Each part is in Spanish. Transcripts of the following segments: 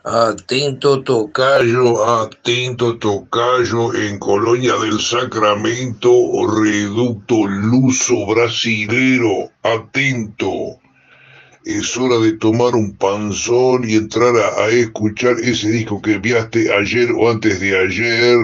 Atento tocayo, en Colonia del Sacramento, reducto luso brasilero, atento. Es hora de tomar un panzón y entrar a escuchar ese disco que enviaste ayer o antes de ayer,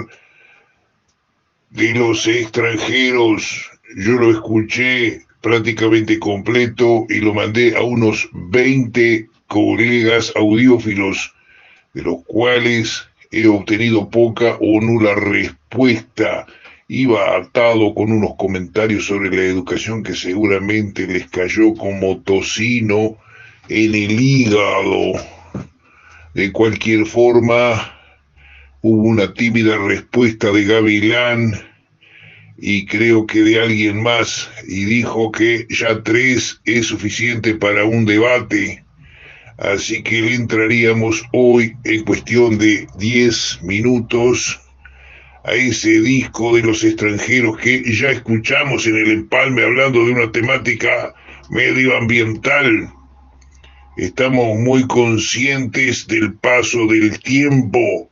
de Los Extranjeros. Yo lo escuché prácticamente completo y lo mandé a unos 20 colegas audiófilos, de los cuales he obtenido poca o nula respuesta. Iba atado con unos comentarios sobre la educación que seguramente les cayó como tocino en el hígado. De cualquier forma, hubo una tímida respuesta de Gavilán y creo que de alguien más, y dijo que ya 3 es suficiente para un debate. Así que le entraríamos hoy en cuestión de 10 minutos a ese disco de Los Extranjeros que ya escuchamos en el empalme, hablando de una temática medioambiental. Estamos muy conscientes del paso del tiempo.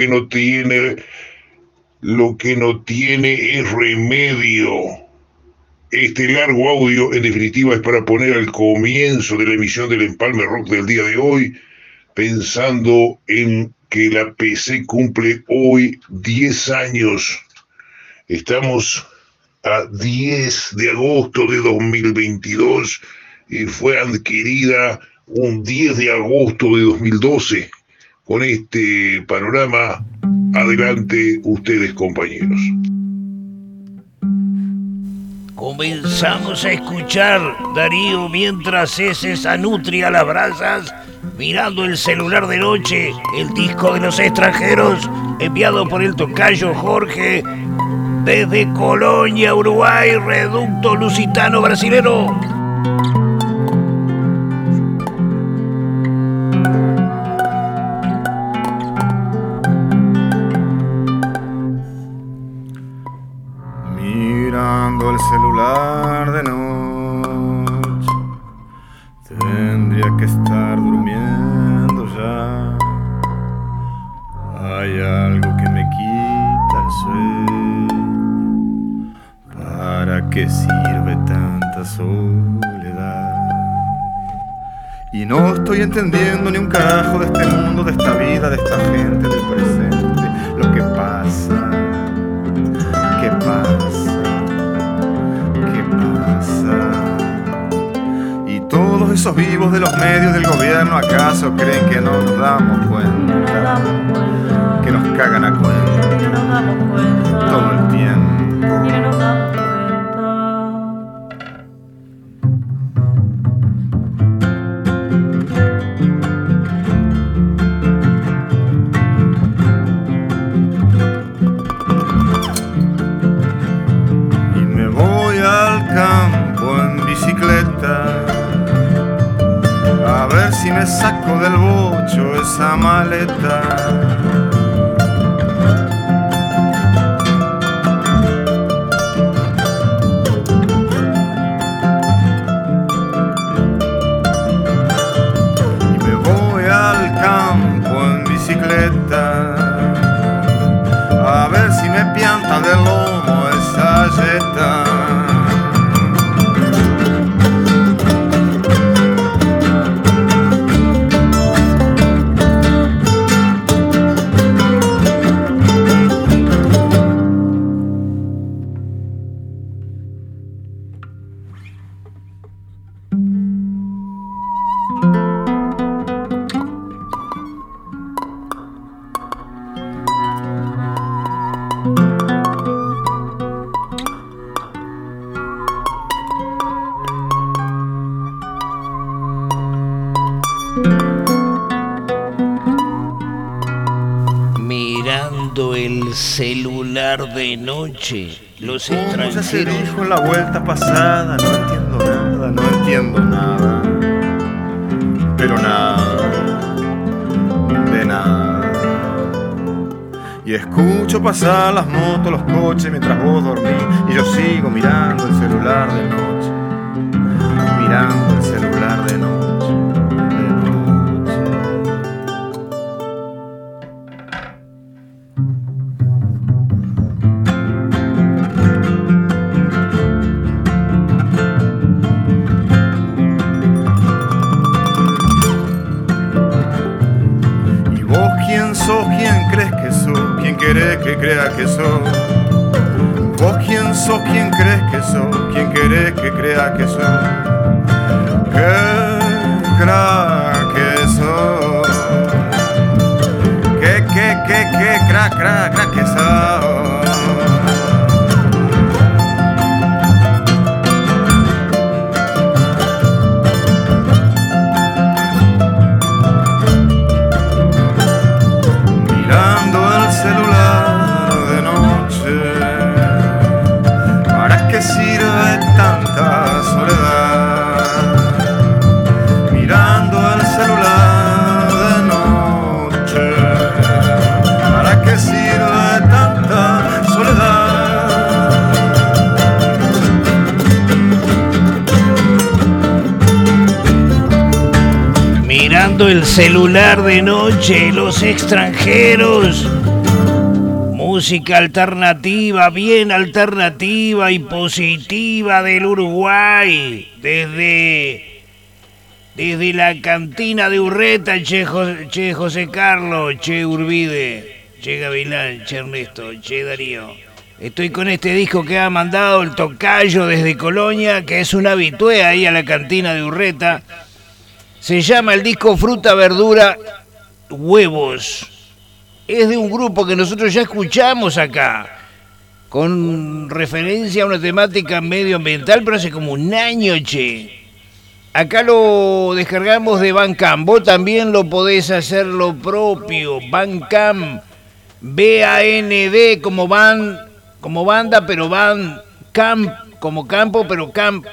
Lo que no tiene es remedio. Este largo audio, en definitiva, es para poner al comienzo de la emisión del Empalme Rock del día de hoy, pensando en que la PC cumple hoy 10 años. Estamos a 10 de agosto de 2022 y fue adquirida un 10 de agosto de 2012. Con este panorama, adelante ustedes, compañeros. Comenzamos a escuchar, Darío, mientras esa nutria a las brasas, mirando el celular de noche, el disco de Los Extranjeros, enviado por el tocayo Jorge, desde Colonia, Uruguay, reducto lusitano brasilero. Mirando el celular de noche, tendría que estar durmiendo ya. Hay algo que me quita el sueño. ¿Para qué sirve tanta soledad? Y no estoy entendiendo ni un carajo de este mundo, de esta vida, de esta gente, del presente. Lo que pasa, ¿qué pasa? ¿Qué pasa? Y todos esos vivos de los medios del gobierno, ¿acaso creen que no nos damos cuenta? Que nos cagan a cuenta todo el tiempo. A ver si me saco del bocho esa maleta. Y me voy al campo en bicicleta, a ver si me pianta del lomo esa yeta. Mirando el celular de noche, Los Extranjeros. Ya se dijo en la vuelta pasada, no entiendo nada, no entiendo nada, pero nada, de nada. Y escucho pasar las motos, los coches mientras vos dormís, y yo sigo mirando el celular de noche, mirando el celular de noche, de noche. querés que crea que sos? ¿Vos quién sos? ¿Quién crees que sos? ¿Quién querés que crea que sos? ¿Qué crack que sos? ¿Qué crack que sos? El celular de noche, Los Extranjeros. Música alternativa, bien alternativa y positiva del Uruguay. Desde la cantina de Urreta, che José Carlos, che Urbide, che Gavilán, che Ernesto, che Darío. Estoy con este disco que ha mandado el tocayo desde Colonia, que es un habitué ahí a la cantina de Urreta. Se llama el disco Fruta, Verdura, Huevos. Es de un grupo que nosotros ya escuchamos acá, con referencia a una temática medioambiental, pero hace como un año, che. Acá lo descargamos de Bandcamp. Vos también lo podés hacer lo propio. Bandcamp, B-A-N-D, como banda, pero Bandcamp, como campo, pero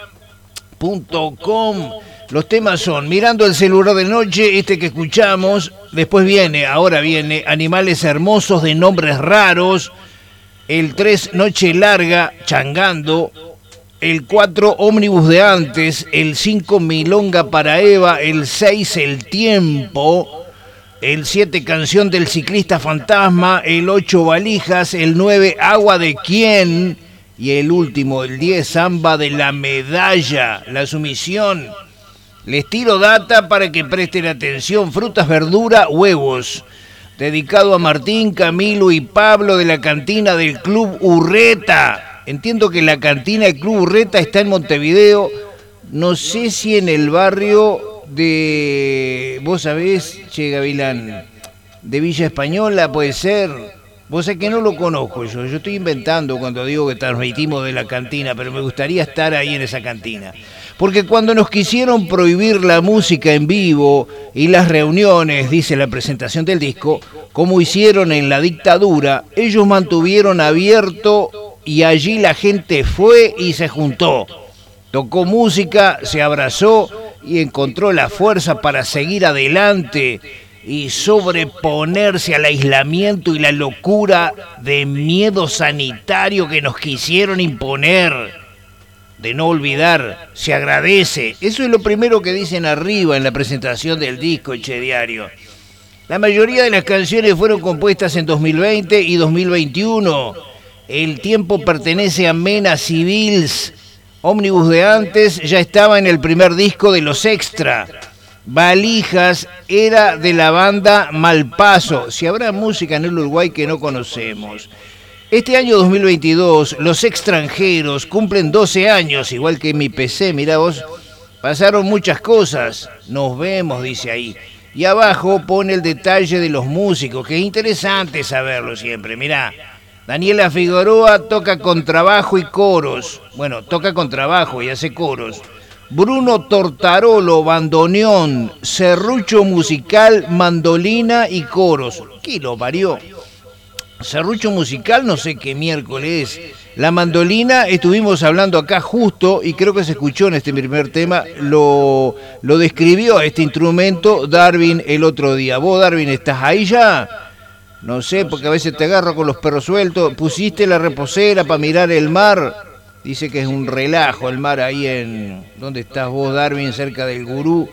camp.com. Los temas son Mirando el celular de noche, este que escuchamos. Después ahora viene Animales hermosos de nombres raros. El 3, Noche larga, Changando. El 4, Ómnibus de antes. El 5, Milonga para Eva. El 6, El tiempo. El 7, Canción del ciclista fantasma. El 8, Valijas. El 9, Agua de quién. Y el último, el 10, Samba de la medalla, la sumisión. Les tiro data para que presten atención. Frutas, verdura, huevos. Dedicado a Martín, Camilo y Pablo de la cantina del Club Urreta. Entiendo que la cantina del Club Urreta está en Montevideo. No sé si en el barrio de... ¿Vos sabés, che Gavilán? De Villa Española puede ser. Vos sabés que no lo conozco yo. Yo estoy inventando cuando digo que transmitimos de la cantina, pero me gustaría estar ahí en esa cantina. Porque cuando nos quisieron prohibir la música en vivo y las reuniones, dice la presentación del disco, como hicieron en la dictadura, ellos mantuvieron abierto y allí la gente fue y se juntó. Tocó música, se abrazó y encontró la fuerza para seguir adelante y sobreponerse al aislamiento y la locura de miedo sanitario que nos quisieron imponer. De no olvidar, se agradece. Eso es lo primero que dicen arriba en la presentación del disco, che diario. La mayoría de las canciones fueron compuestas en 2020 y 2021. El tiempo pertenece a Mena Civils. Ómnibus de antes ya estaba en el primer disco de Los Extra. Valijas era de la banda Malpaso. Si habrá música en el Uruguay que no conocemos. Este año 2022, Los Extranjeros cumplen 12 años, igual que mi PC, mirá vos. Pasaron muchas cosas. Nos vemos, dice ahí. Y abajo pone el detalle de los músicos, que es interesante saberlo siempre. Mirá, Daniela Figueroa toca contrabajo y coros. Bueno, toca contrabajo y hace coros. Bruno Tortarolo, bandoneón. Serrucho musical, mandolina y coros. ¿Qué lo parió? Serrucho musical, no sé qué miércoles. La mandolina, estuvimos hablando acá justo, y creo que se escuchó en este primer tema, lo describió este instrumento Darwin el otro día. ¿Vos, Darwin, estás ahí ya? No sé, porque a veces te agarro con los perros sueltos. ¿Pusiste la reposera para mirar el mar? Dice que es un relajo el mar ahí en... ¿Dónde estás vos, Darwin? Cerca del Gurú.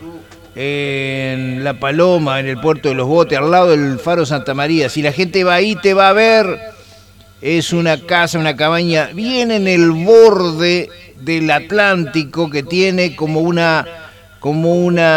En La Paloma, en el puerto de los Botes, al lado del Faro Santa María. Si la gente va ahí, te va a ver. Es una casa, una cabaña bien en el borde del Atlántico, que tiene como una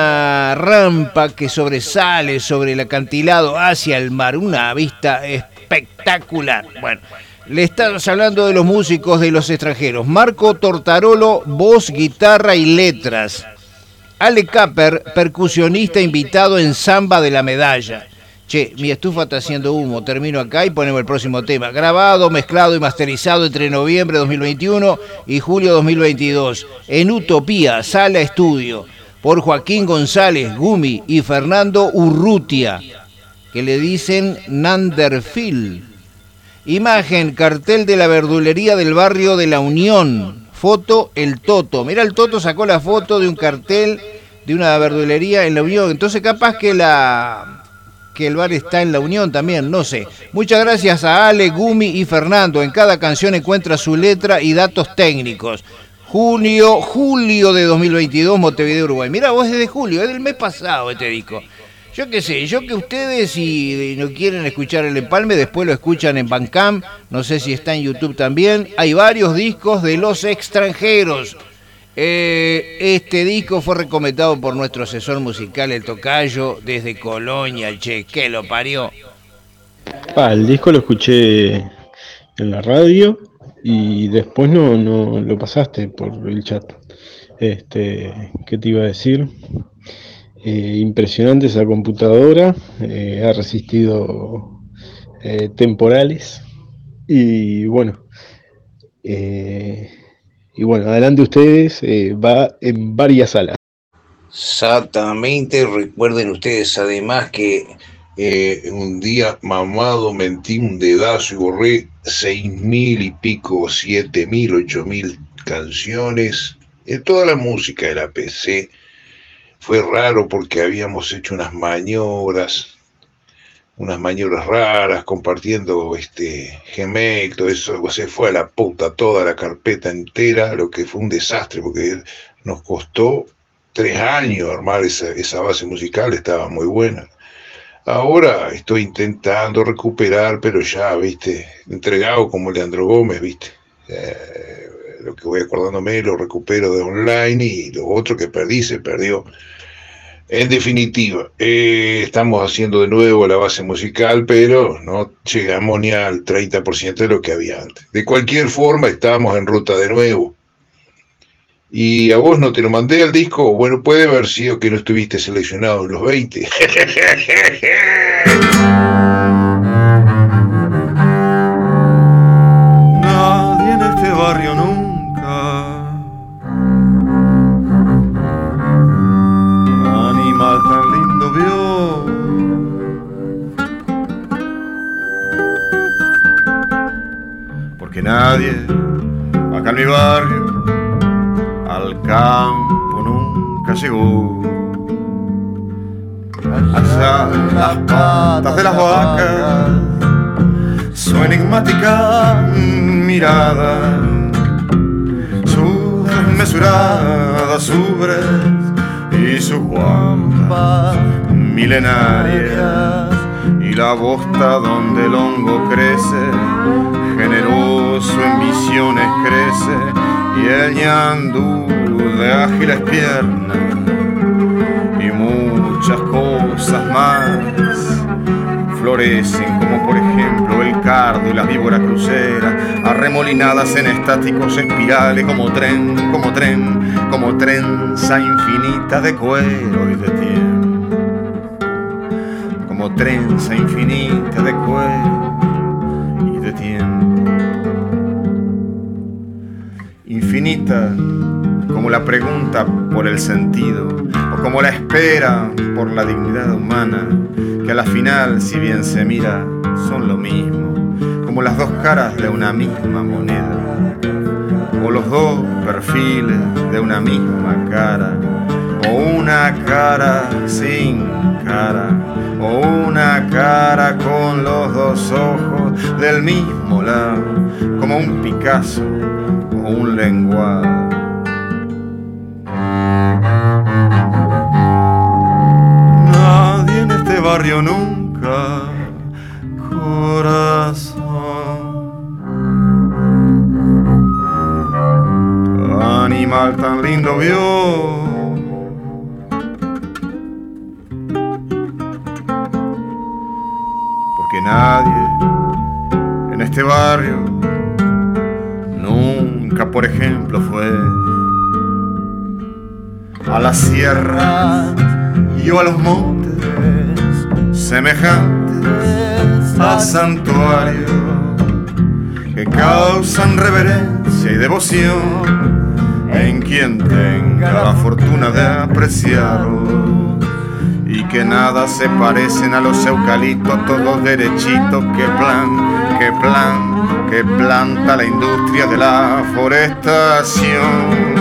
rampa que sobresale sobre el acantilado hacia el mar. Una vista espectacular. espectacular. Bueno, le estamos hablando de los músicos de Los Extranjeros. Marco Tortarolo, voz, guitarra y letras. Ale Capper, percusionista invitado en Samba de la Medalla. Che, mi estufa está haciendo humo, termino acá y ponemos el próximo tema. Grabado, mezclado y masterizado entre noviembre de 2021 y julio 2022. En Utopía, Sala Estudio, por Joaquín González Gumi y Fernando Urrutia, que le dicen Nanderfield. Imagen, cartel de la verdulería del barrio de La Unión. Foto, el Toto. Mira, el Toto sacó la foto de un cartel de una verdulería en La Unión. Entonces capaz que el bar está en La Unión también, no sé. Muchas gracias a Ale, Gumi y Fernando. En cada canción encuentra su letra y datos técnicos. Julio de 2022, Montevideo, Uruguay. Mira, vos es de julio, es del mes pasado este disco. Yo qué sé, yo que ustedes si no quieren escuchar el empalme, después lo escuchan en Bandcamp, no sé si está en YouTube también. Hay varios discos de Los Extranjeros. Este disco fue recomendado por nuestro asesor musical, el Tocayo, desde Colonia, che, que lo parió. El disco lo escuché en la radio y después no lo pasaste por el chat. ¿Qué te iba a decir? Impresionante esa computadora, ha resistido temporales y bueno, adelante ustedes, va en varias salas. Exactamente, recuerden ustedes además que un día mamado mentí un dedazo y borré 6.000 y pico, 7.000, 8.000 canciones de toda la música de la PC. Fue raro porque habíamos hecho unas maniobras raras, compartiendo Gmail, todo eso, se fue a la puta toda la carpeta entera, lo que fue un desastre, porque nos costó 3 años armar esa base musical, estaba muy buena. Ahora estoy intentando recuperar, pero ya, entregado como Leandro Gómez, lo que voy acordándome lo recupero de online y lo otro que perdí se perdió. En definitiva, estamos haciendo de nuevo la base musical, pero no llegamos ni al 30% de lo que había antes. De cualquier forma, estamos en ruta de nuevo. Y a vos no te lo mandé al disco. Bueno, puede haber sido que no estuviste seleccionado en los 20. Nadie en este barrio nunca animal tan lindo vio. Porque nadie acá en mi barrio al campo nunca llegó. Allá las patas de las vacas, su enigmática mirada, sus desmesuradas ubres y sus guampas milenarias, y la bosta donde el hongo crece, generoso en visiones crece, y el ñandú de ágiles piernas y muchas cosas más florecen, como por ejemplo el cardo y la víbora crucera, arremolinadas en estáticos espirales, como trenza infinita de cuero y de tiempo, como trenza infinita de cuero y de tiempo. Infinita como la pregunta por el sentido, o como la espera por la dignidad humana, que a la final, si bien se mira, son lo mismo, como las dos caras de una misma moneda, o los dos perfiles de una misma cara, o una cara sin cara, o una cara con los dos ojos del mismo lado, como un Picasso o un lenguado. Nadie en este barrio nunca, corazón, animal tan lindo vio. Porque nadie este barrio nunca, por ejemplo, fue a la sierra y o a los montes semejantes a santuarios que causan reverencia y devoción en quien tenga la fortuna de apreciarlo, y que nada se parecen a los eucaliptos, todos derechitos, que planta la industria de la forestación,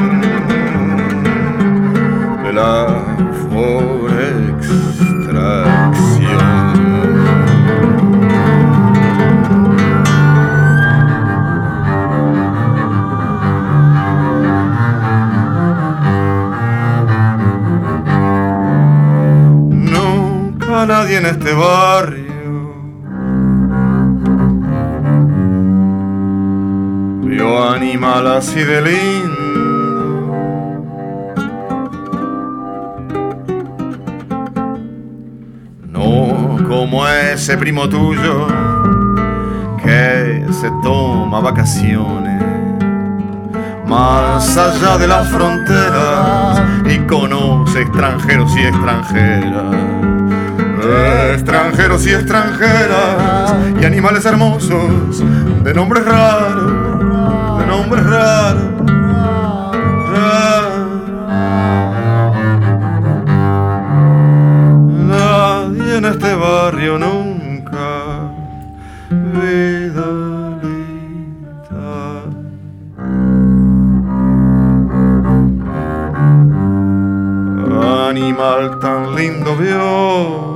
de la forextracción. Nunca nadie en este barrio vio animal así de lindo. No como ese primo tuyo que se toma vacaciones más allá de las fronteras y conoce extranjeros y extranjeras, extranjeros y extranjeras, y animales hermosos de nombres raros, de nombres raros, raros. Nadie en este barrio nunca vidalita. Animal tan lindo vio.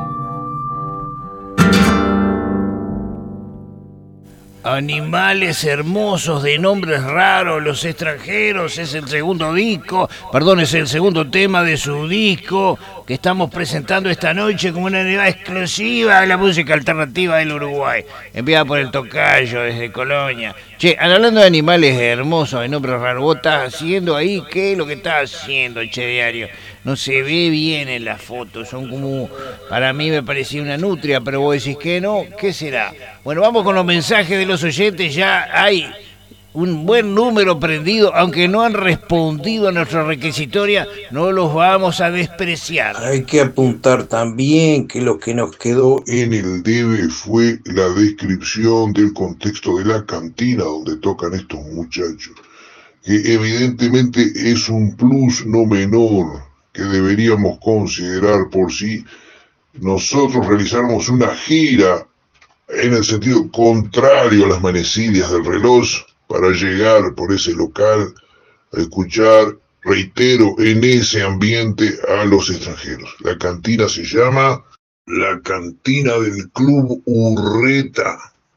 Animales hermosos de nombres raros, los extranjeros, es el segundo disco, perdón, es el segundo tema de su disco que estamos presentando esta noche como una nueva exclusiva de la música alternativa del Uruguay, enviada por el Tocayo desde Colonia. Che, hablando de animales hermosos de nombres raros, ¿vos estás haciendo ahí? ¿Qué es lo que estás haciendo, Che Diario? No se ve bien en las fotos, son como, para mí me parecía una nutria, pero vos decís que no, ¿qué será? Bueno, vamos con los mensajes de los oyentes, ya hay un buen número prendido, aunque no han respondido a nuestra requisitoria, no los vamos a despreciar. Hay que apuntar también que lo que nos quedó En el debe fue la descripción del contexto de la cantina donde tocan estos muchachos, que evidentemente es un plus no menor que deberíamos considerar por si nosotros realizáramos una gira en el sentido contrario a las manecillas del reloj para llegar por ese local a escuchar, reitero, en ese ambiente a los extranjeros. La cantina se llama la cantina del Club Urreta,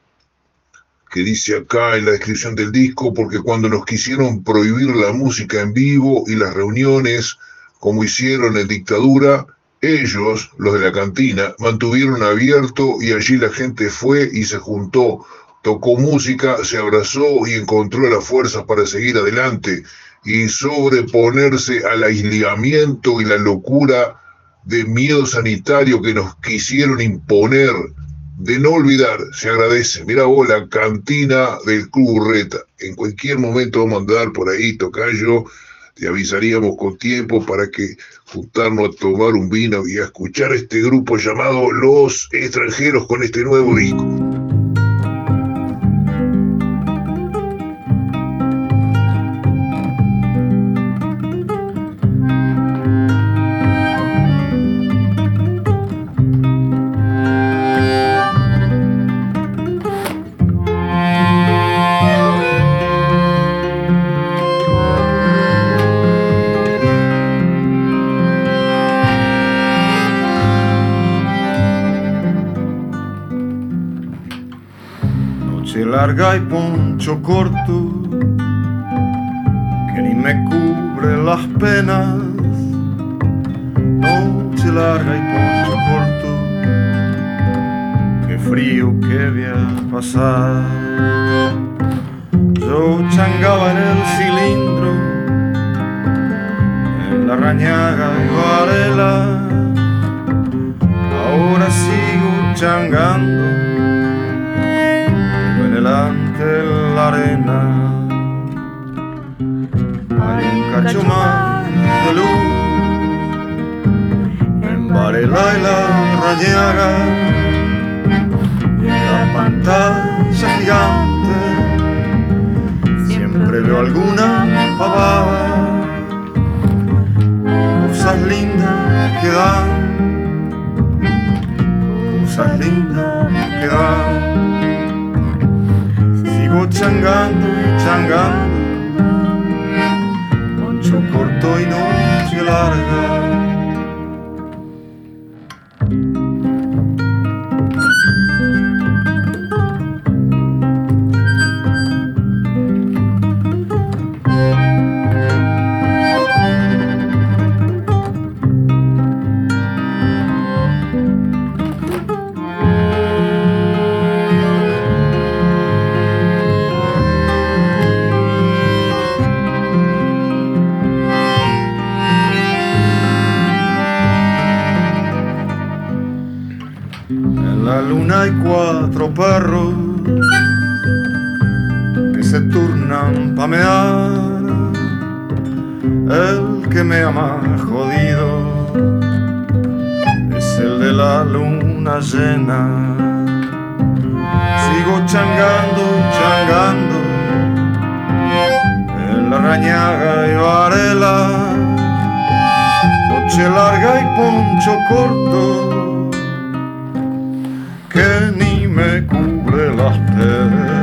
que dice acá en la descripción del disco, porque cuando nos quisieron prohibir la música en vivo y las reuniones, como hicieron en dictadura, ellos, los de la cantina, mantuvieron abierto y allí la gente fue y se juntó, tocó música, se abrazó y encontró las fuerzas para seguir adelante y sobreponerse al aislamiento y la locura de miedo sanitario que nos quisieron imponer. De no olvidar, se agradece. Mirá vos, la cantina del Club Urreta. En cualquier momento vamos a andar por ahí, Tocayo. Te avisaríamos con tiempo para que juntarnos a tomar un vino y a escuchar este grupo llamado Los Extranjeros con este nuevo disco. Larga y poncho corto que ni me cubre las penas. Noche larga y poncho corto, qué frío que voy a pasar. Yo changaba en el cilindro, en la Rañaga y Varela. Ahora sigo changando arena. Hay un cacho más de luz en Varela y la Rañaga, y en la pantalla gigante siempre veo alguna pavada, cosas lindas que dan, cosas lindas que dan. Sigo changando y changando, noche corto y noche larga. Hay 4 perros que se turnan pa' mear. El que me ama jodido es el de la luna llena. Sigo changando y changando en la Rañaga y Varela, noche larga y poncho corto que ni me cubre las penas.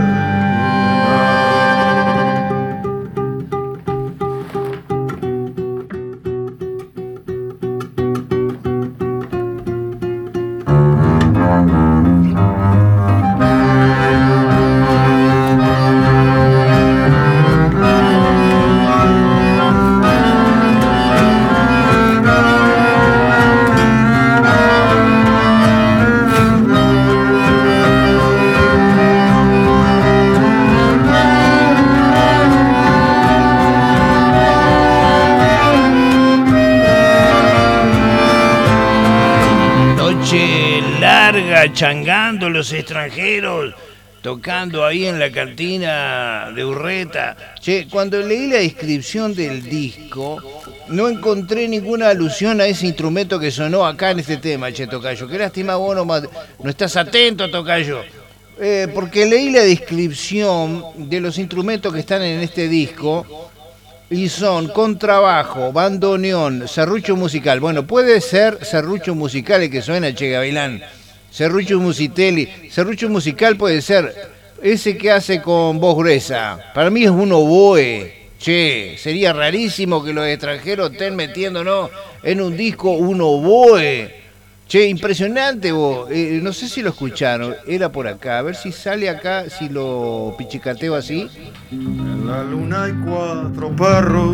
Changando los extranjeros, tocando ahí en la cantina de Urreta. Che, cuando leí la descripción del disco, no encontré ninguna alusión a ese instrumento que sonó acá en este tema, che, Tocayo. Qué lástima vos no estás atento, Tocayo. Porque leí la descripción de los instrumentos que están en este disco y son contrabajo, bandoneón, serrucho musical. Bueno, puede ser serrucho musical el que suena, che, Gavilán. Serrucho Musitelli. Serrucho musical puede ser ese que hace con voz gruesa. Para mí es un oboe. Che, sería rarísimo que los extranjeros estén metiéndonos en un disco un oboe. Che, impresionante vos. No sé si lo escucharon. Era por acá. A ver si sale acá, si lo pichicateo así. En la luna hay 4 perros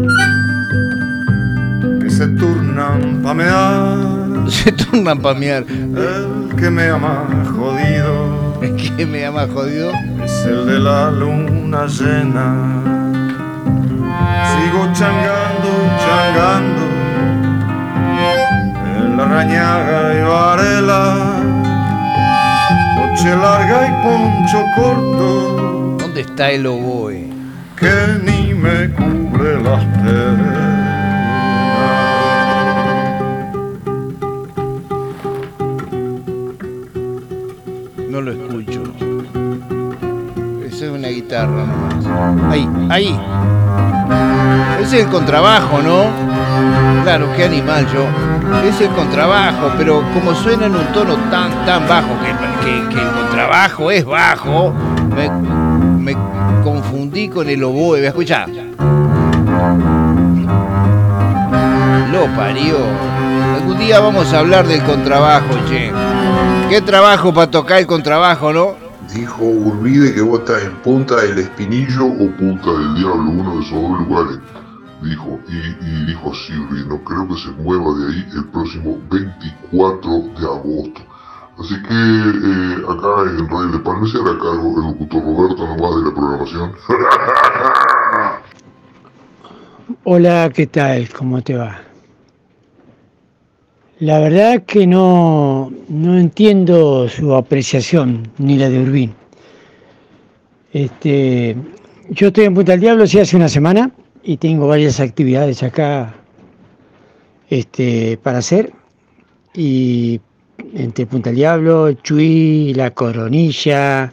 que se turnan pa' mear. Se turnan pa' mear. El que me ama jodido, ¿El que me ama jodido? es el de la luna llena. Sigo changando y changando en la Rañaga y Varela, noche larga y poncho corto. ¿Dónde está el oboe? Que ni me cubre las penas. No lo escucho. Esa es una guitarra nomás. Ahí. Ese es el contrabajo, ¿no? Claro, qué animal yo. Es el contrabajo, pero como suena en un tono tan bajo que el contrabajo es bajo, me confundí con el oboe. ¿Me escuchás? Lo parió. Algún día vamos a hablar del contrabajo, che. Qué trabajo para tocar el contrabajo, ¿no? Dijo Urbide que vos estás en Punta del Espinillo o Punta del Diablo, uno de esos dos lugares. Dijo, y dijo así, no creo que se mueva de ahí el próximo 24 de agosto. Así que acá en Radio de Palme se hará cargo el locutor Roberto nomás de la programación. Hola, ¿qué tal? ¿Cómo te va? La verdad que no entiendo su apreciación, ni la de Urbín. Yo estoy en Punta del Diablo sí hace una semana y tengo varias actividades acá para hacer. Y entre Punta del Diablo, Chuy, La Coronilla,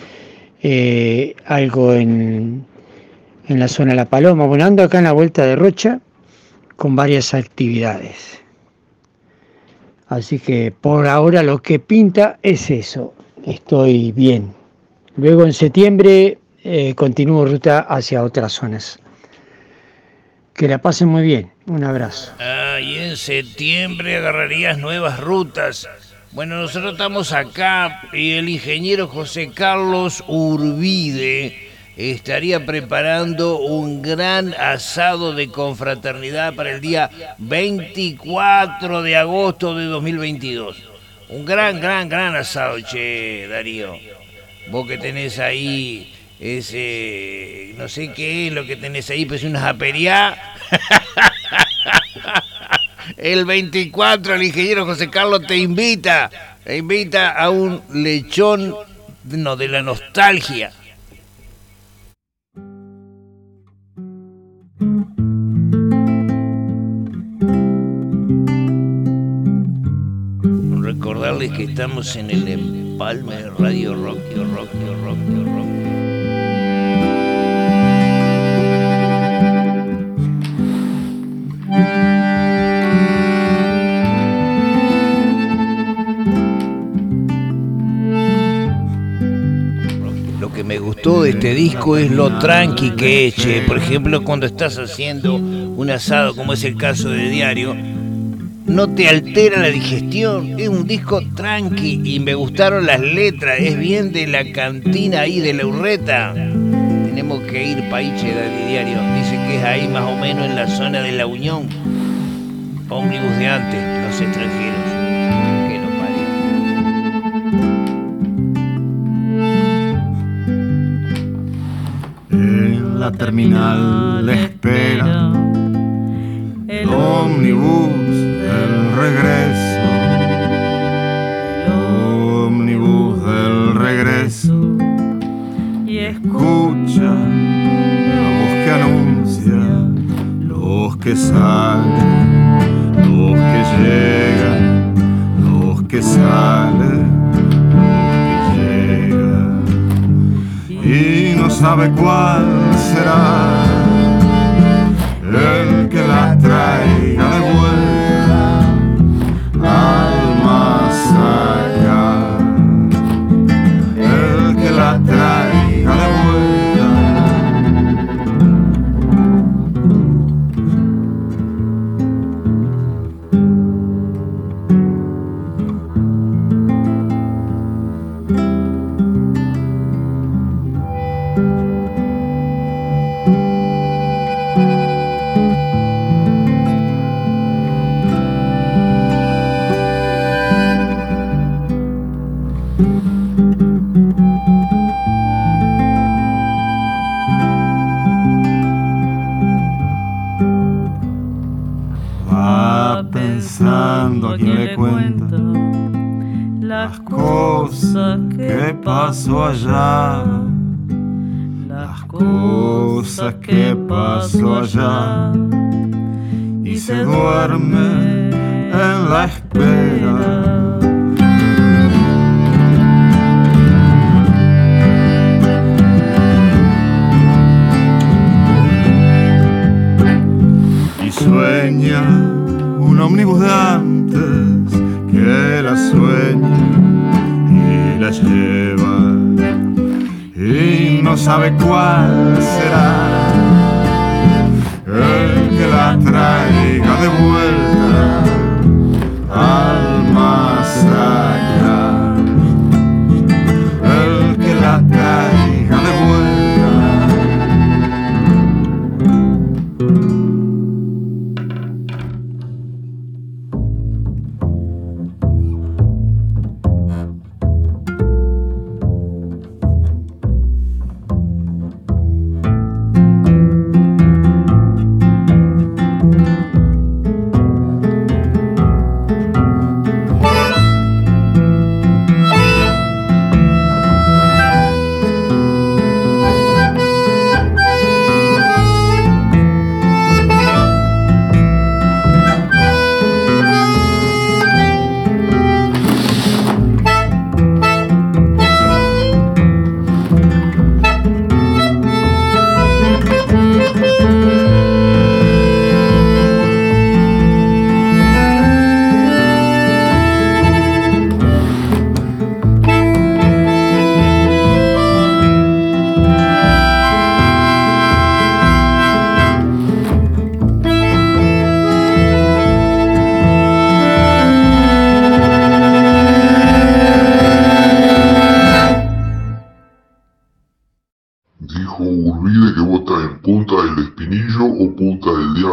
algo en la zona de La Paloma. Bueno, ando acá en la Vuelta de Rocha con varias actividades. Así que por ahora lo que pinta es eso. Estoy bien. Luego en septiembre continúo ruta hacia otras zonas. Que la pasen muy bien. Un abrazo. Y en septiembre agarrarías nuevas rutas. Bueno, nosotros estamos acá y el ingeniero José Carlos Urbide estaría preparando un gran asado de confraternidad para el día 24 de agosto de 2022. Un gran asado, che, Darío. Vos que tenés ahí ese, no sé qué es lo que tenés ahí, pues unas aperiá. El 24 el ingeniero José Carlos te invita a un lechón de la nostalgia. Recordarles que estamos en el empalme de Radio Rock. Lo que me gustó de este disco es lo tranqui que es, che. Por ejemplo, cuando estás haciendo un asado, como es el caso de Diario, no te altera la digestión, es un disco tranqui y me gustaron las letras, es bien de la cantina ahí de la Urreta. Tenemos que ir pa' ahí, che, Diario, dice que es ahí más o menos en la zona de La Unión. Ómnibus de antes, los extranjeros, que lo parió. En la terminal espera el ómnibus del regreso, el ómnibus del regreso, y escucha la voz que anuncia los que salen, los que llegan, los que salen, los que llegan, y no sabe cuál será el que la traiga de vuelta al más allá, el que la traiga de vuelta. Pensando a quien le cuenta las cosas que pasó allá, las cosas que pasó allá, y se duerme en la espera. Y sueña un ómnibus de antes que la sueña y la lleva, y no sabe cuál será el que la traiga de vuelta al más allá, el que la traiga de vuelta.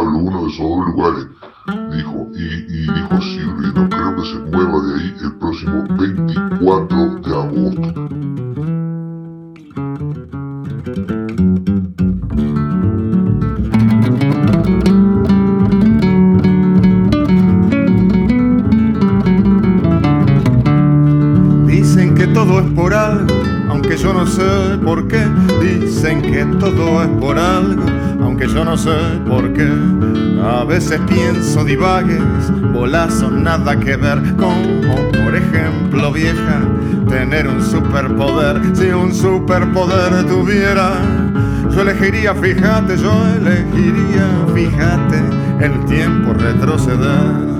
diablo, uno de esos dos lugares. Dijo, y dijo Silvia, no creo que se mueva de ahí el próximo 24 de agosto. Dicen que todo es por algo, aunque yo no sé por qué. Dicen que todo es por algo, aunque yo no sé por qué. A veces pienso divagues, bolazos nada que ver. Como por ejemplo, vieja, tener un superpoder. Si un superpoder tuviera, yo elegiría, fíjate, el tiempo retroceder.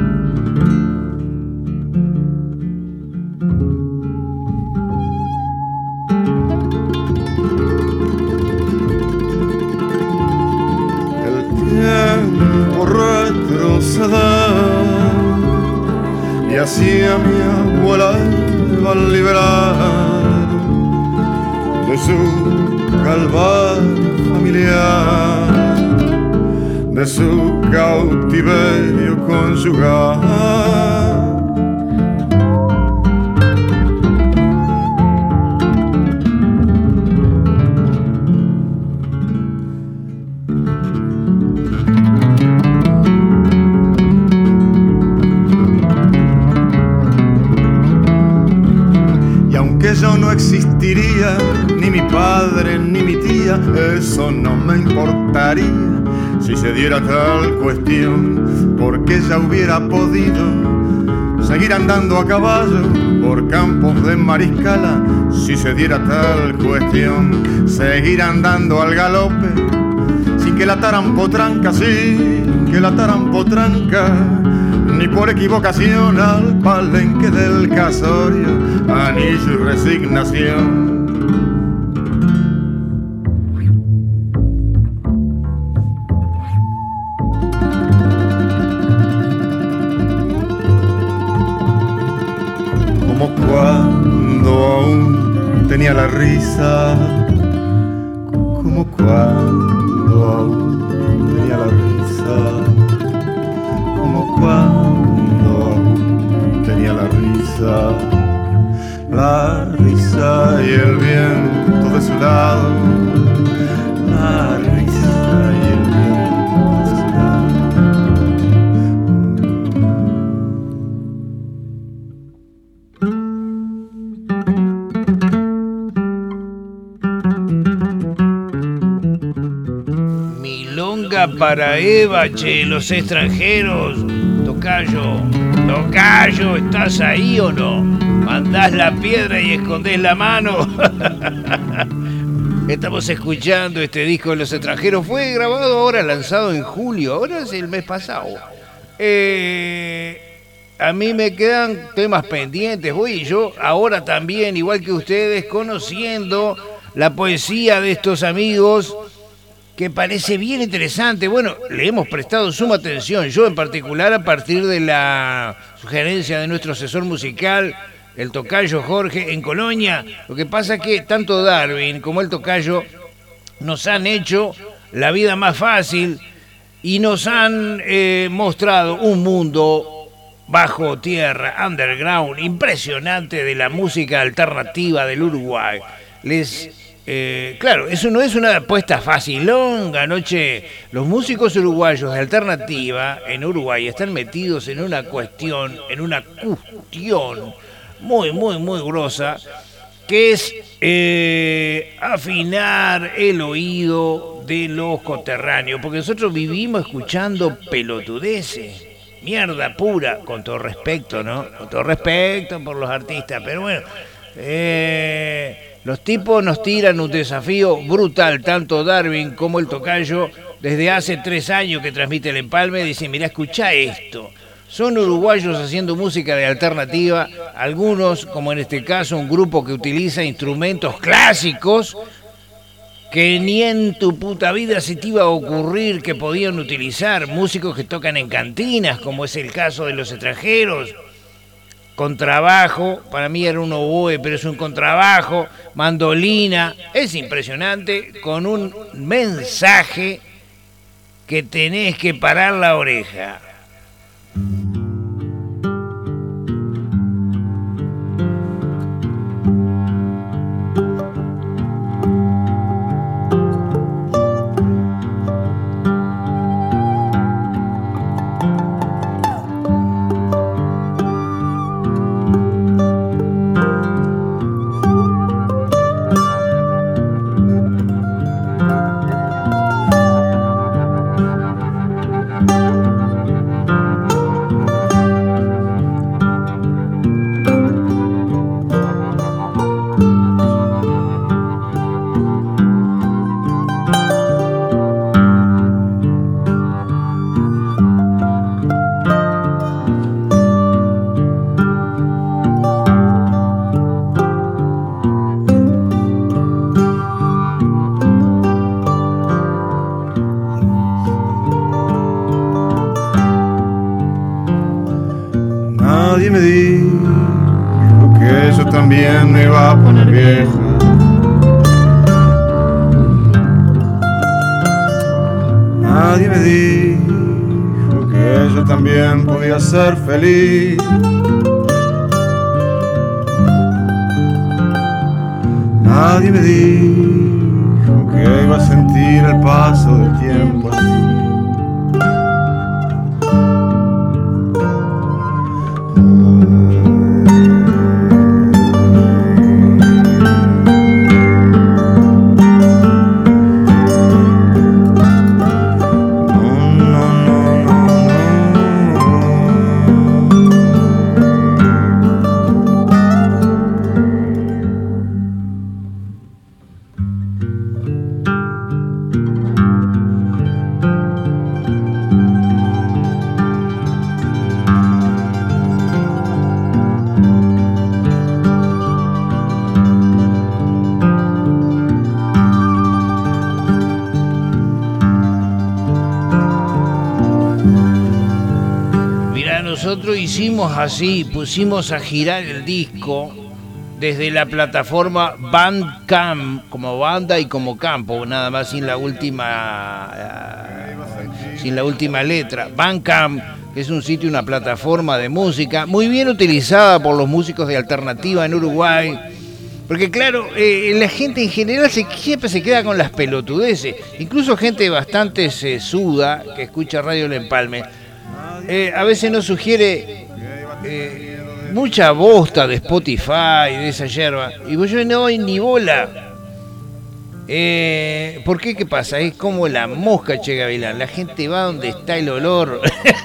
Y así a mi abuela va a liberar de su calvario familiar, de su cautiverio conyugal. Yo no existiría, ni mi padre ni mi tía, eso no me importaría si se diera tal cuestión, porque ella hubiera podido seguir andando a caballo por campos de Mariscala. Si se diera tal cuestión, seguir andando al galope sin que la ataran potranca, sin que la ataran potranca, ni por equivocación al palenque del casorio, anillo y resignación. Como cuando aún tenía la risa, como cuando aún tenía la risa, como cuando aún tenía la risa y el viento de su lado, la risa y el viento de su lado. Milonga para Eva, che, los extranjeros. Tocayo, ¿estás ahí o no? Mandás la piedra y escondés la mano. Estamos escuchando este disco de los extranjeros. Fue grabado ahora, lanzado en julio. Ahora es el mes pasado. A mí me quedan temas pendientes. Voy yo ahora también, igual que ustedes, conociendo la poesía de estos amigos, que parece bien interesante. Bueno, le hemos prestado suma atención, yo en particular, a partir de la sugerencia de nuestro asesor musical, el tocayo Jorge, en Colonia. Lo que pasa es que tanto Darwin como el tocayo nos han hecho la vida más fácil y nos han mostrado un mundo bajo tierra, underground, impresionante de la música alternativa del Uruguay. Claro, eso no es una apuesta facilonga, anoche. Los músicos uruguayos de alternativa en Uruguay están metidos en una cuestión muy, muy, muy grosa, que es afinar el oído de los coterráneos, porque nosotros vivimos escuchando pelotudeces, mierda pura, con todo respeto, ¿no? Con todo respeto por los artistas, pero bueno, los tipos nos tiran un desafío brutal, tanto Darwin como el tocayo, desde hace 3 años que transmite el Empalme. Dicen, mirá, escuchá esto. Son uruguayos haciendo música de alternativa, algunos, como en este caso, un grupo que utiliza instrumentos clásicos que ni en tu puta vida se te iba a ocurrir que podían utilizar, músicos que tocan en cantinas, como es el caso de los extranjeros. Contrabajo, para mí era un oboe, pero es un contrabajo, mandolina, es impresionante, con un mensaje que tenés que parar la oreja. Nadie me dijo que yo también me iba a poner viejo. Nadie me dijo que yo también podía ser feliz. Nadie me dijo que iba a sentir el paso del tiempo así. Nosotros hicimos así, pusimos a girar el disco desde la plataforma Bandcamp, como banda y como campo, nada más sin la última letra. Bandcamp, que es un sitio, una plataforma de música muy bien utilizada por los músicos de alternativa en Uruguay. Porque claro, la gente en general siempre se queda con las pelotudeces, incluso gente bastante sesuda que escucha Radio El Empalme. A veces nos sugiere mucha bosta de Spotify, de esa yerba, y yo no doy ni bola. ¿Por qué? ¿Qué pasa? Es como la mosca, Che Gavilán. La gente va donde está el olor.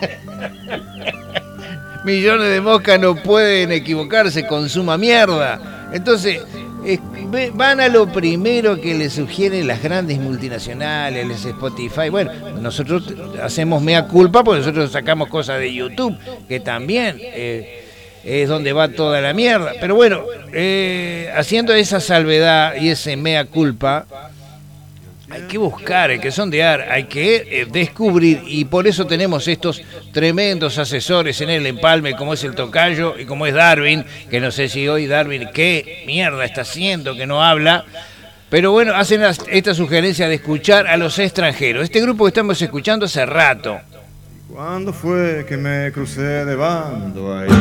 Millones de moscas no pueden equivocarse, consuma mierda. Entonces, van a lo primero que les sugieren las grandes multinacionales, les Spotify. Bueno, nosotros hacemos mea culpa porque nosotros sacamos cosas de YouTube, que también es donde va toda la mierda. Pero bueno, haciendo esa salvedad y ese mea culpa, hay que buscar, hay que sondear, hay que descubrir, y por eso tenemos estos tremendos asesores en el Empalme, como es el Tocayo y como es Darwin, que no sé si hoy Darwin qué mierda está haciendo, que no habla, pero bueno, hacen esta sugerencia de escuchar a los extranjeros. Este grupo que estamos escuchando hace rato. ¿Cuándo fue que me crucé de bando ahí?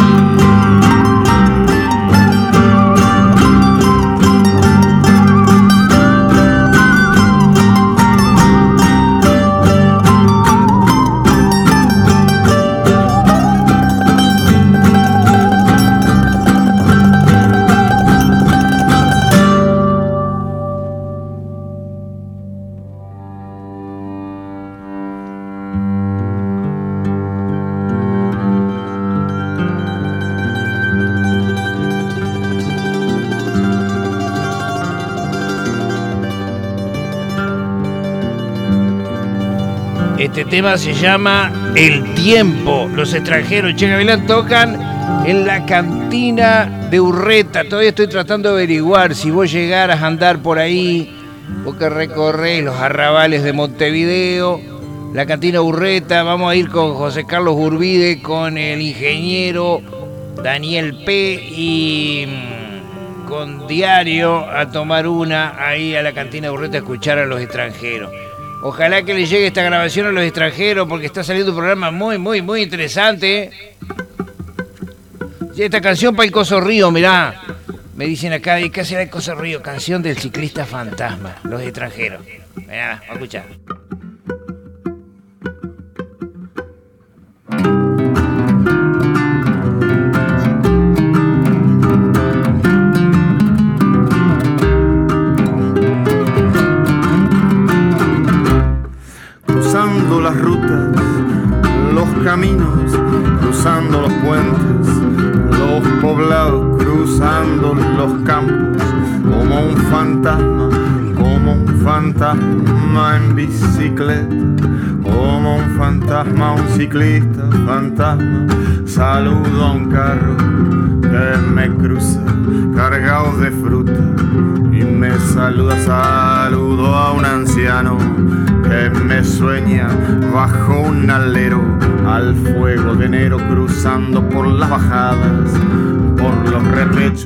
Este tema se llama El Tiempo. Los extranjeros, Che Gavilán, tocan en la cantina de Urreta. Todavía estoy tratando de averiguar si vos llegaras a andar por ahí, vos que recorrés los arrabales de Montevideo, la cantina Urreta. Vamos a ir con José Carlos Urbide, con el ingeniero Daniel P. y con Diario a tomar una ahí a la cantina Urreta a escuchar a los extranjeros. Ojalá que le llegue esta grabación a los extranjeros porque está saliendo un programa muy interesante. Y esta canción para el Coso Río, mirá. Me dicen acá, ¿y qué hace el Coso Río? Canción del ciclista fantasma, los extranjeros. Mirá, vamos a escuchar. Cruzando las rutas, los caminos, cruzando los puentes, los poblados, cruzando los campos, como un fantasma en bicicleta, como un fantasma, un ciclista fantasma. Saludo a un carro que me cruza, cargado de fruta, y me saludo a un anciano que me sueña bajo un alero, al fuego de enero, cruzando por las bajadas, por los repechos.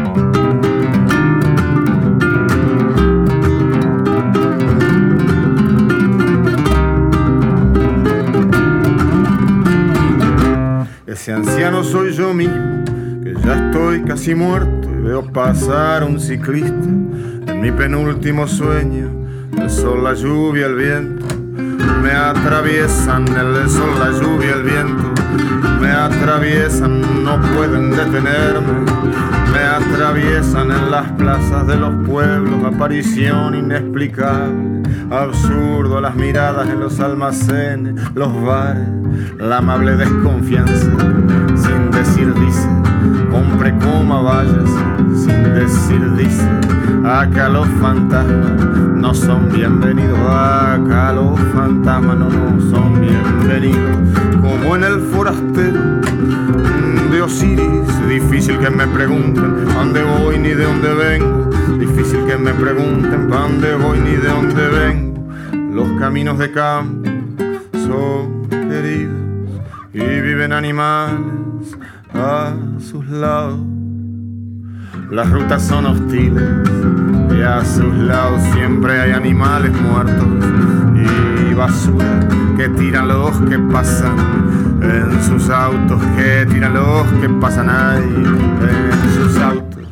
Ese anciano soy yo mismo, que ya estoy casi muerto y veo pasar a un ciclista en mi penúltimo sueño. El sol, la lluvia, el viento me atraviesan, el sol, la lluvia, el viento me atraviesan, no pueden detenerme. Me atraviesan en las plazas de los pueblos, aparición inexplicable, absurdo, las miradas en los almacenes, los bares, la amable desconfianza, sin decir dice, compre, coma, váyase, sin decir dice, acá los fantasmas no son bienvenidos, acá los fantasmas no son bienvenidos, como en el forastero de Osiris. Difícil que me pregunten pa' dónde voy ni de dónde vengo, difícil que me pregunten pa' dónde voy ni de dónde vengo. Los caminos de campo son queridos y viven animales a sus lados. Las rutas son hostiles y a sus lados siempre hay animales muertos y basura que tiran los que pasan en sus autos, que tiran los que pasan ahí en sus autos.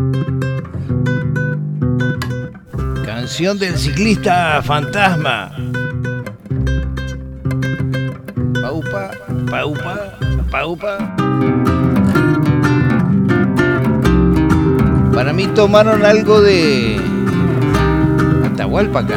Canción del ciclista fantasma. Paupa, paupa, paupa. Para mí tomaron algo de Atahualpa acá.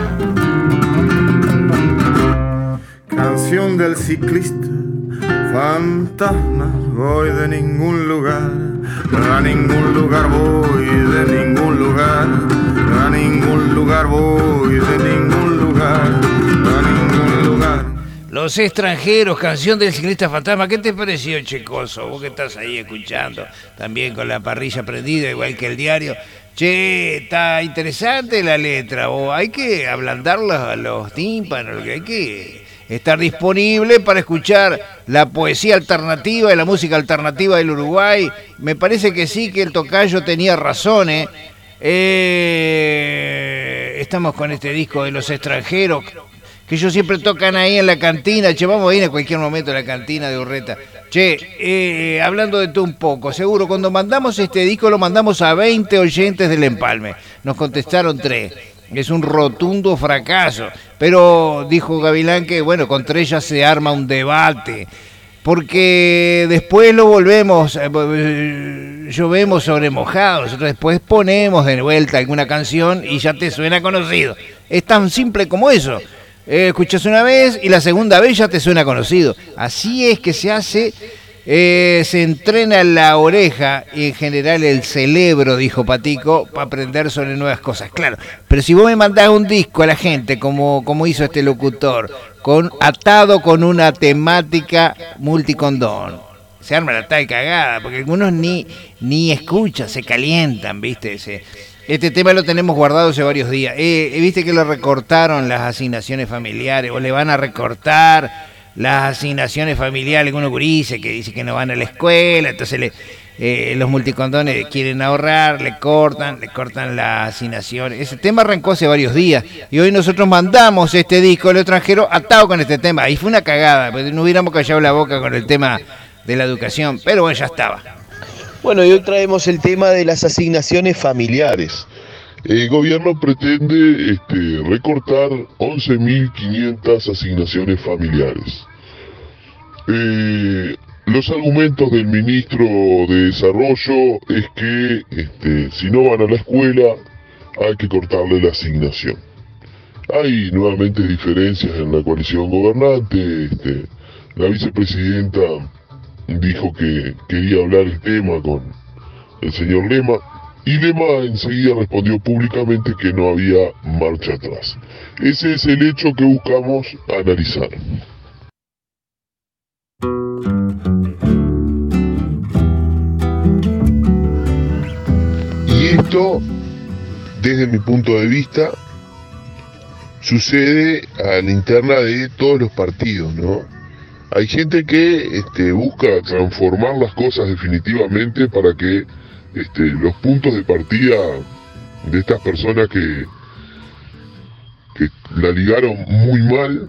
Canción del ciclista fantasma, voy de ningún lugar, a ningún lugar voy, de ningún lugar, a ningún lugar voy, de ningún lugar, a ningún lugar. Los extranjeros, canción del ciclista fantasma. ¿Qué te pareció, Checoso? Vos que estás ahí escuchando, también con la parrilla prendida, igual que el diario. Che, está interesante la letra, o hay que ablandar los tímpanos, hay que estar disponible para escuchar la poesía alternativa y la música alternativa del Uruguay. Me parece que sí, que el tocayo tenía razón, estamos con este disco de los extranjeros, que ellos siempre tocan ahí en la cantina. Che, vamos a ir en cualquier momento a la cantina de Urreta. Che, hablando de todo un poco, seguro cuando mandamos este disco lo mandamos a 20 oyentes del Empalme. Nos contestaron 3. Es un rotundo fracaso. Pero dijo Gavilán que, bueno, con 3 ya se arma un debate. Porque después lo volvemos, llovemos sobre mojados. Nosotros después ponemos de vuelta alguna canción y ya te suena conocido. Es tan simple como eso. Escuchas una vez y la segunda vez ya te suena conocido. Así es que se hace, se entrena la oreja y en general el cerebro, dijo Patico, para aprender sobre nuevas cosas. Claro, pero si vos me mandás un disco a la gente, como hizo este locutor, atado con una temática multicondón, se arma la tal cagada, porque algunos ni escuchan, se calientan, ¿viste? Este tema lo tenemos guardado hace varios días. Viste que lo recortaron las asignaciones familiares, o le van a recortar las asignaciones familiares, algunos gurises que dicen que no van a la escuela, entonces los multicondones quieren ahorrar, le cortan la asignación. Ese tema arrancó hace varios días y hoy nosotros mandamos este disco al extranjero atado con este tema. Y fue una cagada, porque no hubiéramos callado la boca con el tema de la educación, pero bueno, ya estaba. Bueno, y hoy traemos el tema de las asignaciones familiares. El gobierno pretende recortar 11.500 asignaciones familiares. Los argumentos del ministro de Desarrollo es que si no van a la escuela hay que cortarle la asignación. Hay nuevamente diferencias en la coalición gobernante. La vicepresidenta dijo que quería hablar el tema con el señor Lema y Lema enseguida respondió públicamente que no había marcha atrás. Ese es el hecho que buscamos analizar. Y esto, desde mi punto de vista, sucede a la interna de todos los partidos, ¿no? Hay gente que busca transformar las cosas definitivamente para que los puntos de partida de estas personas que la ligaron muy mal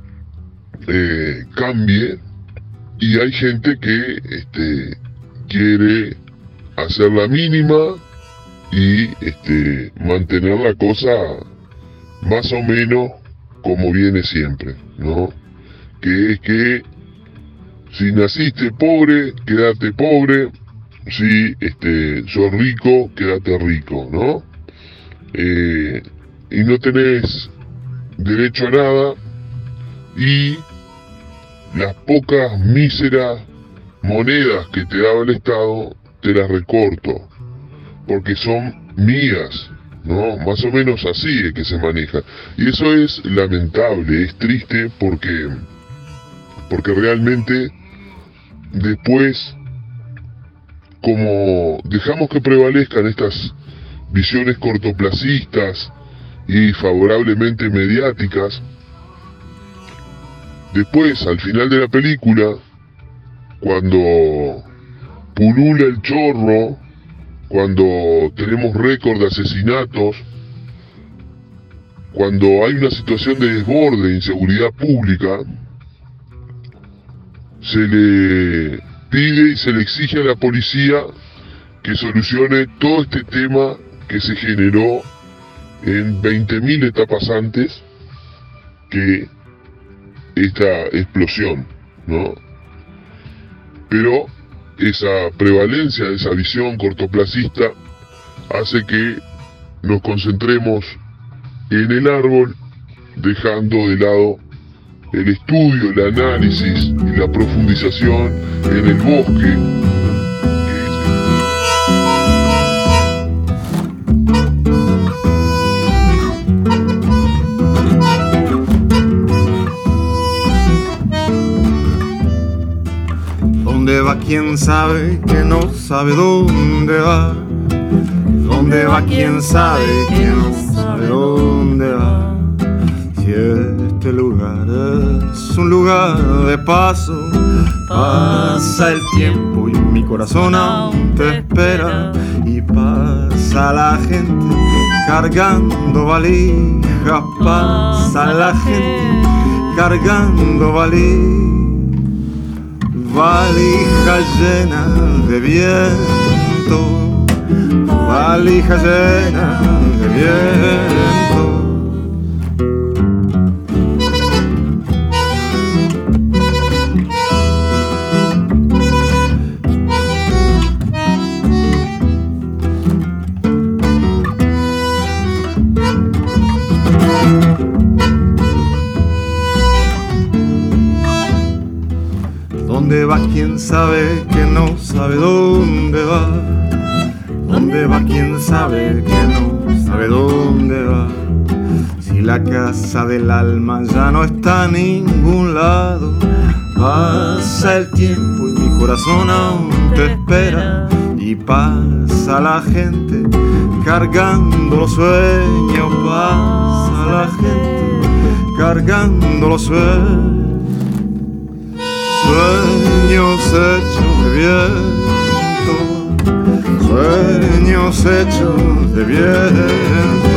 cambie, y hay gente que quiere hacer la mínima y mantener la cosa más o menos como viene siempre, ¿no? Que es que si naciste pobre, quédate pobre, si sos rico, quédate rico, ¿no? Y no tenés derecho a nada, y las pocas míseras monedas que te daba el Estado te las recorto, porque son mías, ¿no? Más o menos así es que se maneja. Y eso es lamentable, es triste, porque realmente después, como dejamos que prevalezcan estas visiones cortoplacistas y favorablemente mediáticas, después al final de la película, cuando pulula el chorro, cuando tenemos récord de asesinatos, cuando hay una situación de desborde e inseguridad pública, se le pide y se le exige a la policía que solucione todo este tema que se generó en 20.000 etapas antes que esta explosión, ¿no? Pero esa prevalencia de esa visión cortoplacista hace que nos concentremos en el árbol, dejando de lado el estudio, el análisis y la profundización en el bosque. ¿Dónde va quién sabe que no sabe dónde va? ¿Dónde va quién sabe que no sabe dónde va? Si este lugar es un lugar de paso, pasa el tiempo y mi corazón aún te espera, y pasa la gente cargando valijas, pasa la gente cargando valija llena de viento, valija llena de viento. ¿Dónde va quién sabe que no sabe dónde va? ¿Dónde va quién sabe que no sabe dónde va? Si la casa del alma ya no está a ningún lado, pasa el tiempo y mi corazón aún te espera, y pasa la gente cargando los sueños, pasa la gente cargando los sueños. Sueños hechos de viento, sueños hechos de viento.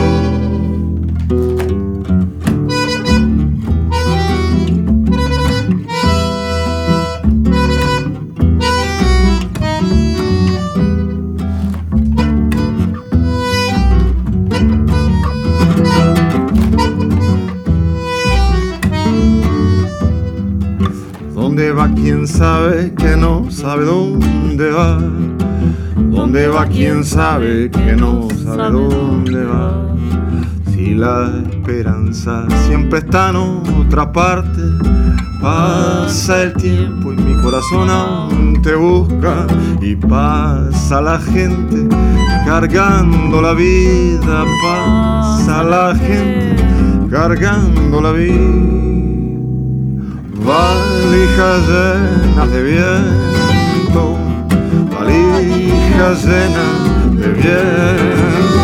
¿Dónde va quién sabe que no sabe dónde va? ¿Dónde va quién sabe que no sabe dónde va? Si la esperanza siempre está en otra parte, pasa el tiempo y mi corazón aún te busca, y pasa la gente cargando la vida, pasa la gente cargando la vida. Valijas llenas de viento, valijas llenas de viento.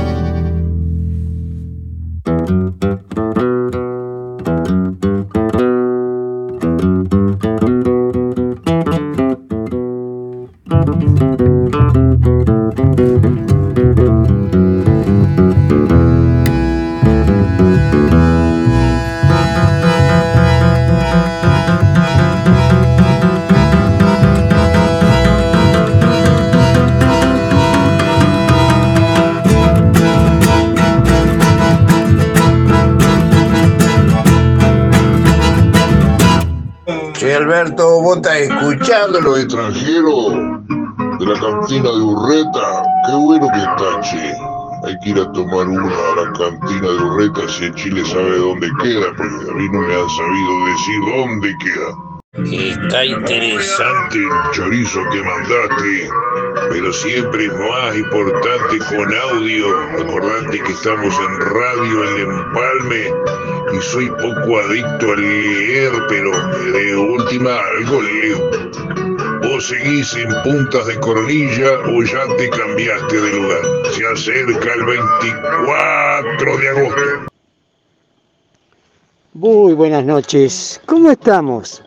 Che, Alberto, vos estás escuchando Los extranjeros de la cantina de Urreta. Qué bueno que está, che. Hay que ir a tomar una a la cantina de Urreta si el Chile sabe dónde queda, porque a mí no me han sabido decir dónde queda. Está interesante El chorizo que mandaste, pero siempre es más importante con audio. Acordate que estamos en Radio El Empalme y soy poco adicto al leer, pero de última algo leo. ¿Vos seguís en Puntas de Coronilla o ya te cambiaste de lugar? Se acerca el 24 de agosto. Muy buenas noches, ¿cómo estamos?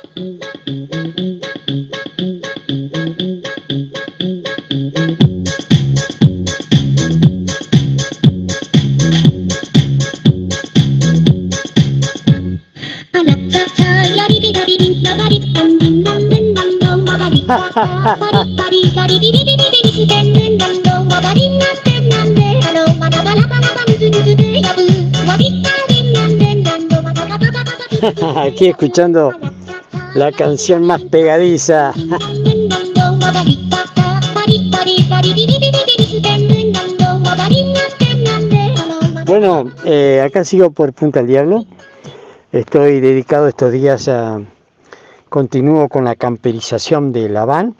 Aquí escuchando la canción más pegadiza. Bueno, acá sigo por Punta del Diablo. Estoy dedicado estos días a... Continúo con la camperización de la van.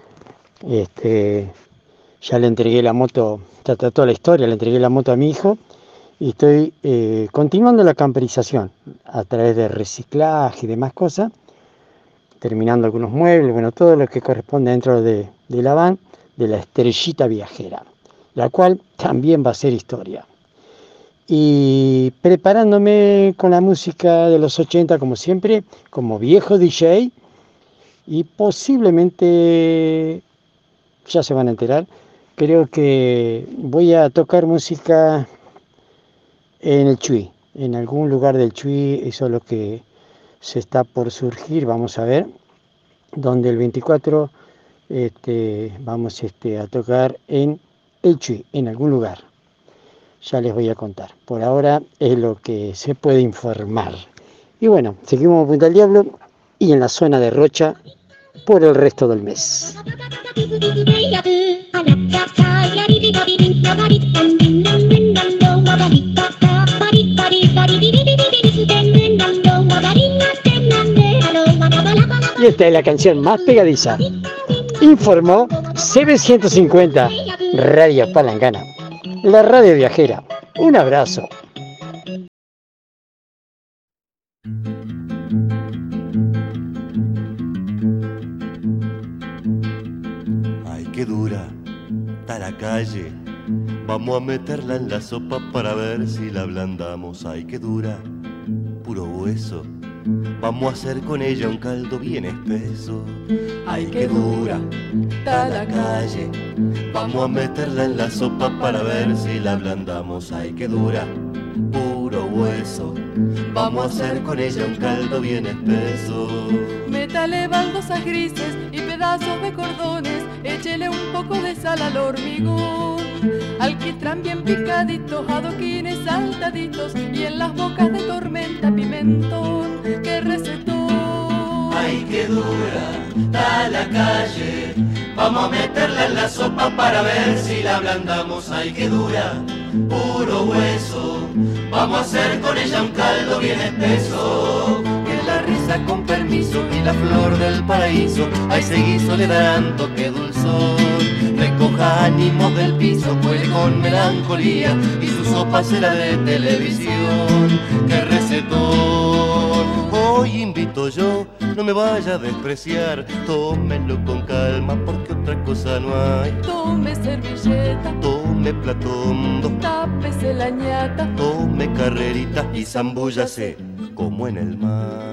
Ya le entregué la moto, toda la historia, le entregué la moto a mi hijo. Y estoy continuando la camperización a través de reciclaje y demás cosas, terminando algunos muebles, bueno, todo lo que corresponde dentro de la van, de la estrellita viajera, la cual también va a ser historia. Y preparándome con la música de los 80, como siempre, como viejo DJ, y posiblemente, ya se van a enterar, creo que voy a tocar música en el Chuy, en algún lugar del Chuy. Eso es lo que se está por surgir, vamos a ver, donde el 24 vamos a tocar en el Chuy, en algún lugar. Ya les voy a contar, por ahora es lo que se puede informar. Y bueno, seguimos en Punta del Diablo y en la zona de Rocha por el resto del mes. Y esta es la canción más pegadiza. Informó CB150, Radio Palangana, la radio viajera. Un abrazo. Ay, qué dura está la calle. Vamos a meterla en la sopa para ver si la ablandamos. Ay, qué dura, puro hueso. vamos a hacer con ella un caldo bien espeso. Ay, qué dura está la calle, vamos a meterla en la sopa para ver si la ablandamos. Ay, qué dura, puro hueso, vamos a hacer con ella un caldo bien espeso. Métale baldosas grises y pedazos de cordones, échele un poco de sal al hormigón. Alquitrán bien picaditos, adoquines saltaditos y en las bocas de tormenta pimentón. ¡Qué recetón! Ay, qué dura está la calle, vamos a meterla en la sopa para ver si la ablandamos. Ay, qué dura, puro hueso, vamos a hacer con ella un caldo bien espeso. Que la risa con permiso y la flor del paraíso a ese guiso le darán toque dulzón. Recoja ánimos del piso, huele con melancolía y su sopa será de televisión. ¡Qué recetón! Hoy invito yo, no me vaya a despreciar, tómelo con calma porque otra cosa no hay. Tome servilleta, Tome plato hondo, tápese la ñata, tome carrerita y zambúllase como en el mar.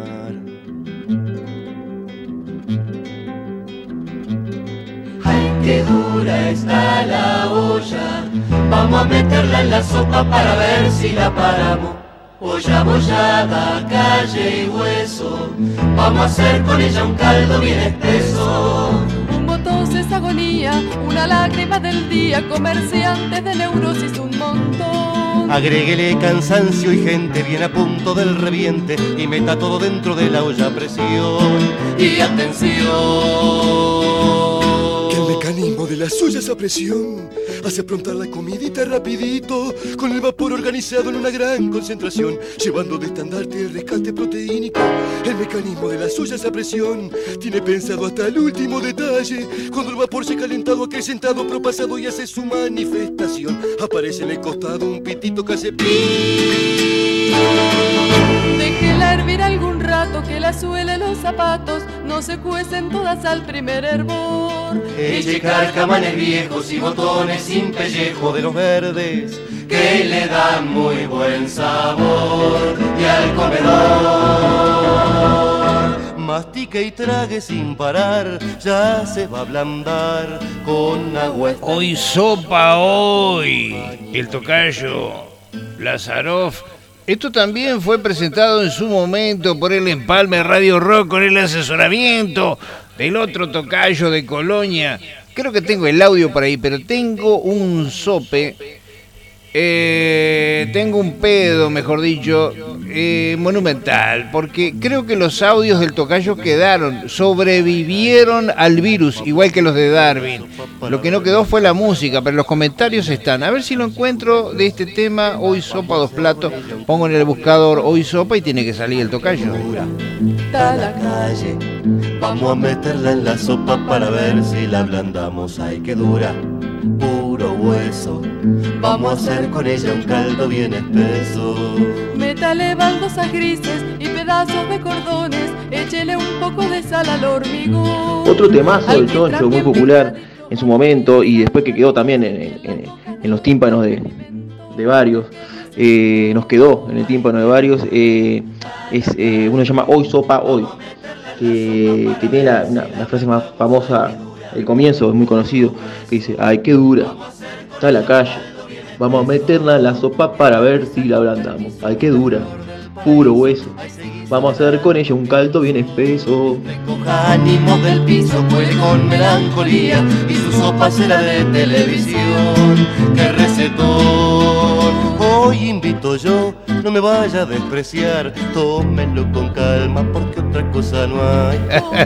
Ay, qué dura está la olla, vamos a meterla en la sopa para ver si la paramos. Olla bollada, calle y hueso, vamos a hacer con ella un caldo bien espeso. un botón es agonía, una lágrima del día, comerciantes de neurosis un montón. Agréguele cansancio y gente bien a punto del reviente y meta todo dentro de la olla a presión. Y atención, que el mecanismo de las ollas a presión hace aprontar la comidita rapidito, con el vapor organizado en una gran concentración, llevando de estandarte el rescate proteínico. El mecanismo de las ollas a presión tiene pensado hasta el último detalle. Cuando el vapor se ha calentado, acrecentado, propasado y hace su manifestación, aparece en el costado un pitito que hace pi. Déjela hervir algún rato, que la suela los zapatos no se cuecen todas al primer hervor. eche carcamanes viejos y botones sin pellejo de los verdes que le dan muy buen sabor. Y al comedor mastique y trague sin parar, ya se va a ablandar con agua. Hoy sopa, hoy el tocayo Lazaroff. Esto también fue presentado en su momento por el Empalme Radio Rock con el asesoramiento del otro tocayo de Colonia. Creo que tengo el audio por ahí, pero tengo un sope, tengo un pedo, mejor dicho, monumental, porque creo que los audios del tocayo quedaron, sobrevivieron al virus, igual que los de Darwin. Lo que no quedó fue la música, pero los comentarios están. A ver si lo encuentro de este tema, Hoy Sopa, 2 platos, pongo en el buscador Hoy Sopa y tiene que salir el tocayo. Está la calle, vamos a meterla en la sopa para ver si la ablandamos. Ay, qué dura, puro hueso, vamos a hacer con ella un caldo bien espeso. Métale baldosas grises y pedazos de cordones, échele un poco de sal al hormigón. Otro temazo del Choncho, muy popular en su momento y después que quedó también en los tímpanos de varios, nos quedó en el tímpano de varios, uno se llama Hoy Sopa Hoy, que tiene la frase más famosa, el comienzo es muy conocido, que dice: ay, qué dura está la calle, vamos a meterla en la sopa para ver si la ablandamos. Ay, qué dura, puro hueso, vamos a hacer con ella un caldo bien espeso. Recoja ánimos del piso, huele con melancolía y su sopa será de televisión. ¡Qué recetón! Hoy invito yo, no me vaya a despreciar, tómenlo con calma porque otra cosa no hay.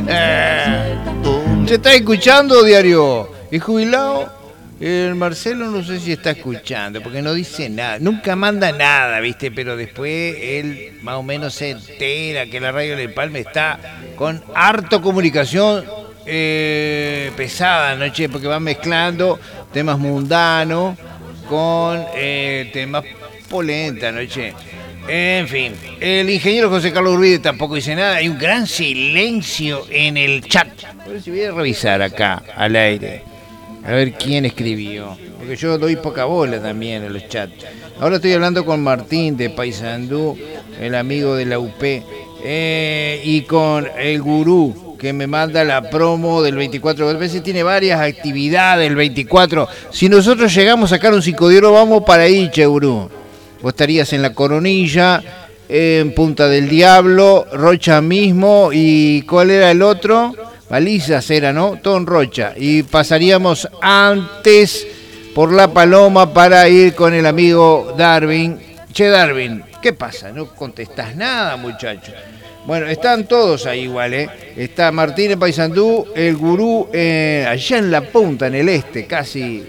¿Se está escuchando, diario? ¿Es jubilado? El Marcelo no sé si está escuchando, porque no dice nada, nunca manda nada, ¿viste? Pero después él más o menos se entera que la radio del Empalme está con harto comunicación pesada, ¿no, che? Porque van mezclando temas mundanos con temas polenta, ¿no, che? En fin, el ingeniero José Carlos Urbide tampoco dice nada, hay un gran silencio en el chat. A ver si voy a revisar acá, al aire. A ver quién escribió, porque yo doy poca bola también en los chats. Ahora estoy hablando con Martín de Paysandú, el amigo de la UP, y con el gurú que me manda la promo del 24. A veces tiene varias actividades el 24. Si nosotros llegamos a sacar un 5 de oro, vamos para ahí, che, gurú. Vos estarías en La Coronilla, en Punta del Diablo, Rocha mismo, y ¿cuál era el otro? Balizas era, ¿no? Todo en Rocha. Y pasaríamos antes por La Paloma para ir con el amigo Darwin. Che, Darwin, ¿qué pasa? No contestás nada, muchacho. Bueno, están todos ahí igual, ¿eh? Está Martín en Paysandú, el gurú allá en la punta, en el este, casi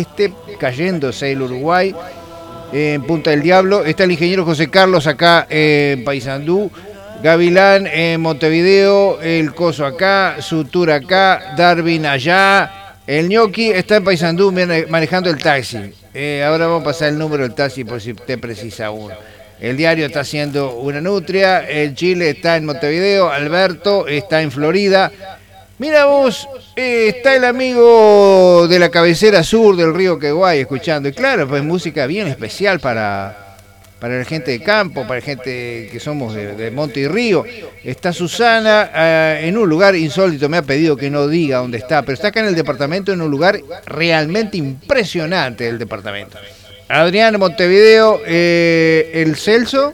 cayéndose el Uruguay, en Punta del Diablo. Está el ingeniero José Carlos acá en Paysandú, Gavilán en Montevideo, el Coso acá, Sutura acá, Darwin allá. El ñoqui está en Paysandú manejando el taxi. Ahora vamos a pasar el número del taxi por si te precisa uno. El diario está haciendo una nutria, el Chile está en Montevideo, Alberto está en Florida. Mira vos, está el amigo de la cabecera sur del río Queguay escuchando. Y claro, pues música bien especial para la gente de campo, para la gente que somos de Monte y Río. Está Susana en un lugar insólito, me ha pedido que no diga dónde está, pero está acá en el departamento, en un lugar realmente impresionante del departamento. Adrián en Montevideo, el Celso,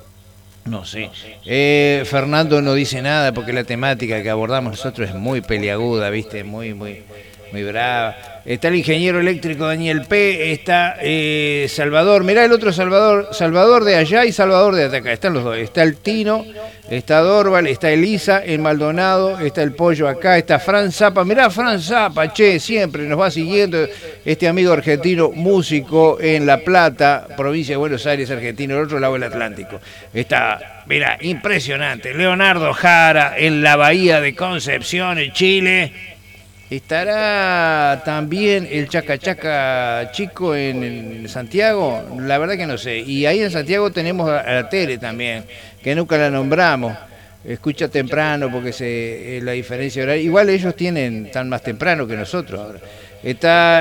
no sé. Fernando no dice nada porque la temática que abordamos nosotros es muy peliaguda, ¿viste? Muy brava. Está el ingeniero eléctrico Daniel P. Está Salvador. Mirá el otro Salvador de allá y Salvador de acá. Están los dos. Está el Tino, está Dorval, está Elisa, el Maldonado, está el Pollo acá, está Fran Zappa. Mirá Fran Zappa, che, siempre nos va siguiendo este amigo argentino, músico en La Plata, provincia de Buenos Aires, argentino, al otro lado del Atlántico. Está, mirá, impresionante. Leonardo Jara en la Bahía de Concepción, en Chile. ¿Estará también el Chaca Chaca Chico en Santiago? La verdad que no sé. Y ahí en Santiago tenemos a la Tere también, que nunca la nombramos. Escucha temprano porque la diferencia horaria. Igual ellos están más temprano que nosotros ahora. Está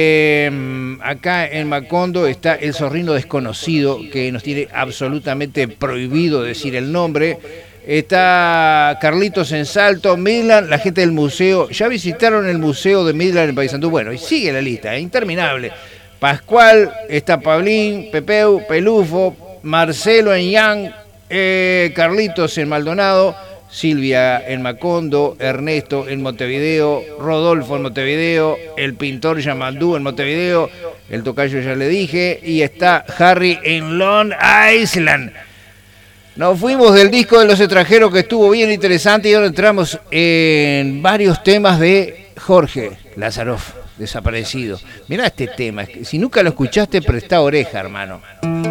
acá en Macondo, está el Zorrino Desconocido, que nos tiene absolutamente prohibido decir el nombre. Está Carlitos en Salto, Midland, la gente del museo. Ya visitaron el museo de Midland en Paysandú. Bueno, y sigue la lista, interminable. Pascual, está Pablín, Pepeu, Pelufo, Marcelo en Yang, Carlitos en Maldonado, Silvia en Macondo, Ernesto en Montevideo, Rodolfo en Montevideo, el pintor Yamandú en Montevideo, el tocayo ya le dije, y está Harry en Long Island. Nos fuimos del disco de los extranjeros que estuvo bien interesante y ahora entramos en varios temas de Jorge Lazaroff, desaparecido. Mirá este tema, si nunca lo escuchaste, presta oreja, hermano.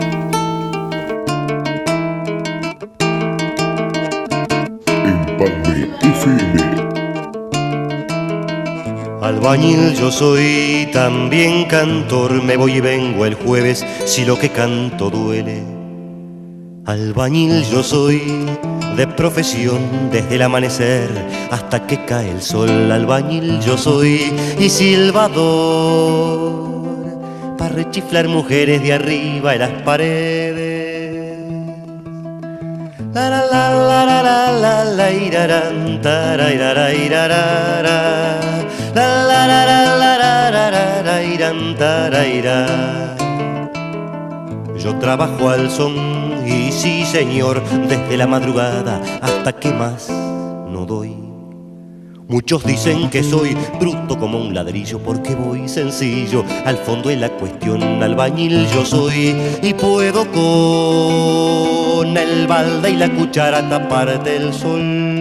Empalme FM. Albañil yo soy, también cantor, me voy y vengo el jueves si lo que canto duele. Albañil yo soy, de profesión, desde el amanecer hasta que cae el sol. Albañil yo soy y silbador, para rechiflar mujeres de arriba en las paredes. La la la la la la la la iraran, tarairara irarara, la la la la la la la la iran taraira. Yo trabajo al son y sí señor, desde la madrugada hasta que más no doy. Muchos dicen que soy bruto como un ladrillo porque voy sencillo al fondo de la cuestión. Albañil yo soy y puedo con el balde y la cuchara taparte el sol.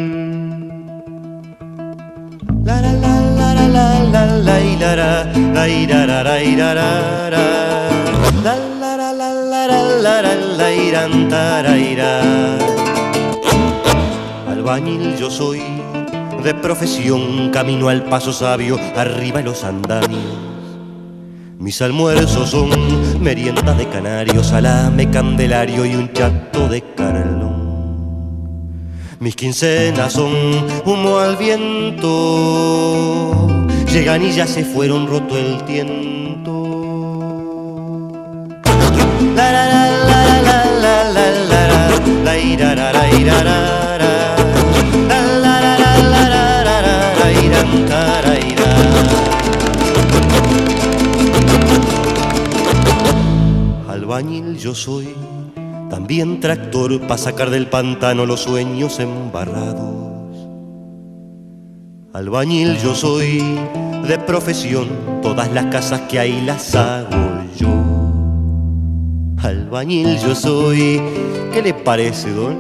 La la la la la la la la irara, la irara la irara la la irán taraira. Albañil yo soy, de profesión, camino al paso sabio, arriba en los andamios. Mis almuerzos son merienda de canario, salame, candelario y un chato de carlón. Mis quincenas son humo al viento, llegan y ya se fueron roto el tiento. La la la la la la la la la Albañil yo soy, también tractor para sacar del pantano los sueños embarrados. Albañil yo soy, de profesión, todas las casas que hay las hago yo. Albañil yo soy, ¿qué le parece, don?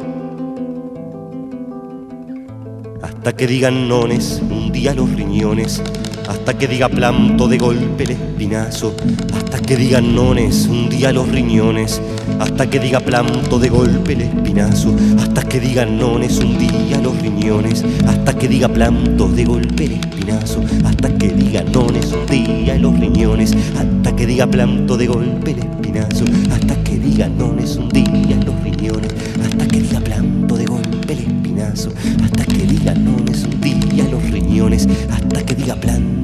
Hasta que digan nones, un día los riñones. Hasta que diga planto de golpe el espinazo. Hasta que digan nones, un día los riñones. Hasta que diga planto de golpe el espinazo. Hasta que digan nones, un día los riñones. Hasta que diga planto de golpe el espinazo. Hasta que diga nones, un día los riñones. Hasta que diga planto de golpe el espinazo. Hasta que diga nones, un día los riñones. Hasta que diga planto de golpe el espinazo. Hasta que diga nones, un día los riñones. Hasta que diga planto.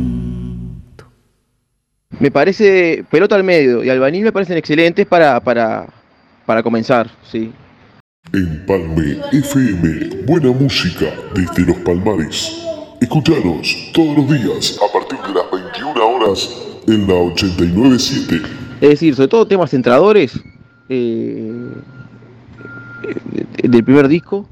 Me parece Pelota al Medio y Albañil me parecen excelentes para comenzar, sí. Empalme FM, buena música desde los Palmares. Escuchanos todos los días a partir de las 21 horas en la 89.7. Es decir, sobre todo temas centradores del primer disco,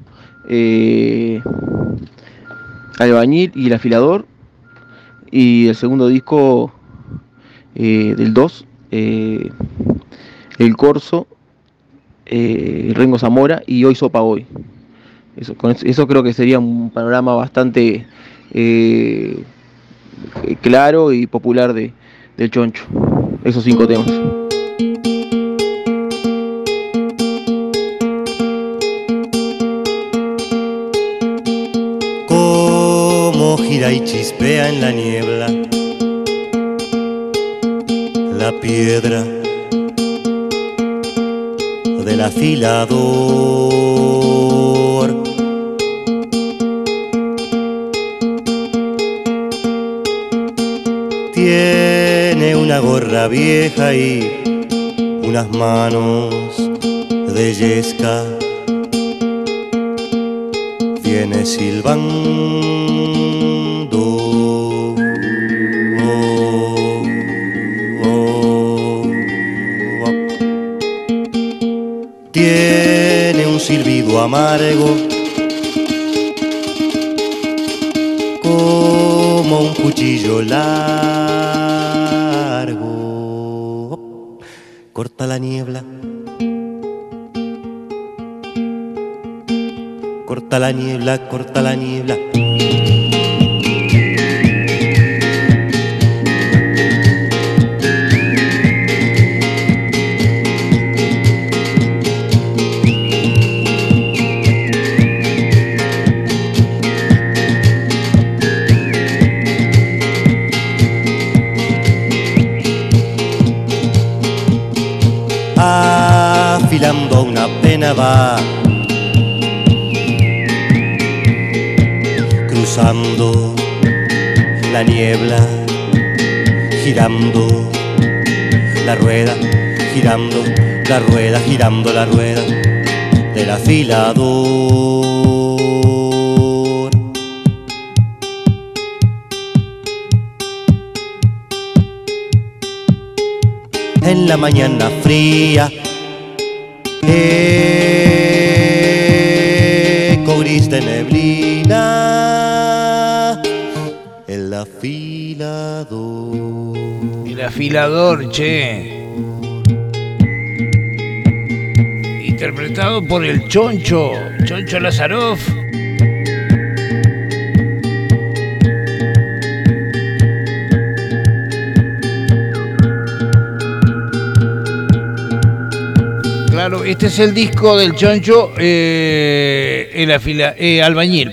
Albañil y El Afilador, y el segundo disco del 2, El Corso, Rengo Zamora y Hoy Sopa Hoy. Eso creo que sería un panorama bastante claro y popular del Choncho, esos 5 temas. Como gira y chispea en la niebla la piedra del afilador. Tiene una gorra vieja y unas manos de yesca. Viene silbando. Tiene un silbido amargo como un cuchillo largo. Corta la niebla. Corta la niebla, corta la niebla. Afilando una pena va, cruzando la niebla, girando la rueda, girando la rueda, girando la rueda del afilador. En la mañana fría, eco gris de neblina, el afilador. El afilador, che. Interpretado por el Choncho Lazaroff. Claro, este es el disco del Choncho, Albañil.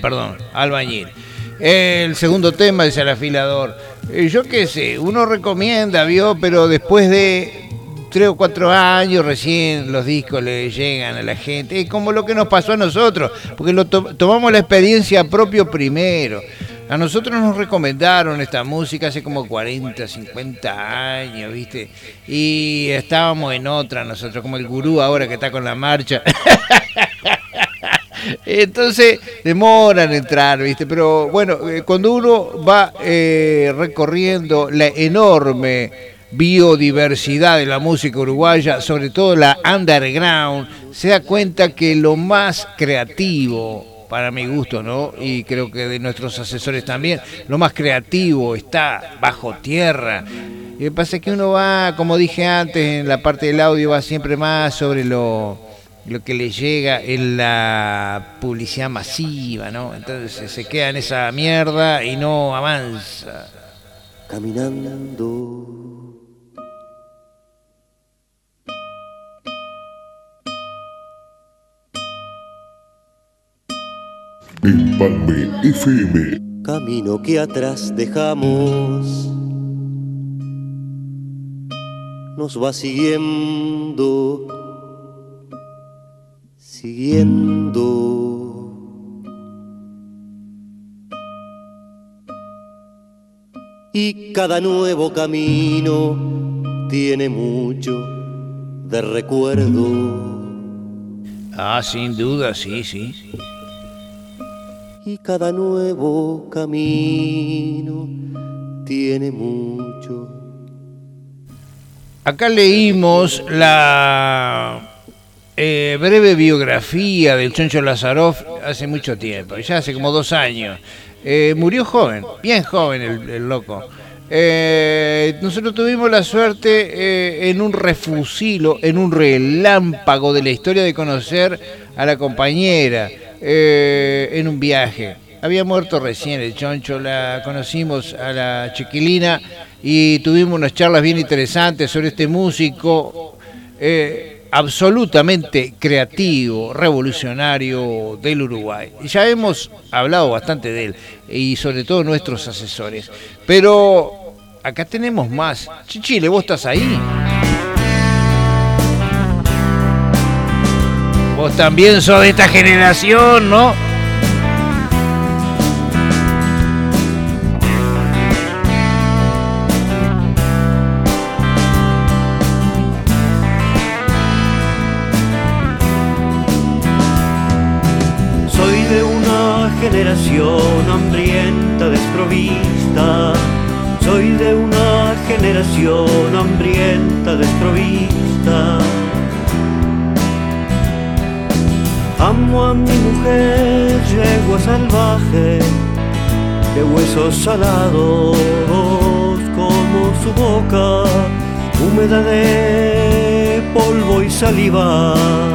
El segundo tema es El Afilador. Yo qué sé, uno recomienda, pero después de 3 o 4 años recién los discos le llegan a la gente. Es como lo que nos pasó a nosotros, porque tomamos la experiencia propio primero. A nosotros nos recomendaron esta música hace como 40, 50 años, ¿viste? Y estábamos en otra nosotros, como el gurú ahora que está con la marcha. Entonces demoran en entrar, ¿viste? Pero bueno, cuando uno va recorriendo la enorme biodiversidad de la música uruguaya, sobre todo la underground, se da cuenta que lo más creativo, para mi gusto, ¿no? Y creo que de nuestros asesores también, lo más creativo está bajo tierra. Y me pasa que uno va, como dije antes, en la parte del audio va siempre más sobre lo que le llega en la publicidad masiva, ¿no? Entonces se queda en esa mierda y no avanza. Caminando Empalme FM. camino que atrás dejamos nos va siguiendo, siguiendo. Y cada nuevo camino tiene mucho de recuerdo. Ah, sin duda, sí, sí. Y cada nuevo camino tiene mucho. Acá leímos la breve biografía del Choncho Lazaroff hace mucho tiempo, ya hace como 2 años. Murió joven, bien joven el loco. Nosotros tuvimos la suerte en un refusilo, en un relámpago de la historia de conocer a la compañera en un viaje. Había muerto recién el Choncho, la conocimos a la chiquilina y tuvimos unas charlas bien interesantes sobre este músico absolutamente creativo, revolucionario del Uruguay. Ya hemos hablado bastante de él y sobre todo nuestros asesores. Pero acá tenemos más. Chichile, ¿vos estás ahí? Vos también sos de esta generación, ¿no? Soy de una generación hambrienta, desprovista. Soy de una generación hambrienta, desprovista. Amo a mi mujer, yegua salvaje, de huesos salados como su boca, húmeda de polvo y saliva.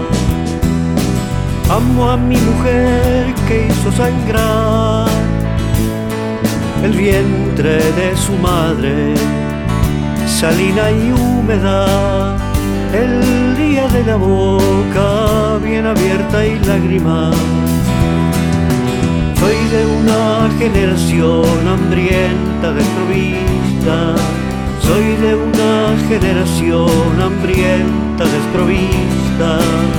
Amo a mi mujer que hizo sangrar el vientre de su madre, salina y húmeda, el día de la boca bien abierta y lágrimas. Soy de una generación hambrienta, desprovista. Soy de una generación hambrienta, desprovista.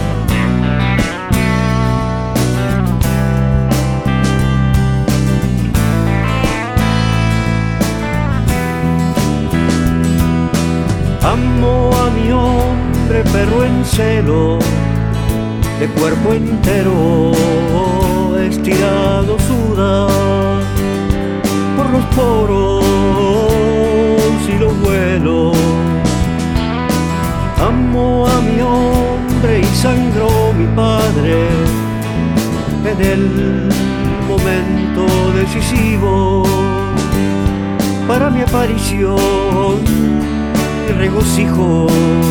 Amo a mi hombre, perro en celo, de cuerpo entero, estirado suda por los poros y los vuelos. Amo a mi hombre y sangró mi padre en el momento decisivo para mi aparición y regocijo.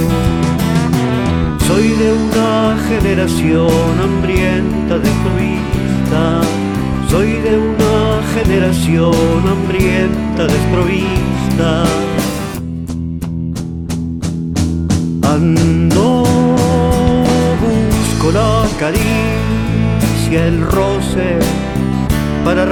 Soy de una generación hambrienta, desprovista. Soy de una generación hambrienta, desprovista. Ando, busco la caricia, el roce para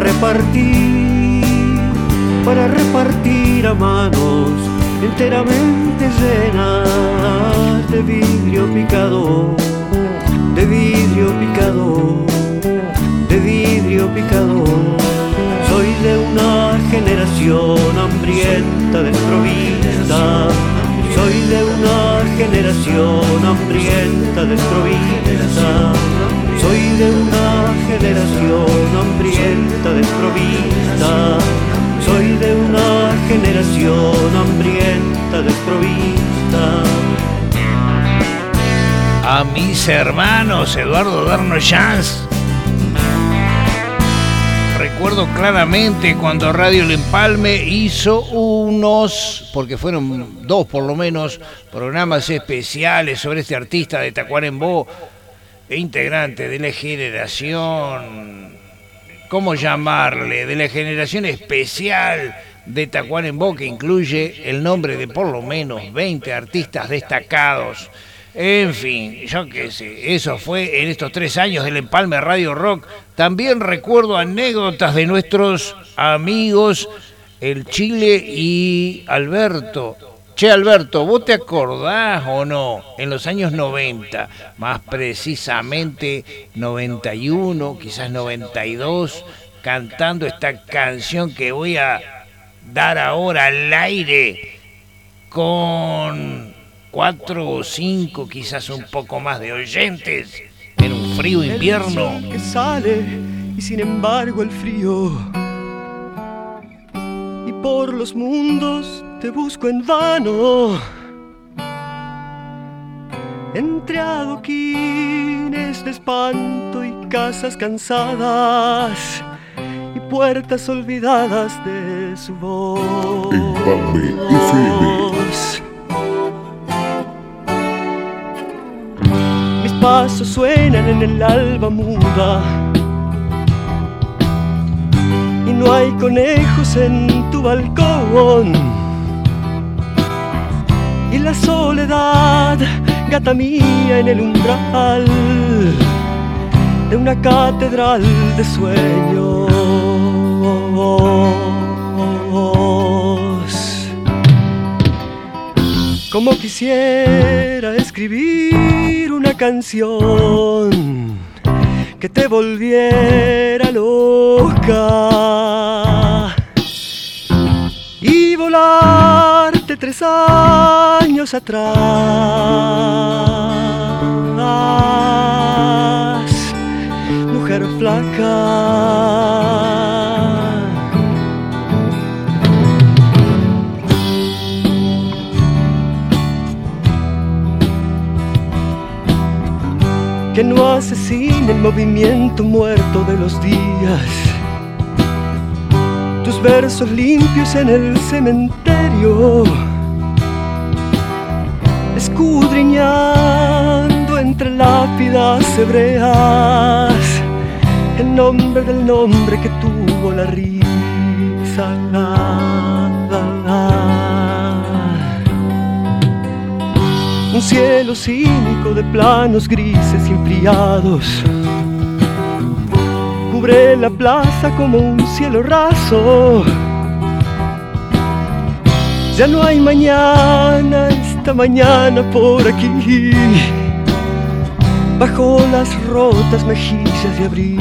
repartir a manos enteramente llenas de vidrio picado, de vidrio picado, de vidrio picado. Soy de una generación hambrienta, desprovista. Soy de una generación hambrienta, desprovista. Soy de una mis hermanos, Eduardo Darno Chance. Recuerdo claramente cuando Radio El Empalme hizo unos, porque fueron 2 por lo menos, programas especiales sobre este artista de Tacuarembó, integrante de la generación, ¿cómo llamarle? De la generación especial de Tacuarembó, que incluye el nombre de por lo menos 20 artistas destacados. En fin, yo qué sé, eso fue en estos 3 años del Empalme Radio Rock. También recuerdo anécdotas de nuestros amigos el Chile y Alberto. Che, Alberto, ¿vos te acordás o no? En los años 90, más precisamente 91, quizás 92, cantando esta canción que voy a dar ahora al aire con 4 o 5, quizás un poco más de oyentes en un frío invierno. El sol que sale y sin embargo el frío, y por los mundos te busco en vano, entre adoquines de espanto y casas cansadas y puertas olvidadas de su voz. Empalme FM. Mis pasos suenan en el alba muda y no hay conejos en tu balcón, y la soledad, gata mía, en el umbral de una catedral de sueños. Como quisiera escribir una canción que te volviera loca y volarte 3 años atrás, mujer flaca. Que no asesine el movimiento muerto de los días, tus versos limpios en el cementerio, escudriñando entre lápidas hebreas el nombre del nombre que tuvo la risa. Un cielo cínico de planos grises y enfriados cubre la plaza como un cielo raso. Ya no hay mañana, esta mañana por aquí, bajo las rotas mejillas de abril.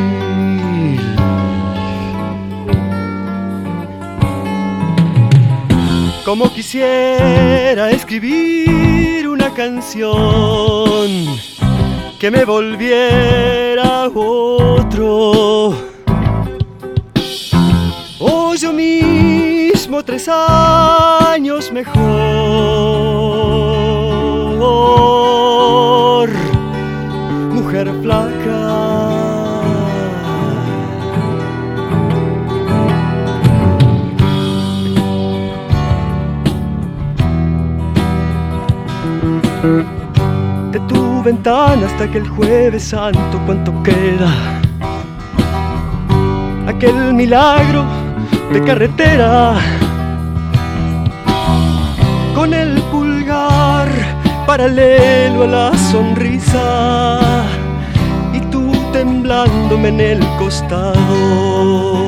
Como quisiera escribir una canción que me volviera otro, o yo mismo 3 años mejor, mujer flaca. De tu ventana hasta aquel Jueves Santo, ¿cuánto queda? Aquel milagro de carretera, con el pulgar paralelo a la sonrisa y tú temblándome en el costado.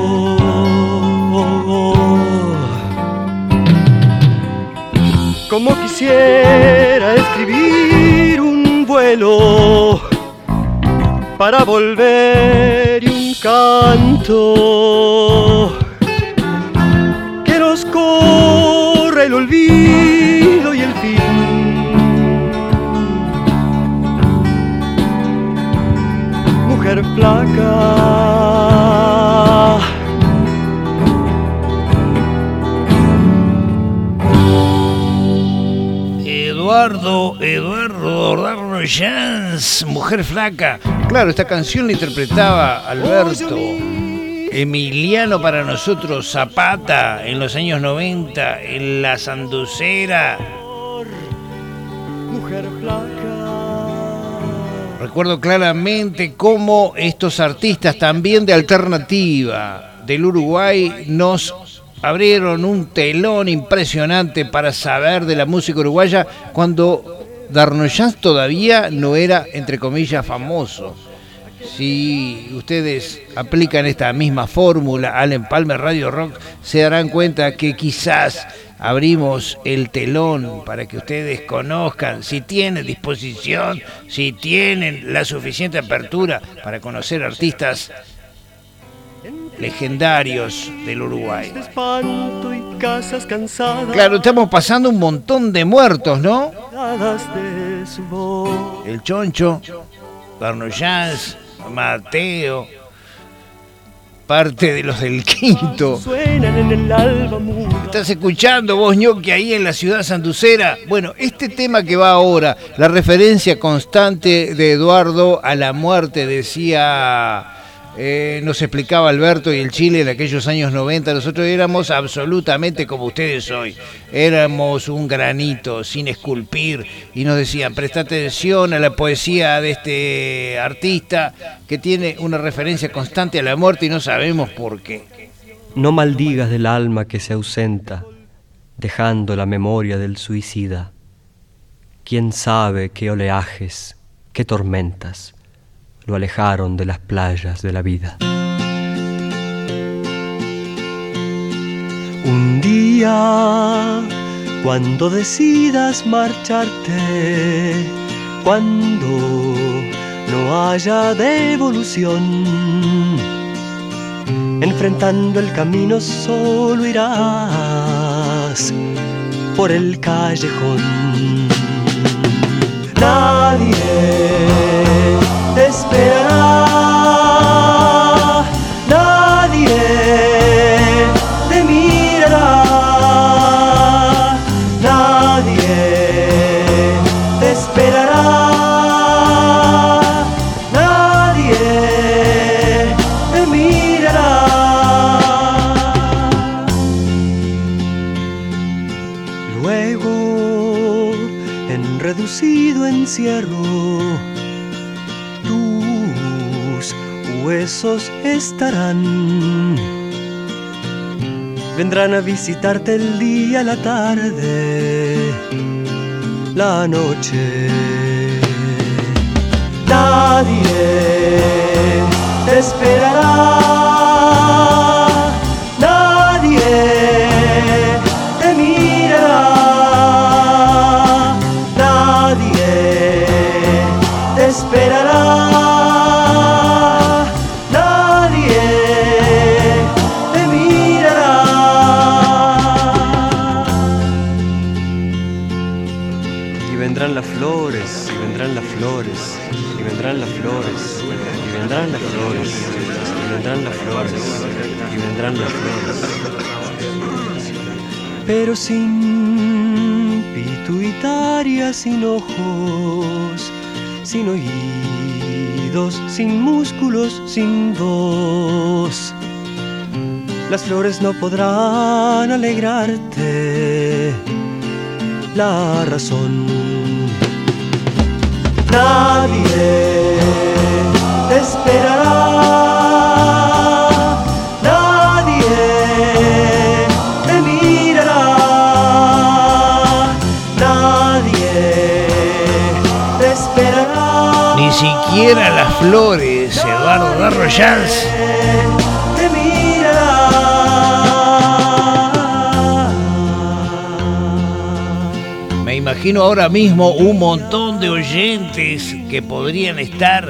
Como quisiera escribir un vuelo para volver y un canto que nos corra el olvido y el fin. Mujer flaca. Eduardo Darno-Jans, Mujer Flaca. Claro, esta canción la interpretaba Alberto Emiliano para nosotros Zapata en los años 90 en La Sanducera. Mujer flaca. Recuerdo claramente cómo estos artistas también de alternativa del Uruguay nos abrieron un telón impresionante para saber de la música uruguaya cuando Darno-Jans todavía no era, entre comillas, famoso. Si ustedes aplican esta misma fórmula al Empalme Radio Rock, se darán cuenta que quizás abrimos el telón para que ustedes conozcan, si tienen disposición, si tienen la suficiente apertura para conocer artistas legendarios del Uruguay. Espanto y casas cansadas. Claro, estamos pasando un montón de muertos, ¿no? De su voz. El Choncho, Darno-Jans, Mateo, parte de los del Quinto. Suenan en el alba muda. ¿Estás escuchando vos, ñoqui, ahí en la ciudad sanducera? Bueno, este tema que va ahora, la referencia constante de Eduardo a la muerte, decía... nos explicaba Alberto y el Chile en aquellos años 90, nosotros éramos absolutamente como ustedes hoy, éramos un granito sin esculpir y nos decían, presta atención a la poesía de este artista que tiene una referencia constante a la muerte y no sabemos por qué. No maldigas del alma que se ausenta, dejando la memoria del suicida. ¿Quién sabe qué oleajes, qué tormentas lo alejaron de las playas de la vida? Un día, cuando decidas marcharte, cuando no haya devolución, enfrentando el camino solo irás por el callejón. Nadie te esperará, nadie te mirará, nadie te esperará, nadie te mirará. Luego, en reducido encierro, huesos estarán, vendrán a visitarte el día, la tarde, la noche. Nadie te esperará, nadie te mirará, nadie te esperará. Las flores, y vendrán las flores, y vendrán las flores, y vendrán las flores, y vendrán las flores, y vendrán las flores. Pero sin pituitaria, sin ojos, sin oídos, sin músculos, sin voz, las flores no podrán alegrarte la razón. Nadie te esperará, nadie te mirará, nadie te esperará. Ni siquiera las flores, Eduardo Darno-Jans. Te mirará. Me imagino ahora mismo un montón de oyentes que podrían estar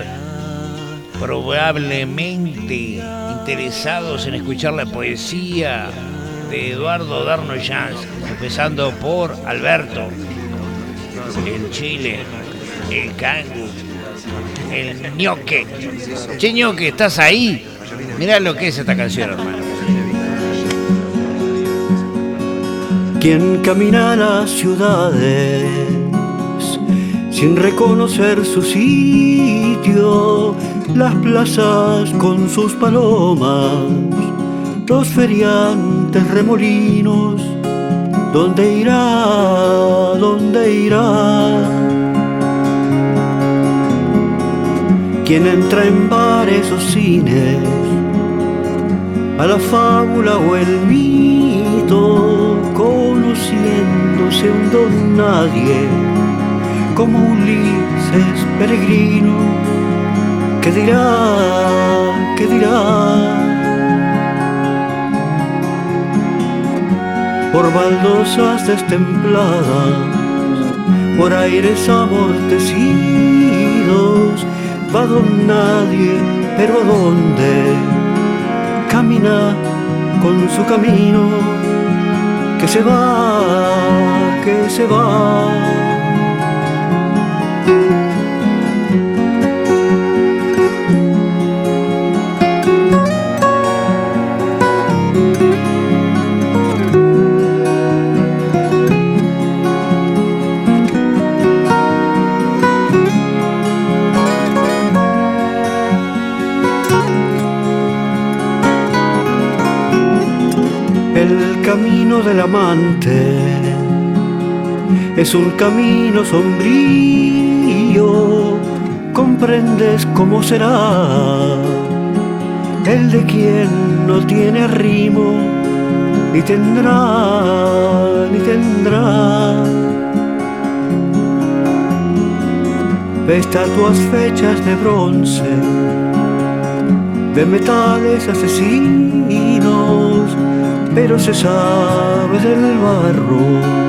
probablemente interesados en escuchar la poesía de Eduardo Darno-Jans, empezando por Alberto, el Chile, el Cangu, el Ñoque. Che, Ñoque, ¿estás ahí? Mirá lo que es esta canción, hermano. Quien camina a las ciudades sin reconocer su sitio, las plazas con sus palomas, los feriantes remolinos. ¿Dónde irá? ¿Dónde irá? ¿Quién entra en bares o cines, a la fábula o el mito, conociéndose un don nadie, como Ulises peregrino? ¿Qué dirá? ¿Qué dirá? Por baldosas destempladas, por aires amortecidos, va don nadie, pero ¿a dónde? Camina con su camino, que se va, que se va. El camino del amante es un camino sombrío, comprendes cómo será el de quien no tiene arrimo, ni tendrá, ni tendrá. Estatuas fechas de bronce, de metales asesinos, pero se sabe del barro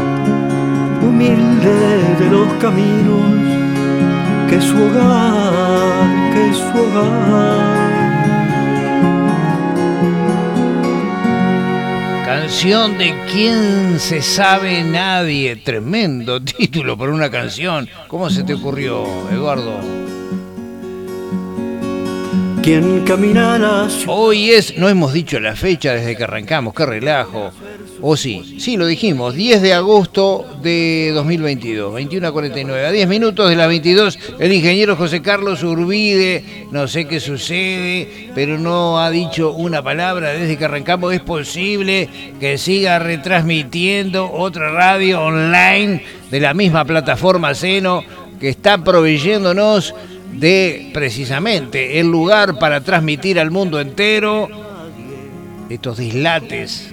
humilde de los caminos, que es su hogar, que es su hogar. Canción de ¿Quién se sabe nadie? Tremendo título para una canción. ¿Cómo se te ocurrió, Eduardo? ¿Quién caminará? Hoy no hemos dicho la fecha desde que arrancamos, qué relajo. ¿O sí? Sí, lo dijimos, 10 de agosto de 2022, 21:49. A 10 minutos de las 22, el ingeniero José Carlos Urbide, no sé qué sucede, pero no ha dicho una palabra desde que arrancamos. Es posible que siga retransmitiendo otra radio online de la misma plataforma Seno, que está proveyéndonos de precisamente el lugar para transmitir al mundo entero estos dislates.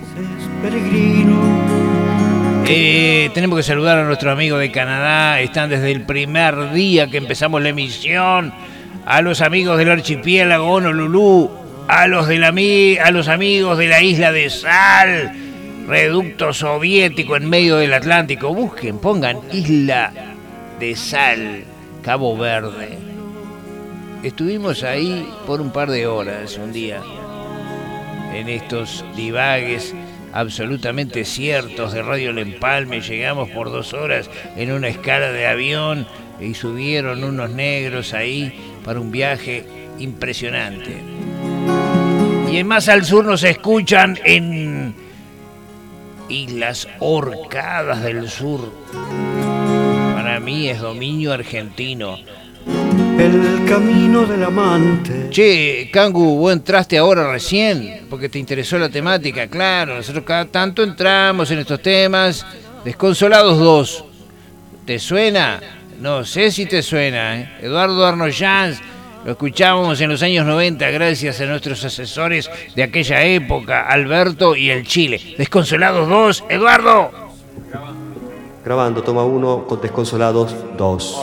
Tenemos que saludar a nuestro amigo de Canadá. Están desde el primer día que empezamos la emisión. A los amigos del archipiélago Honolulu, a los amigos de la isla de Sal, reducto soviético en medio del Atlántico. Pongan Isla de Sal, Cabo Verde. Estuvimos ahí por un par de horas un día, en estos divagues absolutamente ciertos de Radio El Empalme. Llegamos por 2 horas en una escala de avión y subieron unos negros ahí para un viaje impresionante. Y más al sur nos escuchan en Islas Orcadas del Sur. Para mí es dominio argentino. El camino del amante. Che, Cangu, vos entraste ahora recién porque te interesó la temática. Claro, nosotros cada tanto entramos en estos temas. Desconsolados 2. ¿Te suena? No sé si te suena, Eduardo Arnoyanz. Lo escuchábamos en los años 90 gracias a nuestros asesores de aquella época, Alberto y el Chile. Desconsolados 2, Eduardo. Grabando, toma 1 con Desconsolados 2.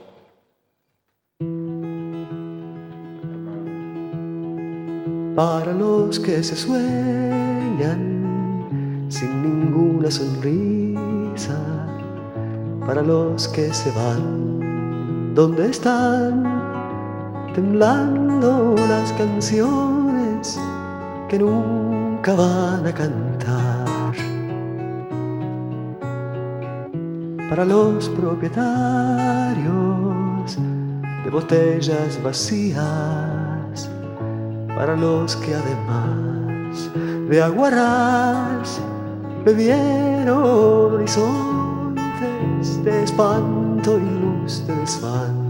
Para los que se sueñan sin ninguna sonrisa, para los que se van, ¿dónde están? Temblando las canciones que nunca van a cantar. Para los propietarios de botellas vacías, para los que además de aguarrás bebieron horizontes de espanto y luz de desván.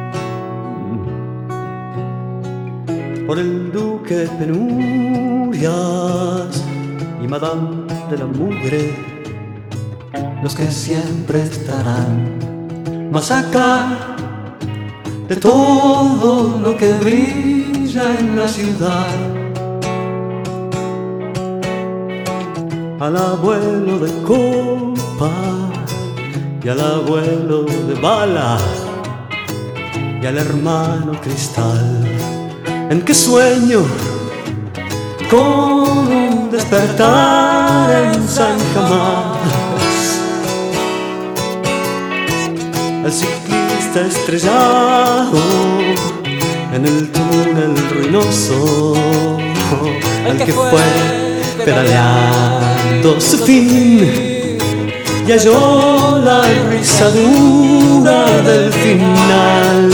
Por el duque de penurias y madame de la mugre, los que siempre estarán más acá de todo lo que brilla en la ciudad. Al abuelo de copa y al abuelo de bala y al hermano cristal, en que sueño con un despertar en San Jamás. Al ciclista estrellado en el túnel ruinoso, al que fue pedaleando su fin y halló la risa dura del final.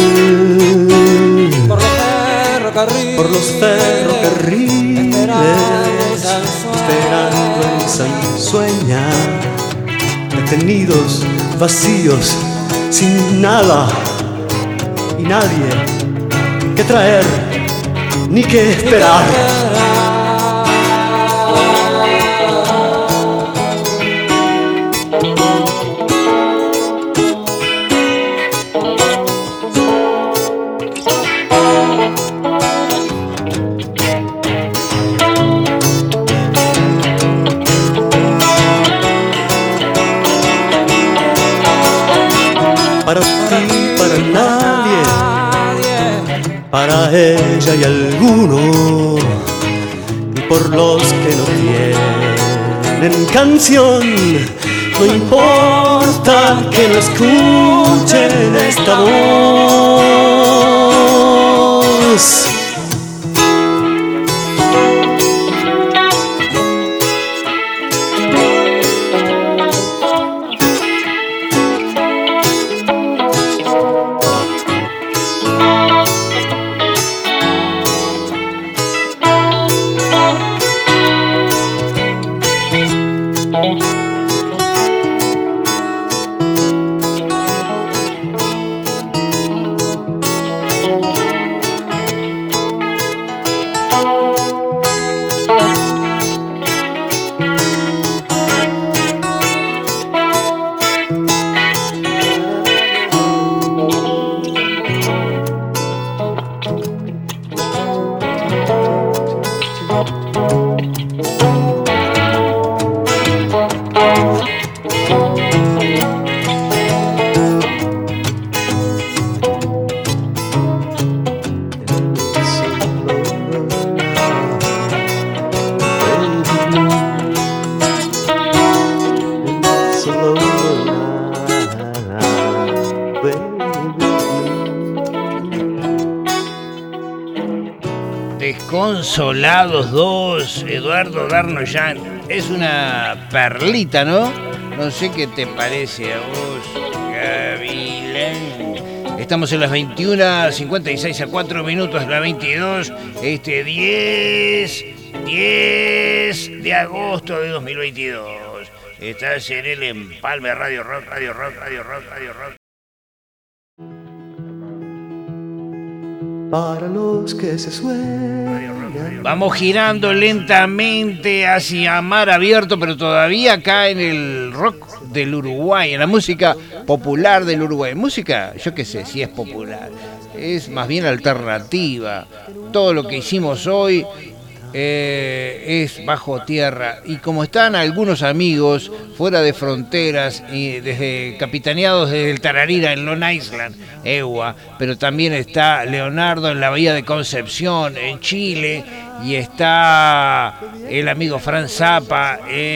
Por los ferrocarriles, esperando en Sansueña, detenidos, vacíos, sin nada y nadie que traer ni que esperar. Para ti, para nadie, para ella y alguno, y por los que no tienen canción, no importa que no escuchen esta voz. Desconsolados 2, Eduardo Darnoyan. Es una perlita, ¿no? No sé qué te parece a vos, Gavilán. Estamos en las 21:56 a 4 minutos de la 22, 10 de agosto de 2022. Estás en el Empalme Radio Rock, Radio Rock, Radio Rock, Radio Rock. Para los que se sueñan. Vamos girando lentamente hacia mar abierto, pero todavía acá en el rock del Uruguay, en la música popular del Uruguay. Música, yo qué sé si es popular, es más bien alternativa. Todo lo que hicimos hoy es bajo tierra, y como están algunos amigos fuera de fronteras y desde capitaneados desde el Tararira en Long Island, EUA, pero también está Leonardo en la Bahía de Concepción en Chile, y está el amigo Fran Zappa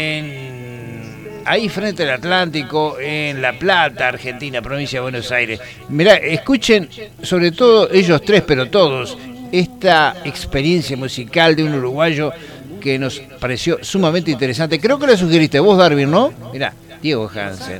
ahí frente al Atlántico en La Plata, Argentina, provincia de Buenos Aires. Mirá, escuchen sobre todo ellos tres, pero todos, esta experiencia musical de un uruguayo que nos pareció sumamente interesante. Creo que la sugeriste vos, Darwin, ¿no? Mirá, Diego Hansen.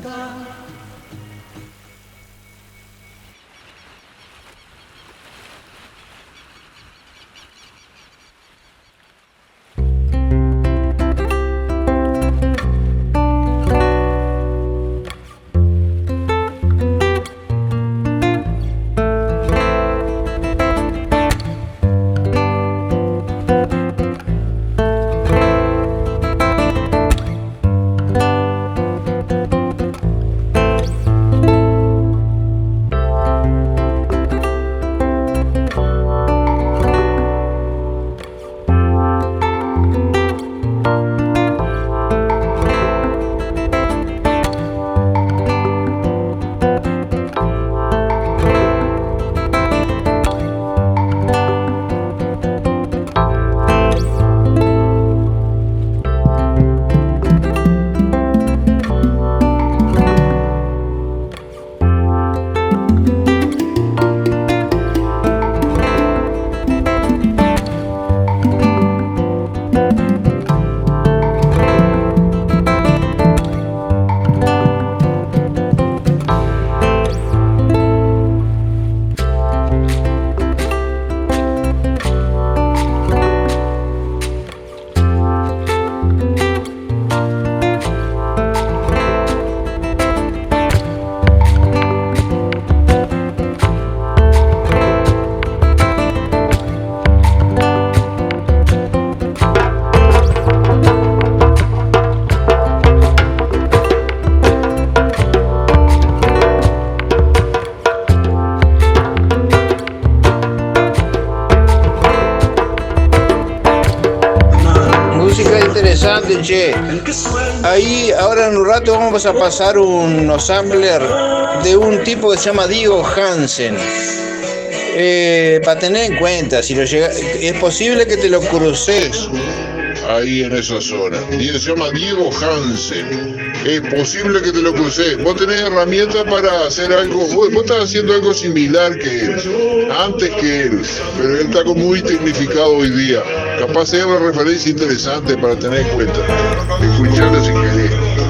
escuchate, che. Ahí, ahora en un rato vamos a pasar un sampler de un tipo que se llama Diego Hansen. Para tener en cuenta, si lo llega, es posible que te lo cruces. Ahí en esa zona. Se llama Diego Hansen. Es posible que te lo cruces. Vos tenés herramientas para hacer algo. Vos estás haciendo algo similar que él, antes que él, pero él está como muy tecnificado hoy día. Capaz sea una referencia interesante para tener en cuenta. Escucharlo si querés.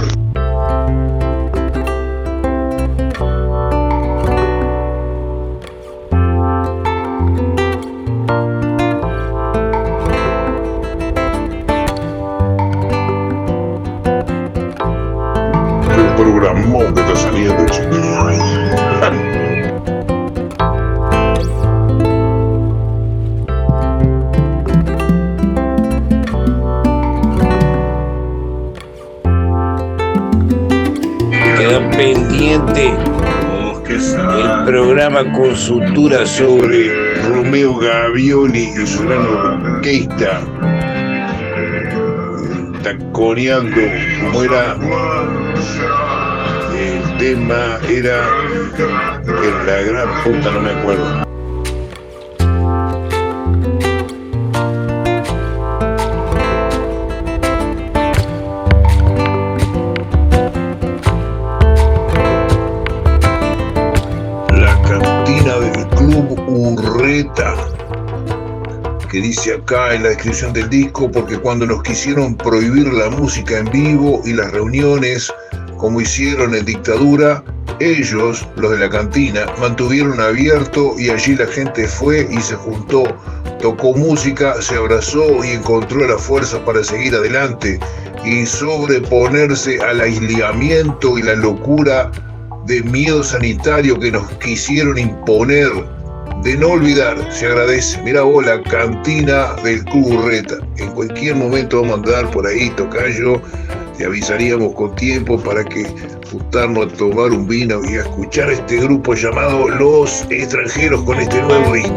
Programón que está saliendo, chico. Queda pendiente el programa Consultura sobre Romeo Gavioli y su gran orquesta, taconeando como era. El tema era en la gran puta, no me acuerdo. La cantina del Club Urreta, que dice acá en la descripción del disco, porque cuando nos quisieron prohibir la música en vivo y las reuniones, como hicieron en dictadura, ellos, los de la cantina, mantuvieron abierto y allí la gente fue y se juntó, tocó música, se abrazó y encontró la fuerza para seguir adelante y sobreponerse al aislamiento y la locura de miedo sanitario que nos quisieron imponer. De no olvidar, se agradece. Mirá vos, la cantina del Club Urreta. En cualquier momento vamos a andar por ahí, tocayo. Te avisaríamos con tiempo para que juntarnos a tomar un vino y a escuchar a este grupo llamado Los Extranjeros con este nuevo disco.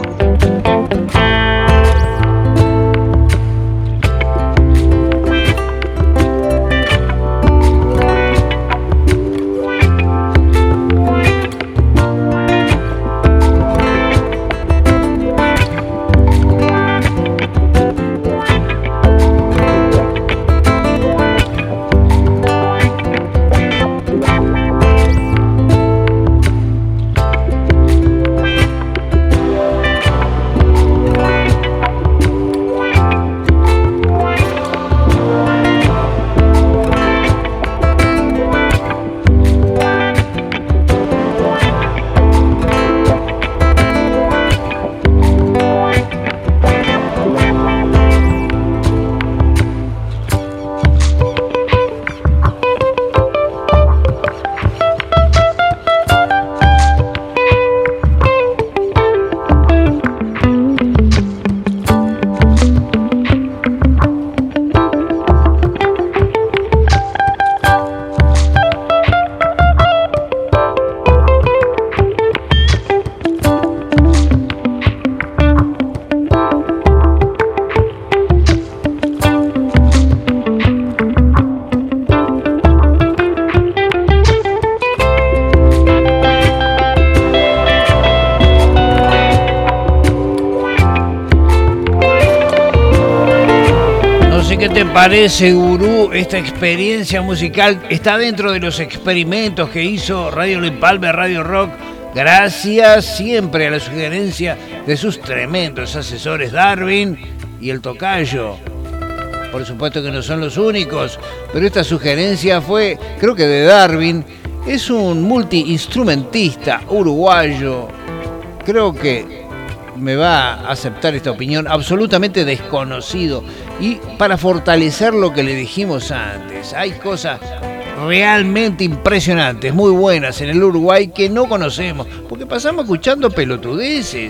¿Qué te parece, gurú? Esta experiencia musical está dentro de los experimentos que hizo Radio Empalme, Radio Rock, gracias siempre a la sugerencia de sus tremendos asesores Darwin y el Tocayo. Por supuesto que no son los únicos, pero esta sugerencia fue, creo que de Darwin. Es un multiinstrumentista uruguayo. Creo que me va a aceptar esta opinión, absolutamente desconocido. Y para fortalecer lo que le dijimos antes, hay cosas realmente impresionantes, muy buenas en el Uruguay que no conocemos, porque pasamos escuchando pelotudeces.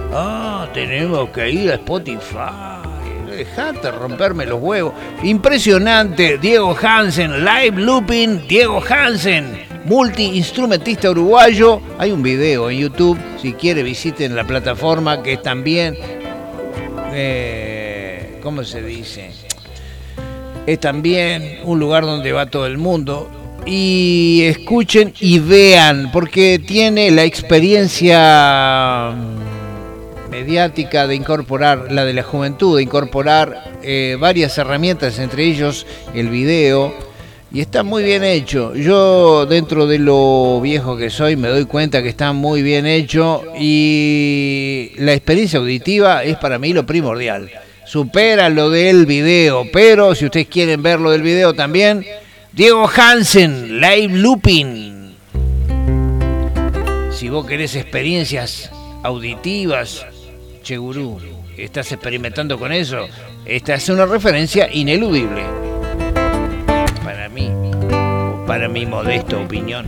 Tenemos que ir a Spotify. Dejate romperme los huevos. Impresionante, Diego Hansen, live looping, Diego Hansen, multiinstrumentista uruguayo. Hay un video en YouTube, si quiere visiten la plataforma, que es también, ¿cómo se dice? es también un lugar donde va todo el mundo. Y escuchen y vean, porque tiene la experiencia mediática de incorporar, la de la juventud, de incorporar varias herramientas, entre ellos el video, y está muy bien hecho. Yo, dentro de lo viejo que soy, me doy cuenta que está muy bien hecho, y la experiencia auditiva es para mí lo primordial. Supera lo del video, pero si ustedes quieren ver lo del video también, Diego Hansen, Live Looping. Si vos querés experiencias auditivas, che gurú, ¿estás experimentando con eso? Esta es una referencia ineludible. Para mí, o para mi modesta opinión.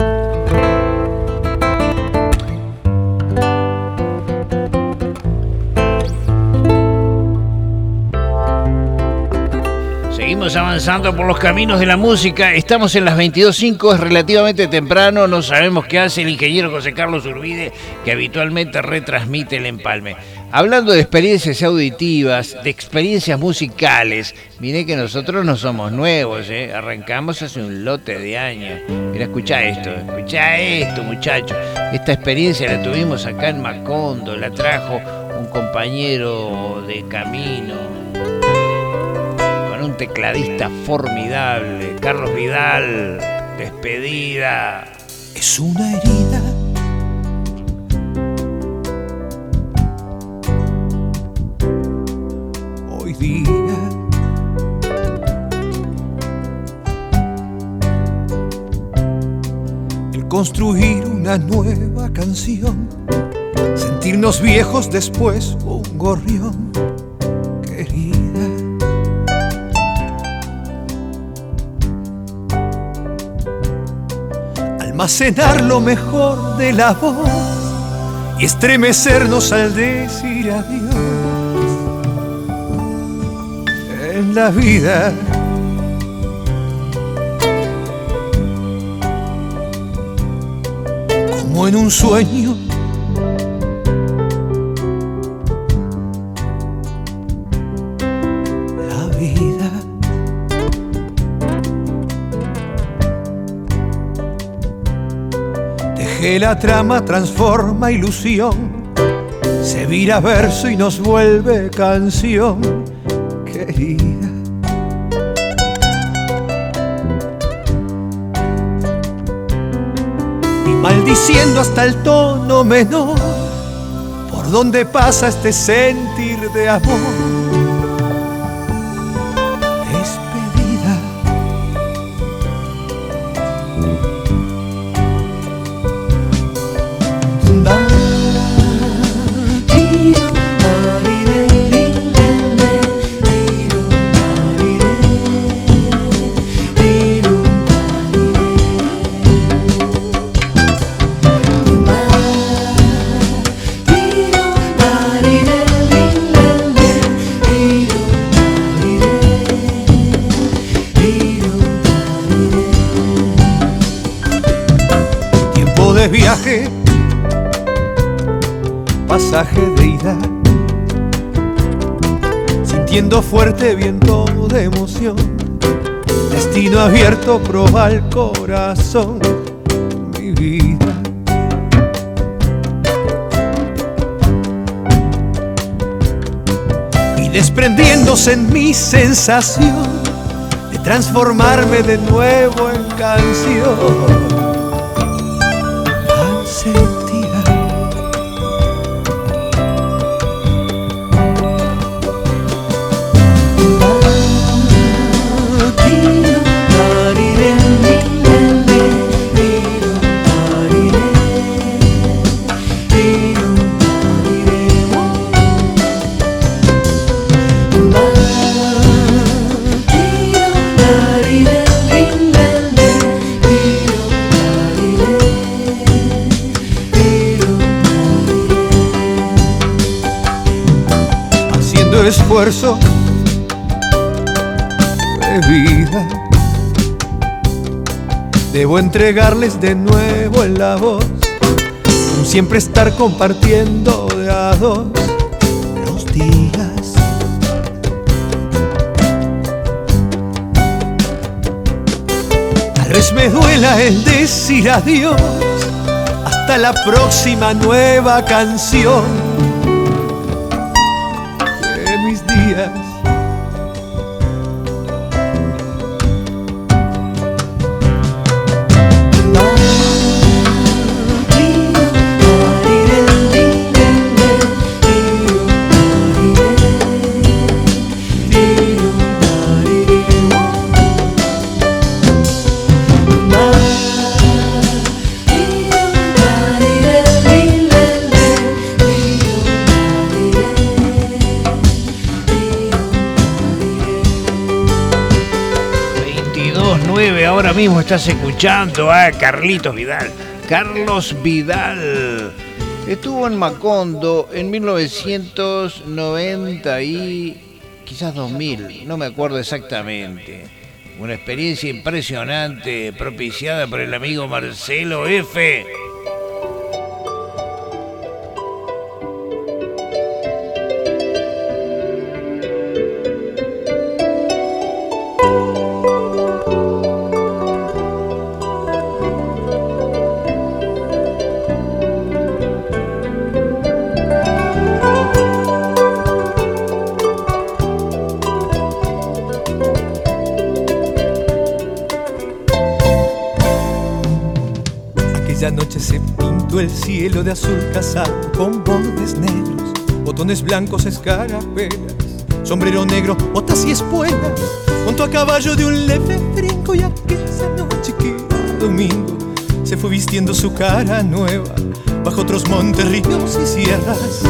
Seguimos avanzando por los caminos de la música. Estamos en las 22:05, es relativamente temprano. No sabemos qué hace el ingeniero José Carlos Urbide, que habitualmente retransmite el empalme. Hablando de experiencias auditivas, de experiencias musicales, miré que nosotros no somos nuevos, arrancamos hace un lote de años. Mira, escuchá esto, muchachos. Esta experiencia la tuvimos acá en Macondo, la trajo un compañero de camino, con un tecladista formidable, Carlos Vidal. Despedida. Es una herida hoy día. El construir una nueva canción, sentirnos viejos después un gorrión, querida. Almacenar lo mejor de la voz y estremecernos al decir adiós. En la vida como en un sueño, la vida teje la trama, transforma ilusión, se vira verso y nos vuelve canción, querida. Y maldiciendo hasta el tono menor, por donde pasa este sentir de amor. Despedida. Viaje, pasaje de ida, sintiendo fuerte viento de emoción, destino abierto, proba el corazón, mi vida. Y desprendiéndose en mi sensación de transformarme de nuevo en canción. Esfuerzo de vida, debo entregarles de nuevo en la voz, como siempre estar compartiendo de a dos los días. vez me duela el decir adiós. Hasta la próxima nueva canción de mis días. Ahora mismo estás escuchando a Carlitos Vidal. Carlos Vidal estuvo en Macondo en 1990 y quizás 2000, no me acuerdo exactamente. Una experiencia impresionante propiciada por el amigo Marcelo F. Noche se pintó el cielo de azul casado con bordes negros, botones blancos, escarapelas, sombrero negro, botas y espuelas, montó a caballo de un leve brinco y aquella noche que era domingo se fue vistiendo su cara nueva bajo otros montes, ríos y sierras.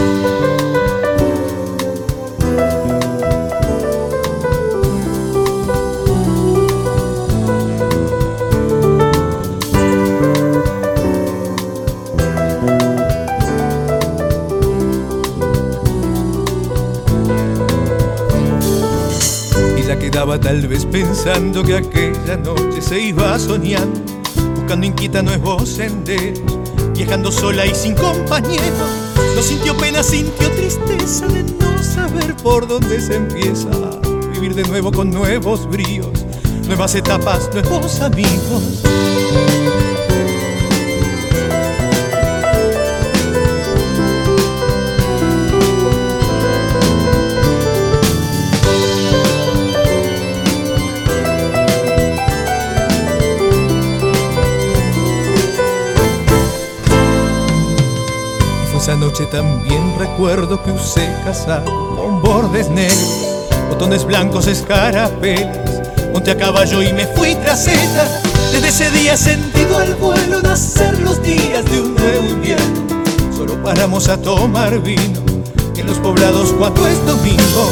Quedaba tal vez pensando que aquella noche se iba soñando, buscando inquieta nuevos senderos, viajando sola y sin compañero. No sintió pena, sintió tristeza de no saber por dónde se empieza a vivir de nuevo con nuevos bríos, nuevas etapas, nuevos amigos. Esa noche también recuerdo que usé casaco con bordes negros, botones blancos, escarapelas, monté a caballo y me fui tras ella. Desde ese día he sentido al vuelo nacer los días de un nuevo invierno. Solo paramos a tomar vino en los poblados cuando es domingo.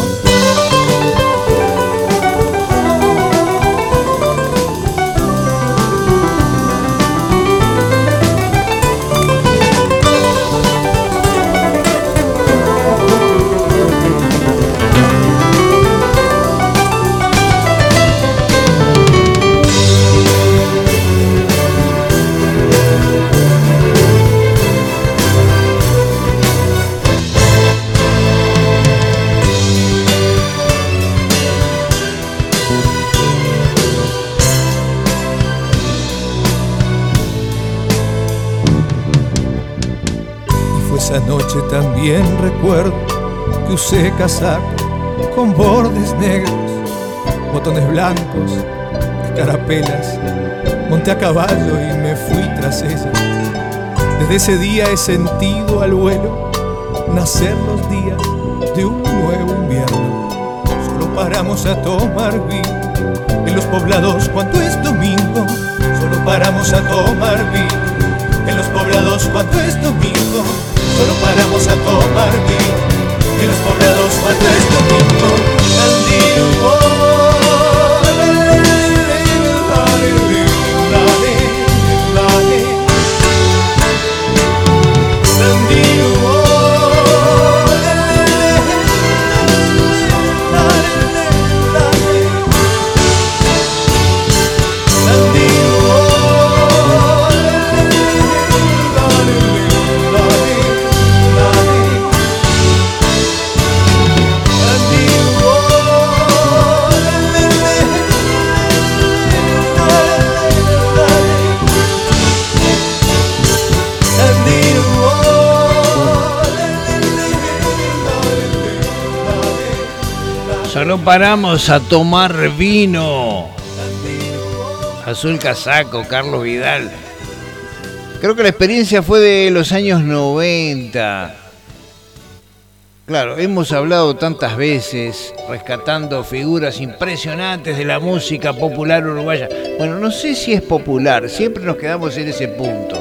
Esa noche también recuerdo que usé casaco con bordes negros, botones blancos, escarapelas, monté a caballo y me fui tras ella. Desde ese día he sentido al vuelo nacer los días de un nuevo invierno. Solo paramos a tomar vino en los poblados cuando es domingo. Solo paramos a tomar vino en los poblados cuando es domingo. Solo paramos a tomar vino en los poblados cuando es domingo. No paramos a tomar vino. Azul Casaco, Carlos Vidal. Creo que la experiencia fue de los años 90. Claro, hemos hablado tantas veces rescatando figuras impresionantes de la música popular uruguaya. Bueno, no sé si es popular, siempre nos quedamos en ese punto.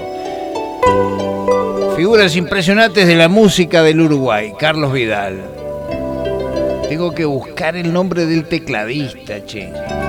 Figuras impresionantes de la música del Uruguay, Carlos Vidal. Tengo que buscar el nombre del tecladista, che.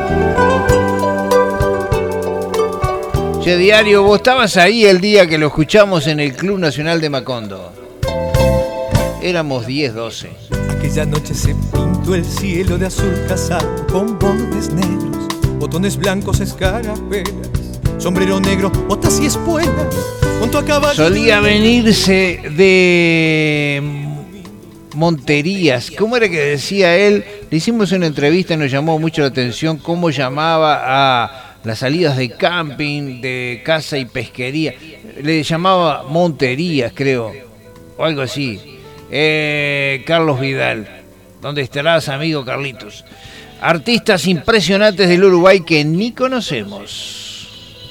Che, Diario, vos estabas ahí el día que lo escuchamos en el Club Nacional de Macondo. Éramos 10, 12. Aquella noche se pintó el cielo de azul casaco con bordes negros, botones blancos, escarapelas, sombrero negro, botas y espuelas, junto a caballo. Solía venirse de Monterías. ¿Cómo era que decía él? Le hicimos una entrevista y nos llamó mucho la atención cómo llamaba a las salidas de camping, de caza y pesquería. Le llamaba Monterías, creo, o algo así. Carlos Vidal, ¿dónde estarás, amigo Carlitos? Artistas impresionantes del Uruguay que ni conocemos.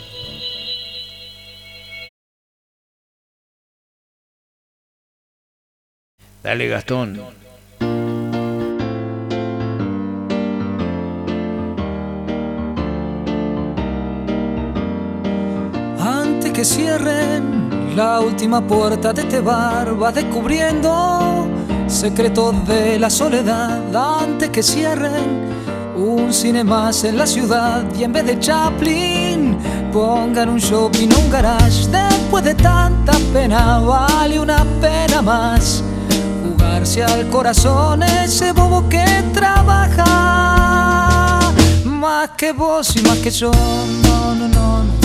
Dale, Gastón. Antes que cierren la última puerta de este bar, va descubriendo secretos de la soledad. Antes que cierren un cine más en la ciudad y en vez de Chaplin pongan un shopping o un garage. Después de tanta pena vale una pena más jugarse al corazón ese bobo que trabaja más que vos y más que yo. No, no, no, no.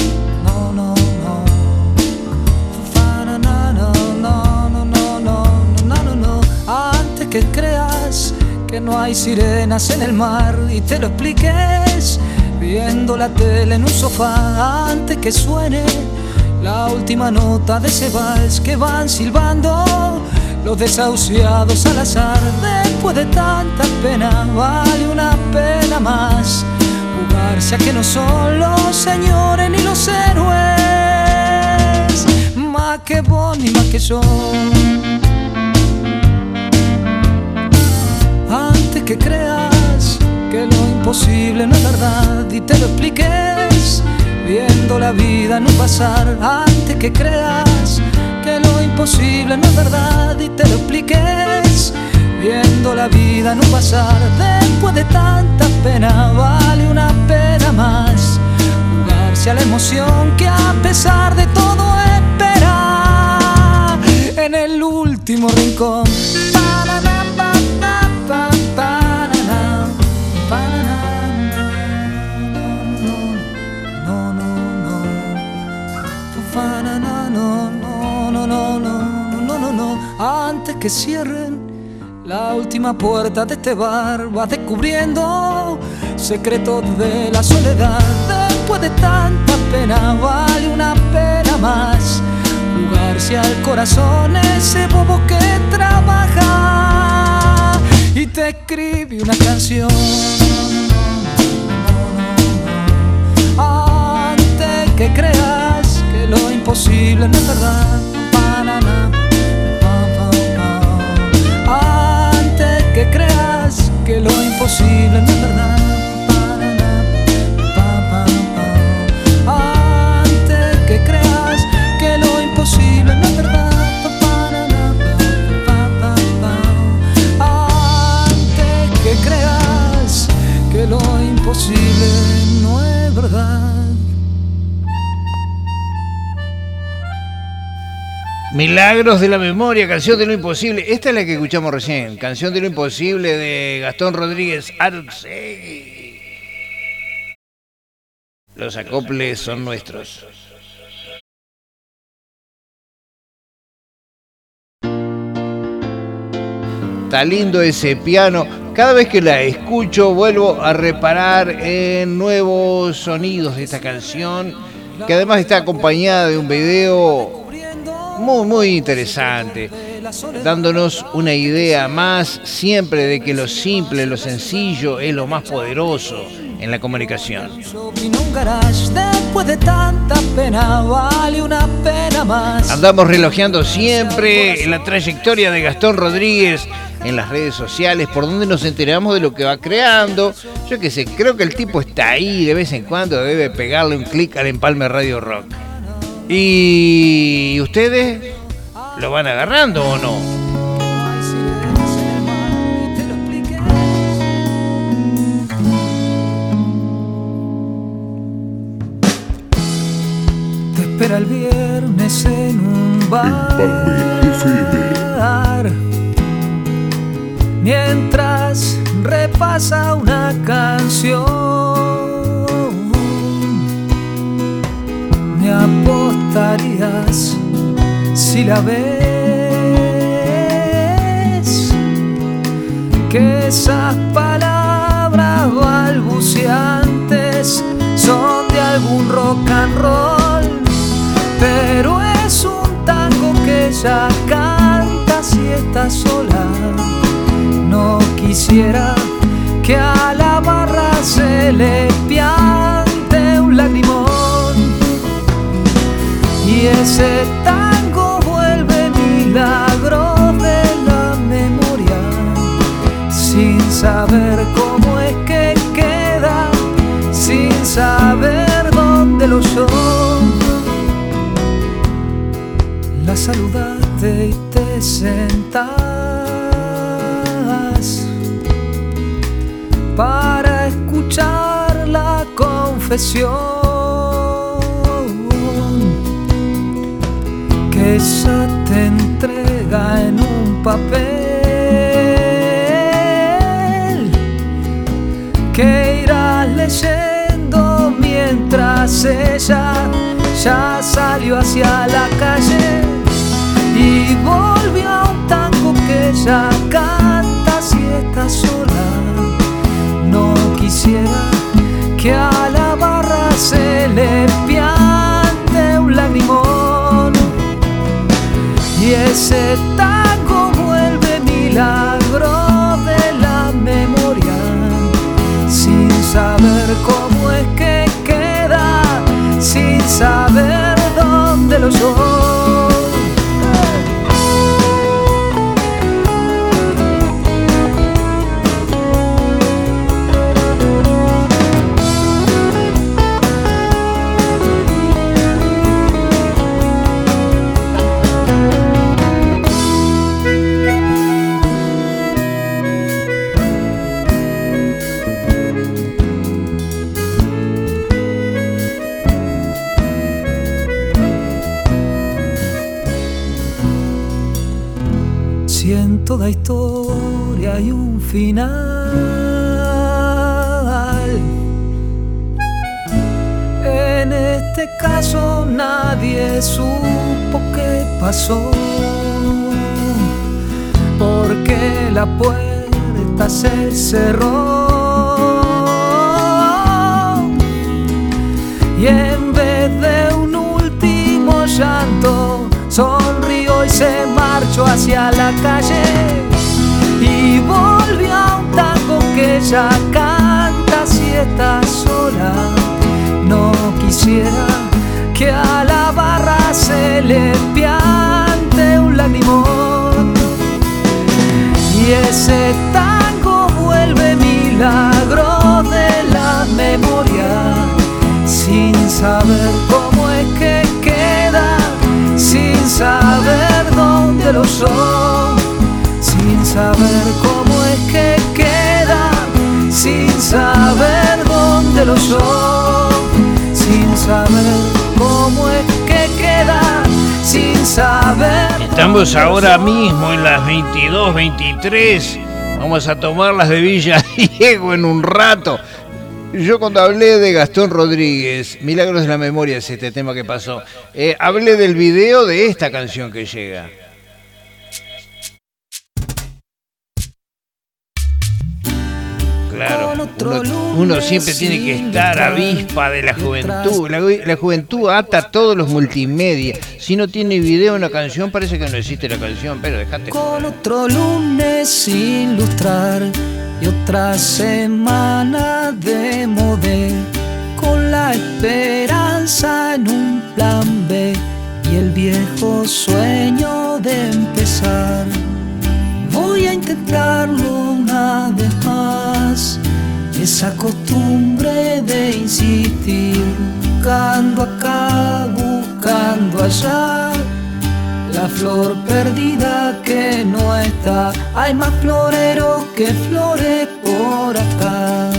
Antes que creas que no hay sirenas en el mar y te lo expliques viendo la tele en un sofá. Antes que suene la última nota de ese vals que van silbando los desahuciados al azar. Después de tanta pena vale una pena más jugarse a que no son los señores ni los héroes más que vos ni más que yo. Antes que creas que lo imposible no es verdad y te lo expliques viendo la vida no pasar. Antes que creas que lo imposible no es verdad y te lo expliques viendo la vida no pasar. Después de tanta pena vale una pena más jugarse a la emoción que a pesar de todo espera en el último rincón. Antes que cierren la última puerta de este bar vas descubriendo secretos de la soledad. Después de tanta pena vale una pena más jugarse al corazón ese bobo que trabaja y te escribe una canción. Antes que creas que lo imposible no es verdad. Antes que creas que lo imposible no es verdad. Antes que creas que lo imposible no es verdad. Antes que creas que lo imposible no es verdad. Milagros de la memoria, canción de lo imposible. Esta es la que escuchamos recién, canción de lo imposible de Gastón Rodríguez Arce. Los acoples son nuestros. Está lindo ese piano. Cada vez que la escucho vuelvo a reparar en nuevos sonidos de esta canción, que además está acompañada de un video muy, muy interesante. dándonos una idea más siempre de que lo simple, lo sencillo es lo más poderoso en la comunicación. Después de tanta pena vale una pena más. Andamos relojeando siempre la trayectoria de Gastón Rodríguez en las redes sociales, por donde nos enteramos de lo que va creando. Yo qué sé, creo que el tipo está ahí, de vez en cuando debe pegarle un clic al empalme Radio Rock. ¿Y ustedes lo van agarrando o no? Te espera el viernes en un bar, mientras repasa una canción. Me apostarías si la ves, que esas palabras balbuceantes son de algún rock and roll, pero es un tango que ella canta si está sola. No quisiera que a la barra se le piante un lagrimón, y ese tango vuelve milagro de la memoria, sin saber cómo es que queda, sin saber dónde lo oyó. La saludaste y te sentás para escuchar la confesión que ella te entrega en un papel que irás leyendo mientras ella ya salió hacia la calle y volvió a un tango que ella canta si está sola. No quisiera que a la barra se le piante un lagrimón, y ese tango vuelve milagro de la memoria, sin saber cómo es que queda, sin saber dónde lo oyó. Toda historia hay un final. En este caso nadie supo qué pasó, porque la puerta se cerró y en vez de un último llanto sonrió y se marchó hacia la calle y volvió a un tango que ella canta si está sola. No quisiera que a la barra se le piante un lagrimón, y ese tango vuelve milagro de la memoria, sin saber cómo es que queda, sin saber dónde lo son, sin saber cómo es que queda, sin saber dónde lo son, sin saber cómo es que queda, sin saber. Estamos ahora mismo en las 22:23. Vamos a tomar las de Villa Diego en un rato. Yo cuando hablé de Gastón Rodríguez, Milagros de la Memoria es este tema que pasó, hablé del video de esta canción que llega. Claro, Uno siempre tiene que estar avispa de la juventud. La juventud ata todos los multimedia. Si no tiene video en la canción, parece que no existe la canción, pero dejate. Con otro lunes sin lustrar y otra semana de modé, con la esperanza en un plan B y el viejo sueño de empezar. Voy a intentarlo una vez más, esa costumbre de insistir, buscando acá, buscando allá, la flor perdida que no está. Hay más floreros que flores por acá.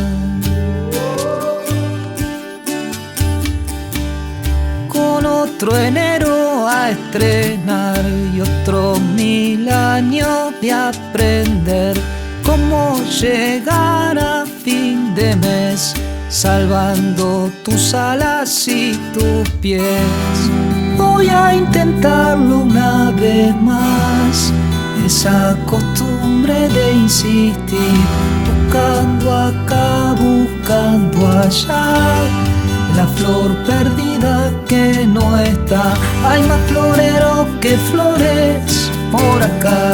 Con otro enero a estrenar y otros 1000 años de aprender cómo llegar a fin de mes, salvando tus alas y tus pies. Voy a intentarlo una vez más, esa costumbre de insistir, buscando acá, buscando allá, la flor perdida que no está. Hay más floreros que flores por acá.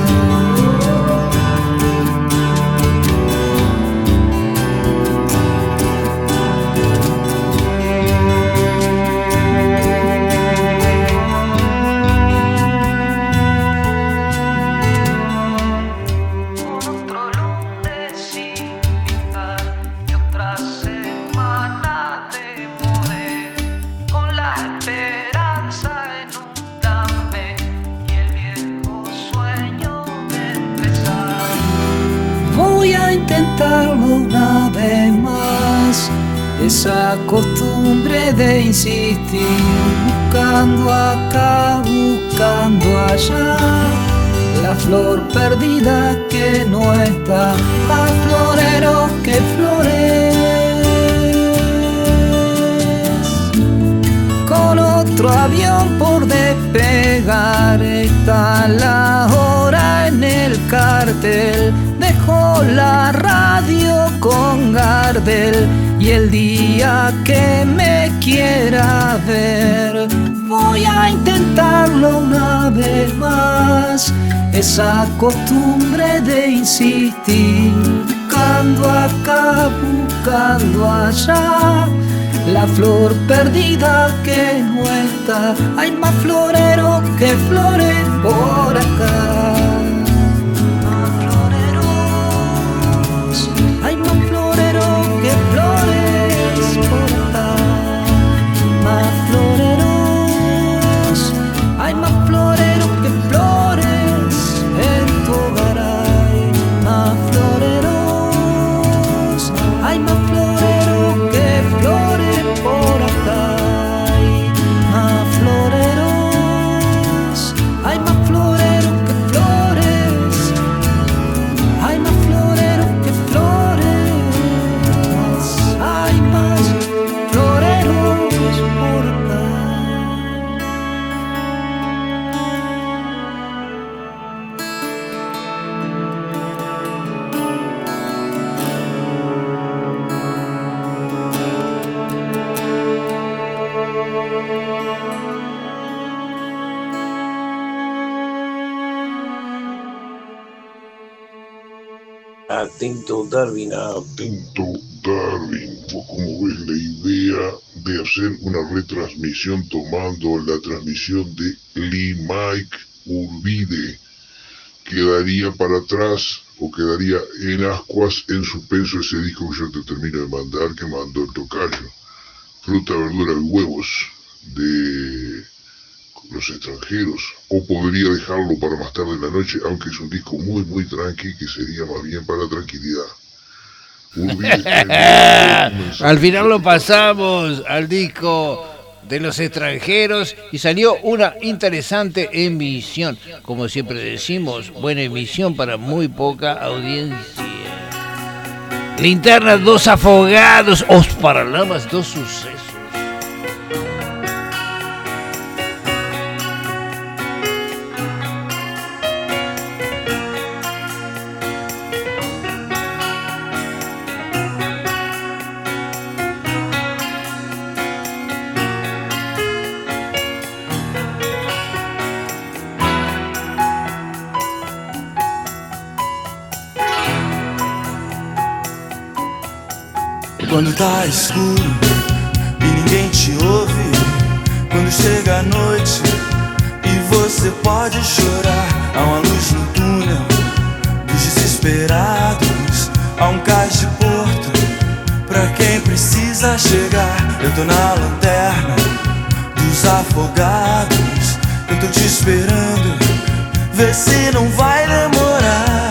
Una vez más, esa costumbre de insistir, buscando acá, buscando allá, la flor perdida que no está. Más floreros que flores. Con otro avión por despegar, está la hora en el cartel. Dejo la radio con Gardel y el día que me quiera ver, voy a intentarlo una vez más, esa costumbre de insistir, buscando acá, buscando allá, la flor perdida que no está. Hay más floreros que flores por acá. Hay más floreros que flores por acá, más floreros. Hay más floreros que flores en tu hogar. Hay más floreros. Hay más floreros que flores por acá. Hay más floreros. Hay más floreros que flores. Hay más floreros que flores. Hay más floreros por acá. Atento Darwin, ¿vos cómo ves la idea de hacer una retransmisión tomando la transmisión de Lee Mike Urbide? ¿Quedaría para atrás o quedaría en ascuas, en suspenso ese disco que yo te termino de mandar, que mandó el tocayo? Fruta, verdura y huevos de Los Extranjeros, o podría dejarlo para más tarde en la noche, aunque es un disco muy muy tranqui, que sería más bien para tranquilidad. Al final lo pasamos al disco de Los Extranjeros y salió una interesante emisión, como siempre decimos, buena emisión para muy poca audiencia. Linternas, dos afogados, Os Paralamas, dos sucesos. Quando tá escuro e ninguém te ouve, quando chega a noite e você pode chorar, há uma luz no túnel dos desesperados, há um cais de porto pra quem precisa chegar. Eu tô na lanterna dos afogados, eu tô te esperando, vê se não vai demorar.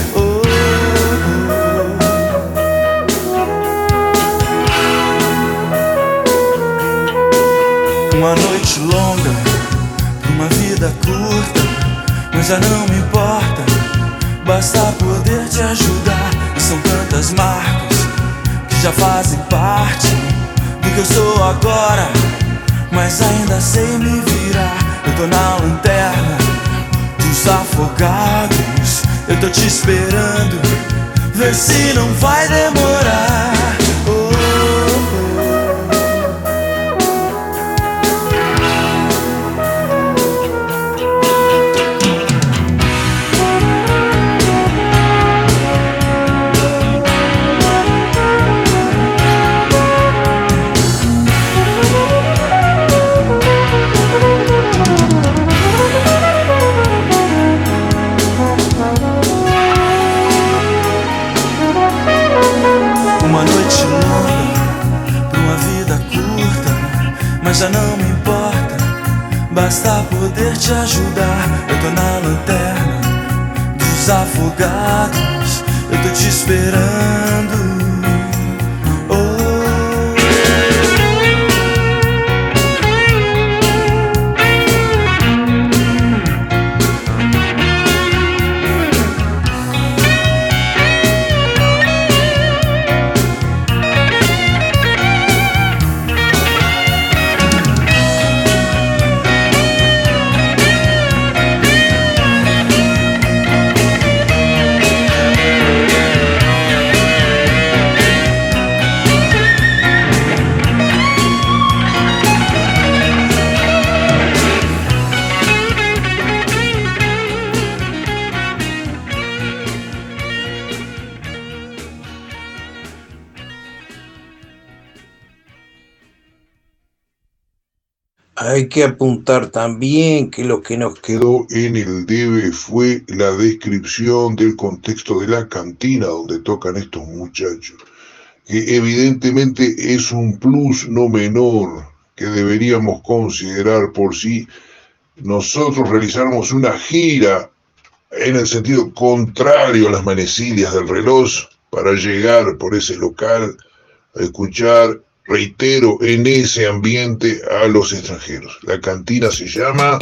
Uma noite longa, uma vida curta, mas já não me importa, basta poder te ajudar. E são tantas marcas que já fazem parte do que eu sou agora, mas ainda sei me virar. Eu tô na lanterna dos afogados, eu tô te esperando, vê se não vai demorar. Mas já não me importa, basta poder te ajudar. Eu tô na lanterna dos afogados, eu tô te esperando. Hay que apuntar también que lo que nos quedó en el debe fue la descripción del contexto de la cantina donde tocan estos muchachos, que evidentemente es un plus no menor que deberíamos considerar por si nosotros realizáramos una gira en el sentido contrario a las manecillas del reloj para llegar por ese local a escuchar, reitero, en ese ambiente a los extranjeros. La cantina se llama...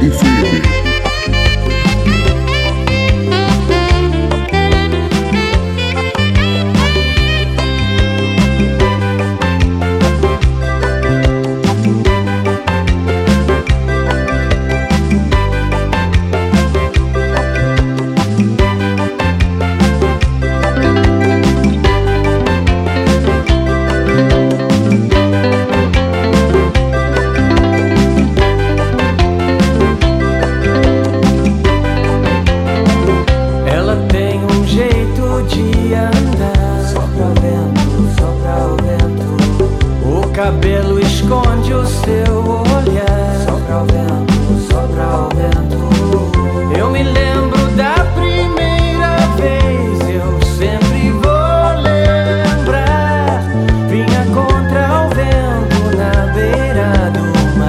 FM. Cabelo esconde o seu olhar. Sopra o vento, sopra o vento. Eu me lembro da primeira vez, eu sempre vou lembrar. Vinha contra o vento na beira do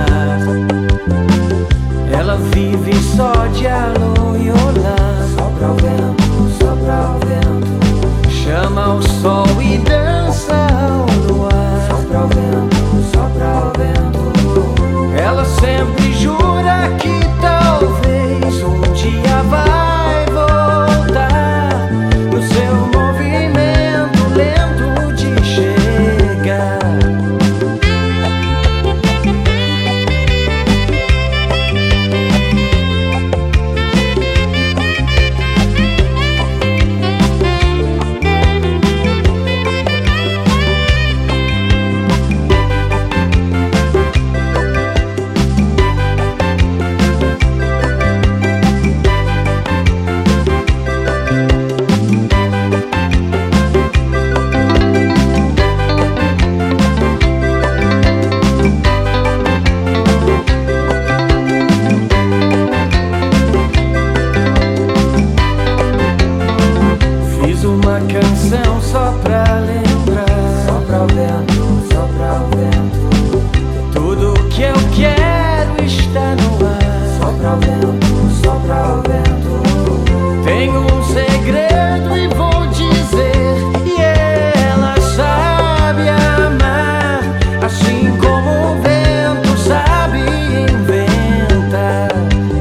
mar. Ela vive só de alô e olá. Sopra o vento, sopra o vento. Chama o sol e dança ao luar. Sopra o vento, sopra o vento. Ela sempre jura que talvez um dia vai voltar. No seu movimento lento de chegar. Canção só pra lembrar. Sopra o vento, sopra o vento. Tudo que eu quero está no ar. Sopra o vento, sopra o vento. Tenho um segredo e vou dizer. E ela sabe amar, assim como o vento sabe inventar.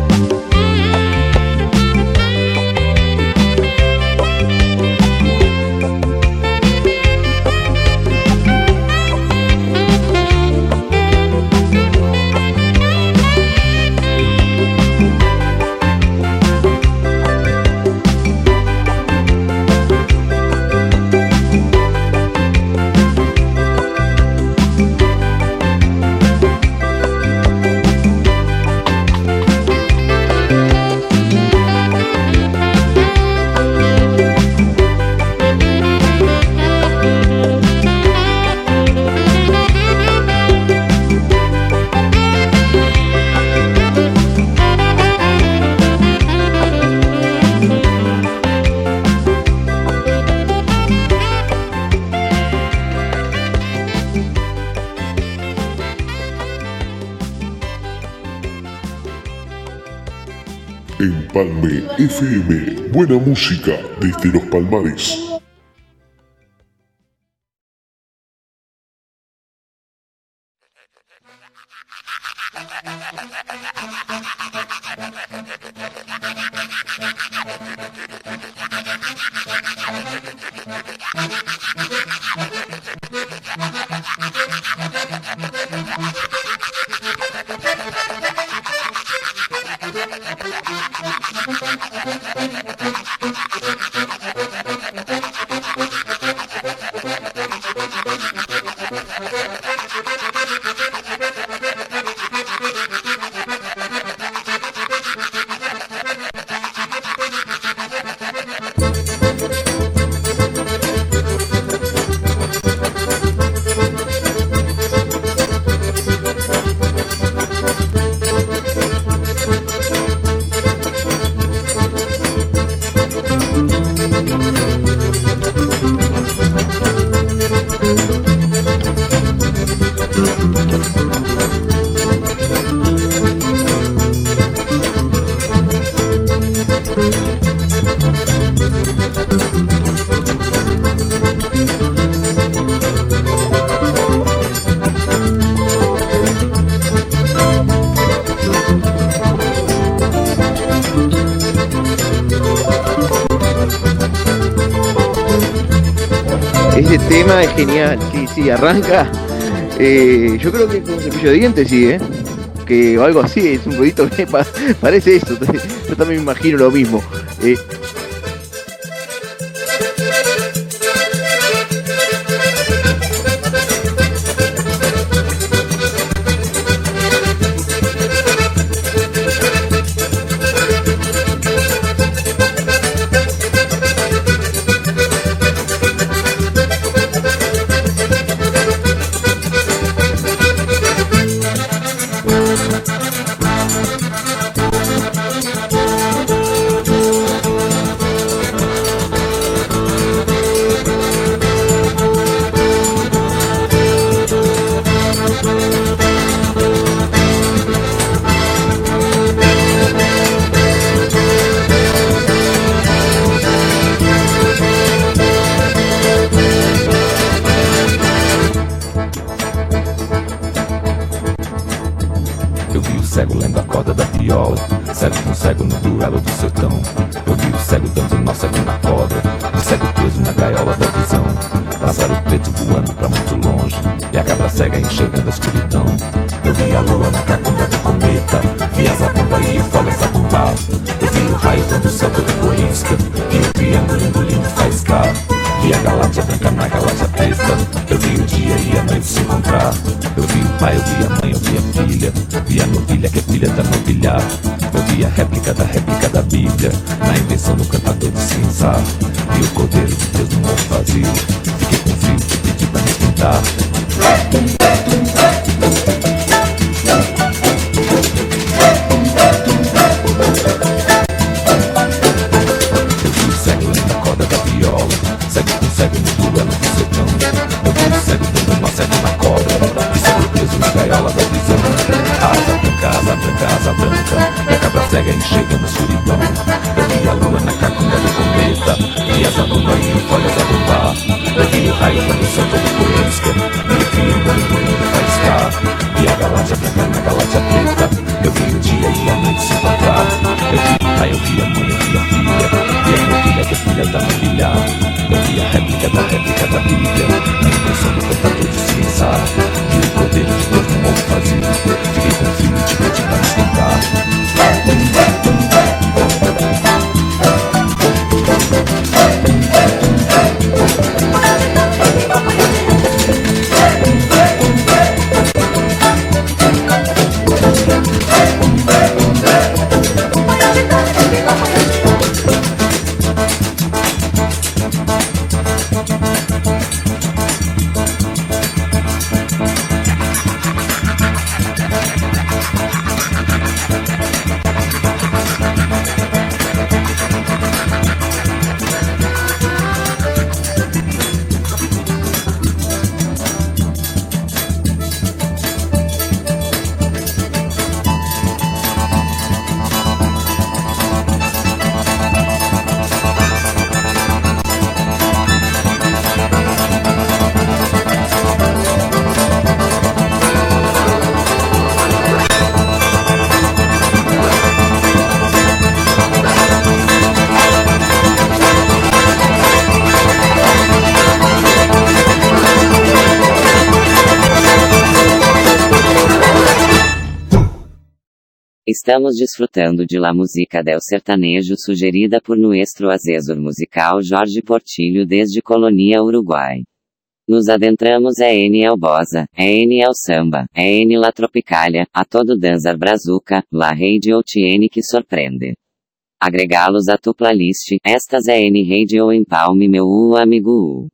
Empalme FM, buena música desde los Palmares. Ese tema es genial, sí, arranca. Yo creo que con un cepillo de dientes, sí, que o algo así, es un ruidito que parece eso. Yo también me imagino lo mismo. cego lendo a corda da viola, cego com cego no duelo do sertão. Eu vi o cego dando nó cego na corda, o cego preso na gaiola da visão. Pássaro preto voando pra muito longe, e a cabra cega enxergando a escuridão. Eu vi a lua na cacunda do cometa, vi as abundas e folhas a bombar. Eu vi o raio quando o céu todo corisca, vi o triângulo engolindo faiscar. Vi a galáxia branca na galáxia preta, eu vi o dia e a noite se encontrar. Eu vi o pai, eu vi a mãe, eu vi a filha, vi a novilha que é filha da novilhar. Eu vi a réplica da Bíblia, na invenção do cantador de cinza. Vi o cordeiro de Deus no morro vazio, fiquei com frio e pedi pra me esquentar. Cego no duelo do sertão, eu vi o cego dando nó cego na cobra, e cego preso na gaiola da visão. Asa branca, asa branca, asa branca, e a cabra cega enxergando a escuridão. Eu vi a lua na cacunda do cometa, vi as abunas e folhas a bombar. Eu vi o raio quando o céu todo corisca, vi o triângulo engolindo faiscar. Vi a galáxia branca na galáxia preta, eu vi o dia e a noite se encontrar. Eu vi o pai, eu vi a mãe, eu vi a filha, vi a novilha que é filha da novilha. Eu vi a réplica da Bíblia, na invenção do cantador de cinza. Vi o cordeiro de Deus no morro vazio, fiquei com frio e te pedi pra me esquentar. Estamos desfrutando de La Música del Sertanejo sugerida por nuestro asesor musical Jorge Portillo desde Colonia, Uruguai. Nos adentramos en el bossa, en el samba, en la tropicalia, a todo dançar brazuca, la radio tiene que sorprende. Agregá-los a tu playlist, estas en radio empalme meu amigo.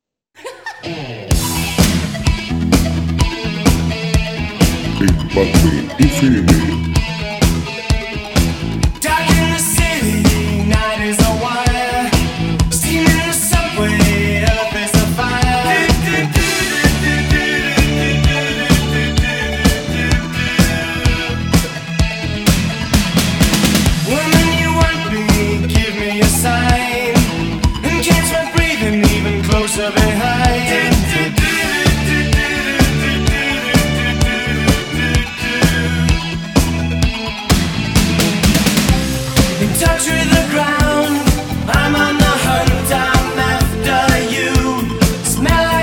Smell like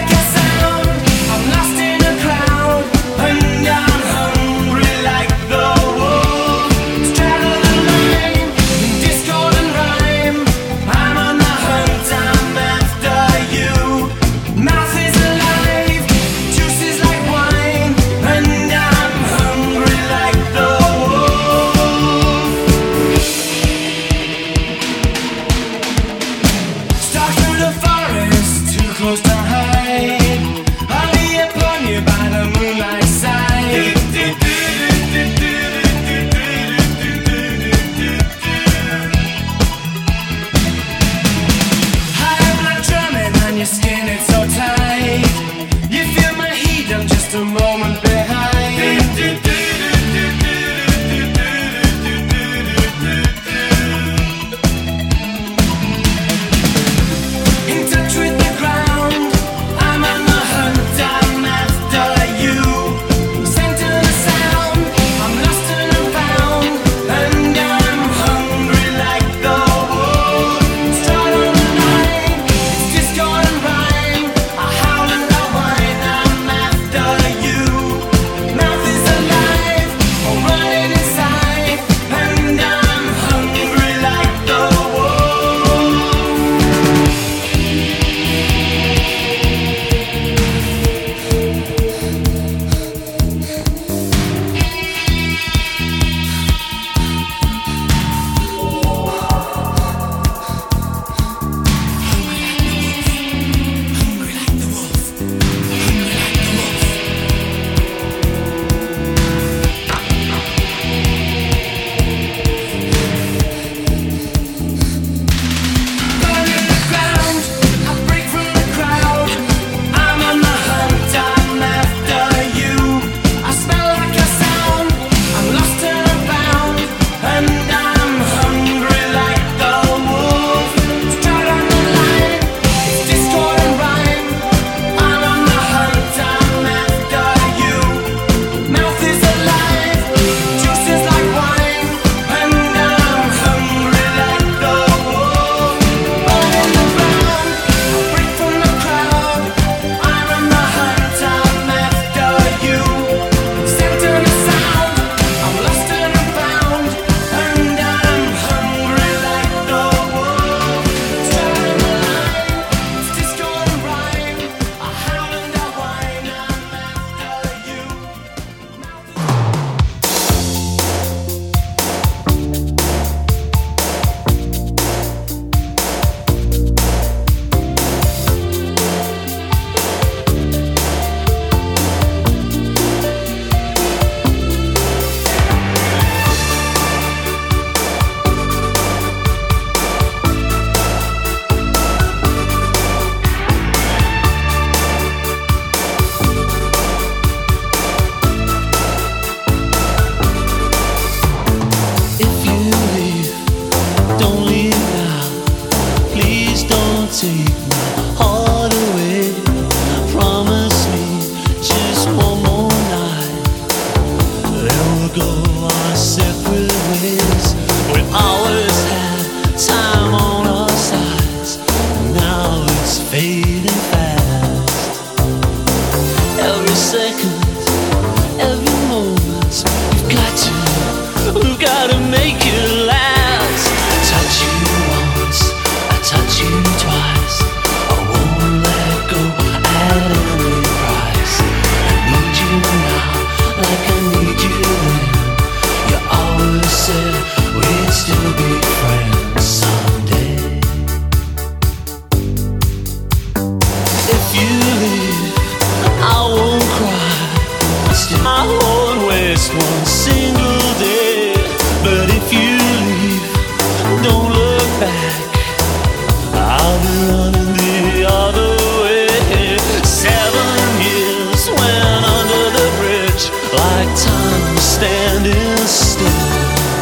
if you leave, don't look back. I'll be running the other way. 7 years went under the bridge like time was standing still.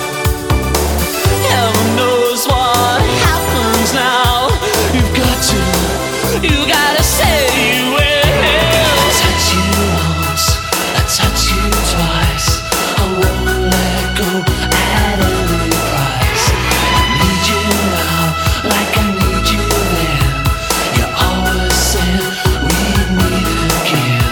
Heaven knows what happens now. You gotta say you will. I touch you once, I touch you twice. I won't let go at any price. I need you now, like I need you then. You always said we'd meet again.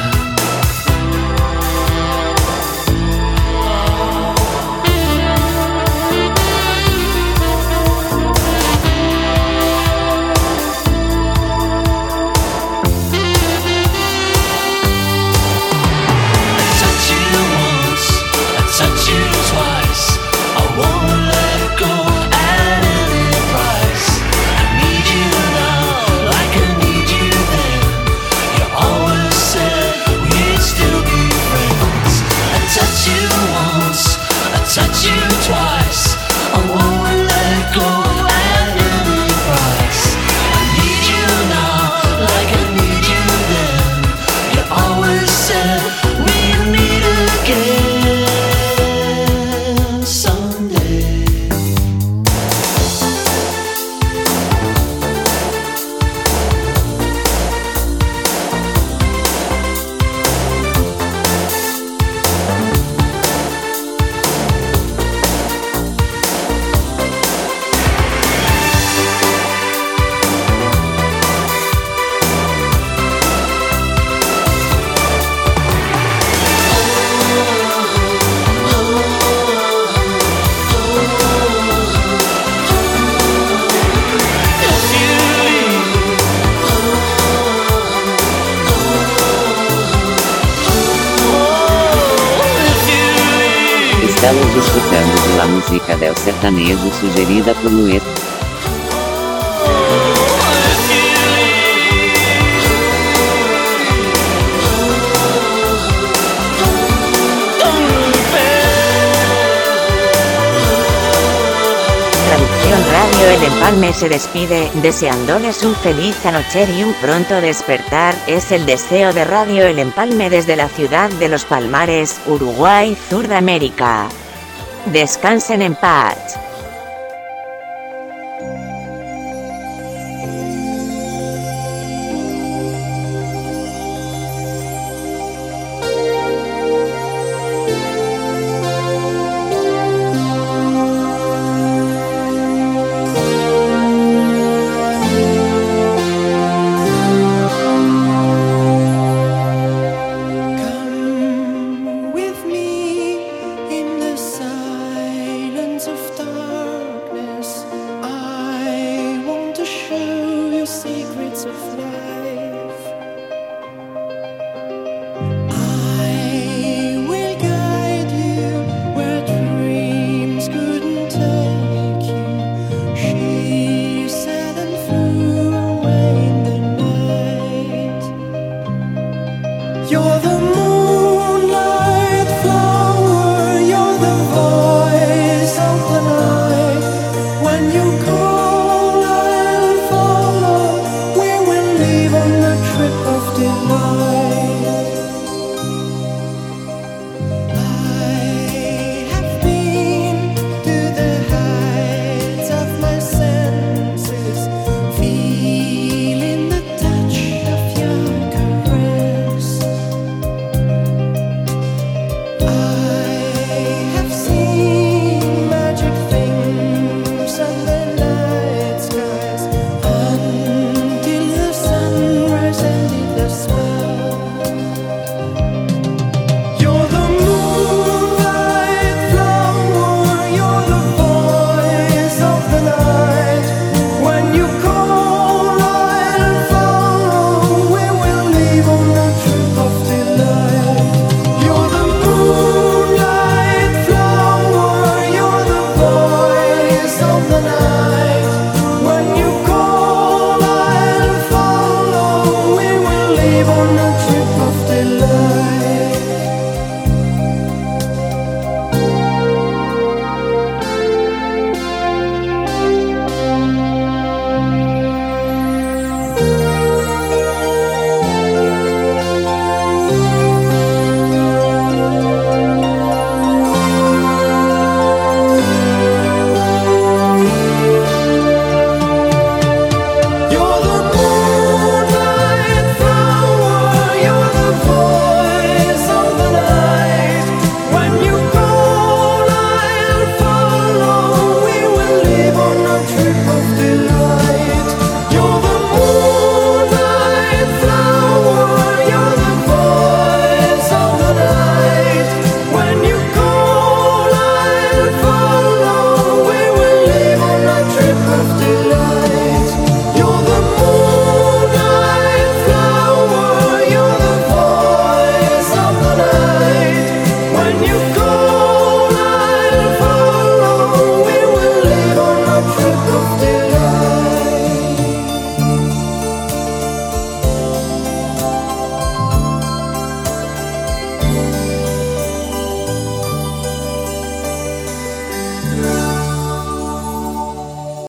Touch you twice, I won't let go at any price. I need you now, like I need you then. You always said we'd meet again someday. Estamos disfrutando de la música del sertanejo sugerida por nuestro. Traducción Radio El Empalme se despide, deseándoles un feliz anocher y un pronto despertar. Es el deseo de Radio El Empalme desde la ciudad de Los Palmares, Uruguay, Sudamérica. Descansen en paz.